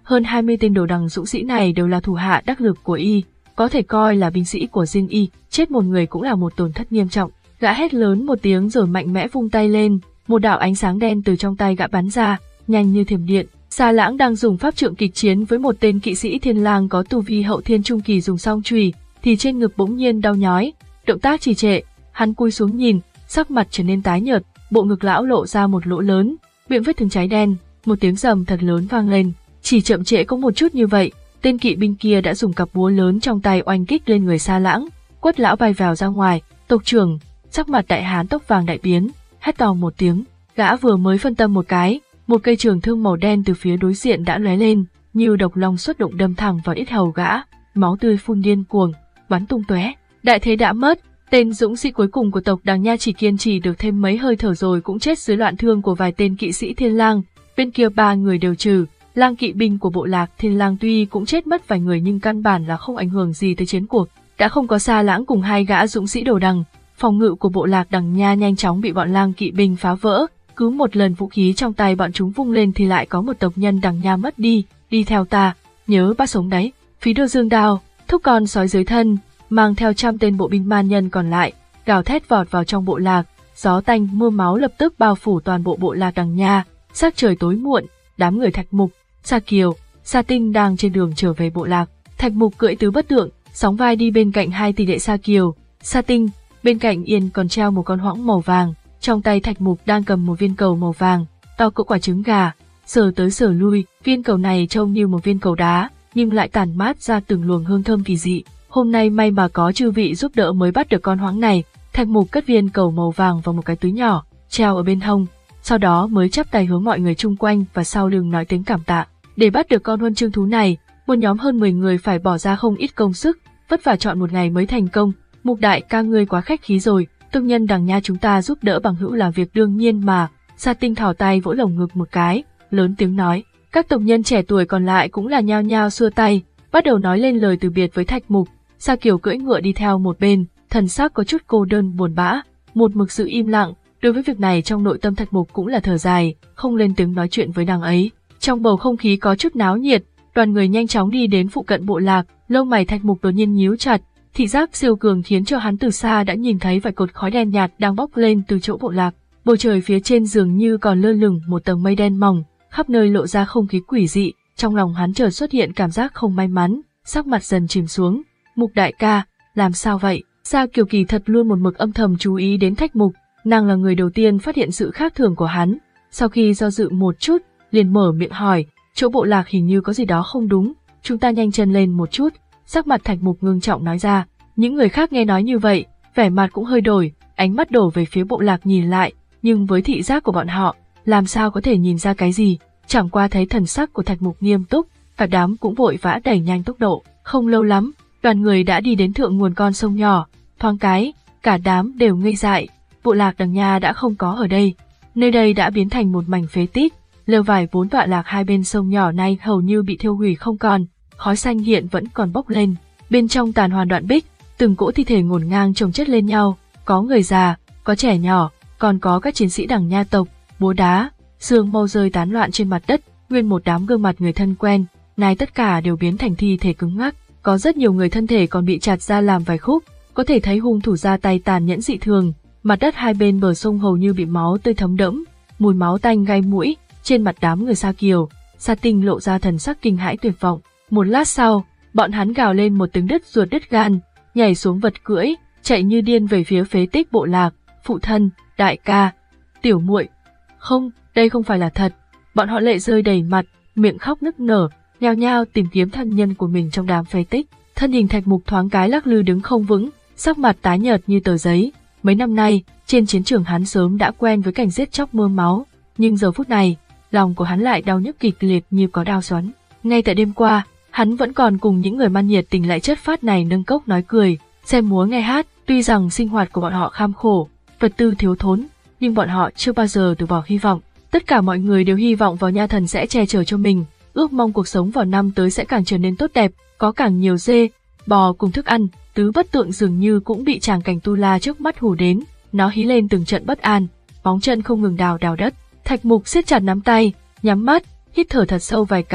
Hơn hai mươi tên đồ đằng dũng sĩ này đều là thủ hạ đắc lực của y, có thể coi là binh sĩ của riêng y, chết một người cũng là một tổn thất nghiêm trọng. Gã hét lớn một tiếng rồi mạnh mẽ vung tay lên, một đạo ánh sáng đen từ trong tay gã bắn ra, nhanh như thiểm điện. Sa Lãng đang dùng pháp trượng kịch chiến với một tên kỵ sĩ thiên lang có tu vi hậu thiên trung kỳ, dùng xong chùy thì trên ngực bỗng nhiên đau nhói, động tác trì trệ, hắn cúi xuống nhìn, sắc mặt trở nên tái nhợt, bộ ngực lão lộ ra một lỗ lớn, miệng vết thương cháy đen, một tiếng rầm thật lớn vang lên. Chỉ chậm trễ có một chút như vậy, tên kỵ binh kia đã dùng cặp búa lớn trong tay oanh kích lên người Sa Lãng, quất lão bay vào ra ngoài. Tộc trưởng, sắc mặt đại hán tóc vàng đại biến, hét to một tiếng, gã vừa mới phân tâm một cái, một cây trường thương màu đen từ phía đối diện đã lóe lên, như độc long xuất động đâm thẳng vào yết hầu gã, máu tươi phun điên cuồng, bắn tung tóe. Đại thế đã mất, tên dũng sĩ cuối cùng của tộc Đằng Nha chỉ kiên trì được thêm mấy hơi thở rồi cũng chết dưới loạn thương của vài tên kỵ sĩ thiên lang. Bên kia ba người đều trừ, lang kỵ binh của bộ lạc thiên lang tuy cũng chết mất vài người nhưng căn bản là không ảnh hưởng gì tới chiến cuộc. Đã không có Sa Lãng cùng hai gã dũng sĩ đồ đằng, phòng ngự của bộ lạc Đằng Nha nhanh chóng bị bọn lang kỵ binh phá vỡ. Cứ một lần vũ khí trong tay bọn chúng vung lên thì lại có một tộc nhân Đằng Nha mất đi. Đi theo ta, nhớ bắt sống đấy. Phí Đô Dương đao, thúc con sói dưới thân, mang theo trăm tên bộ binh man nhân còn lại, gào thét vọt vào trong bộ lạc. Gió tanh mưa máu lập tức bao phủ toàn bộ bộ lạc Đằng Nha. Sắc trời tối muộn, đám người Thạch Mục, Sa Kiều, Sa Tinh đang trên đường trở về bộ lạc. Thạch Mục cưỡi tứ bất tượng, sóng vai đi bên cạnh hai tỷ đệ Sa Kiều, Sa Tinh, bên cạnh Yên còn treo một con hoãng màu vàng. Trong tay Thạch Mục đang cầm một viên cầu màu vàng, to cỡ quả trứng gà, sờ tới sờ lui, viên cầu này trông như một viên cầu đá, nhưng lại tản mát ra từng luồng hương thơm kỳ dị. Hôm nay may mà có chư vị giúp đỡ mới bắt được con hoãng này. Thạch Mục cất viên cầu màu vàng vào một cái túi nhỏ, treo ở bên hông, sau đó mới chắp tay hướng mọi người chung quanh và sau lưng nói tiếng cảm tạ. Để bắt được con huân chương thú này, một nhóm hơn mười người phải bỏ ra không ít công sức, vất vả chọn một ngày mới thành công. Mục đại ca ngươi quá khách khí rồi, tộc nhân Đằng Nha chúng ta giúp đỡ bằng hữu là việc đương nhiên mà. Sa Tinh thò tay vỗ lồng ngực một cái, lớn tiếng nói. Các tộc nhân trẻ tuổi còn lại cũng là nhao nhao xua tay, bắt đầu nói lên lời từ biệt với Thạch Mục. Sa Kiều cưỡi ngựa đi theo một bên, thần sắc có chút cô đơn buồn bã, một mực sự im lặng. Đối với việc này trong nội tâm Thạch Mục cũng là thở dài, không lên tiếng nói chuyện với nàng ấy. Trong bầu không khí có chút náo nhiệt, đoàn người nhanh chóng đi đến phụ cận bộ lạc, lông mày Thạch Mục đột nhiên nhíu chặt, thị giác siêu cường khiến cho hắn từ xa đã nhìn thấy vài cột khói đen nhạt đang bốc lên từ chỗ bộ lạc. Bầu trời phía trên dường như còn lơ lửng một tầng mây đen mỏng, khắp nơi lộ ra không khí quỷ dị. Trong lòng hắn chợt xuất hiện cảm giác không may mắn, sắc mặt dần chìm xuống. Mục đại ca, làm sao vậy? Sa Kiều kỳ thật luôn một mực âm thầm chú ý đến Thạch Mục, nàng là người đầu tiên phát hiện sự khác thường của hắn. Sau khi do dự một chút, liền mở miệng hỏi, chỗ bộ lạc hình như có gì đó không đúng, chúng ta nhanh chân lên một chút. Sắc mặt Thạch Mục ngưng trọng nói ra. Những người khác nghe nói như vậy, vẻ mặt cũng hơi đổi, ánh mắt đổ về phía bộ lạc nhìn lại, nhưng với thị giác của bọn họ, làm sao có thể nhìn ra cái gì, chẳng qua thấy thần sắc của Thạch Mục nghiêm túc, cả đám cũng vội vã đẩy nhanh tốc độ. Không lâu lắm, đoàn người đã đi đến thượng nguồn con sông nhỏ, thoáng cái, cả đám đều ngây dại, bộ lạc Đằng Nha đã không có ở đây, nơi đây đã biến thành một mảnh phế tích, lều vải vốn tọa lạc hai bên sông nhỏ nay hầu như bị thiêu hủy không còn, khói xanh hiện vẫn còn bốc lên, bên trong tàn hoàn đoạn bích, từng cỗ thi thể ngổn ngang chồng chất lên nhau, có người già, có trẻ nhỏ, còn có các chiến sĩ Đằng Nha tộc, búa đá, xương mau rơi tán loạn trên mặt đất, nguyên một đám gương mặt người thân quen, nay tất cả đều biến thành thi thể cứng ngắc, có rất nhiều người thân thể còn bị chặt ra làm vài khúc, có thể thấy hung thủ ra tay tàn nhẫn dị thường, mặt đất hai bên bờ sông hầu như bị máu tươi thấm đẫm, mùi máu tanh gai mũi, trên mặt đám người Sa Kiều, Sa Tinh lộ ra thần sắc kinh hãi tuyệt vọng. Một lát sau, bọn hắn gào lên một tiếng đứt ruột đứt gan, nhảy xuống vật cưỡi, chạy như điên về phía phế tích bộ lạc. Phụ thân, đại ca, tiểu muội, không, đây không phải là thật. Bọn họ lệ rơi đầy mặt, miệng khóc nức nở, nhao nhao tìm kiếm thân nhân của mình trong đám phế tích. Thân hình Thạch Mục thoáng cái lắc lư đứng không vững, sắc mặt tái nhợt như tờ giấy. Mấy năm nay, trên chiến trường hắn sớm đã quen với cảnh giết chóc mưa máu, nhưng giờ phút này, lòng của hắn lại đau nhức kịch liệt như có đao xoắn. Ngay tại đêm qua, hắn vẫn còn cùng những người man nhiệt tình lại chất phát này nâng cốc nói cười, xem múa nghe hát. Tuy rằng sinh hoạt của bọn họ kham khổ, vật tư thiếu thốn, nhưng bọn họ chưa bao giờ từ bỏ hy vọng. Tất cả mọi người đều hy vọng vào Nha Thần sẽ che chở cho mình, ước mong cuộc sống vào năm tới sẽ càng trở nên tốt đẹp, có càng nhiều dê, bò cùng thức ăn. Tứ bất tượng dường như cũng bị tràng cảnh tu la trước mắt hù đến, nó hí lên từng trận bất an, bóng chân không ngừng đào đào đất. Thạch Mục siết chặt nắm tay, nhắm mắt, hít thở thật sâu vài cái,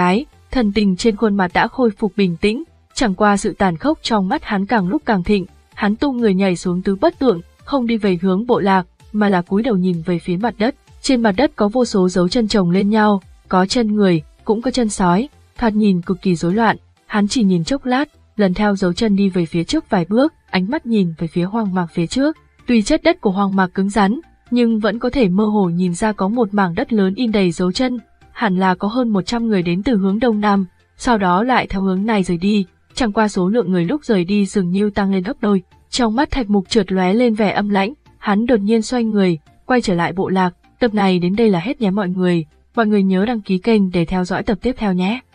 thần tình trên khuôn mặt đã khôi phục bình tĩnh, chẳng qua sự tàn khốc trong mắt hắn càng lúc càng thịnh, hắn tung người nhảy xuống tứ bất tượng, không đi về hướng bộ lạc, mà là cúi đầu nhìn về phía mặt đất. Trên mặt đất có vô số dấu chân chồng lên nhau, có chân người, cũng có chân sói, thoạt nhìn cực kỳ rối loạn. Hắn chỉ nhìn chốc lát, lần theo dấu chân đi về phía trước vài bước, ánh mắt nhìn về phía hoang mạc phía trước. Tuy chất đất của hoang mạc cứng rắn, nhưng vẫn có thể mơ hồ nhìn ra có một mảng đất lớn in đầy dấu chân, hẳn là có hơn một trăm người đến từ hướng đông nam, sau đó lại theo hướng này rời đi, chẳng qua số lượng người lúc rời đi dường như tăng lên gấp đôi. Trong mắt Thạch Mục chợt lóe lên vẻ âm lãnh, hắn đột nhiên xoay người, quay trở lại bộ lạc. Tập này đến đây là hết nhé mọi người, mọi người nhớ đăng ký kênh để theo dõi tập tiếp theo nhé.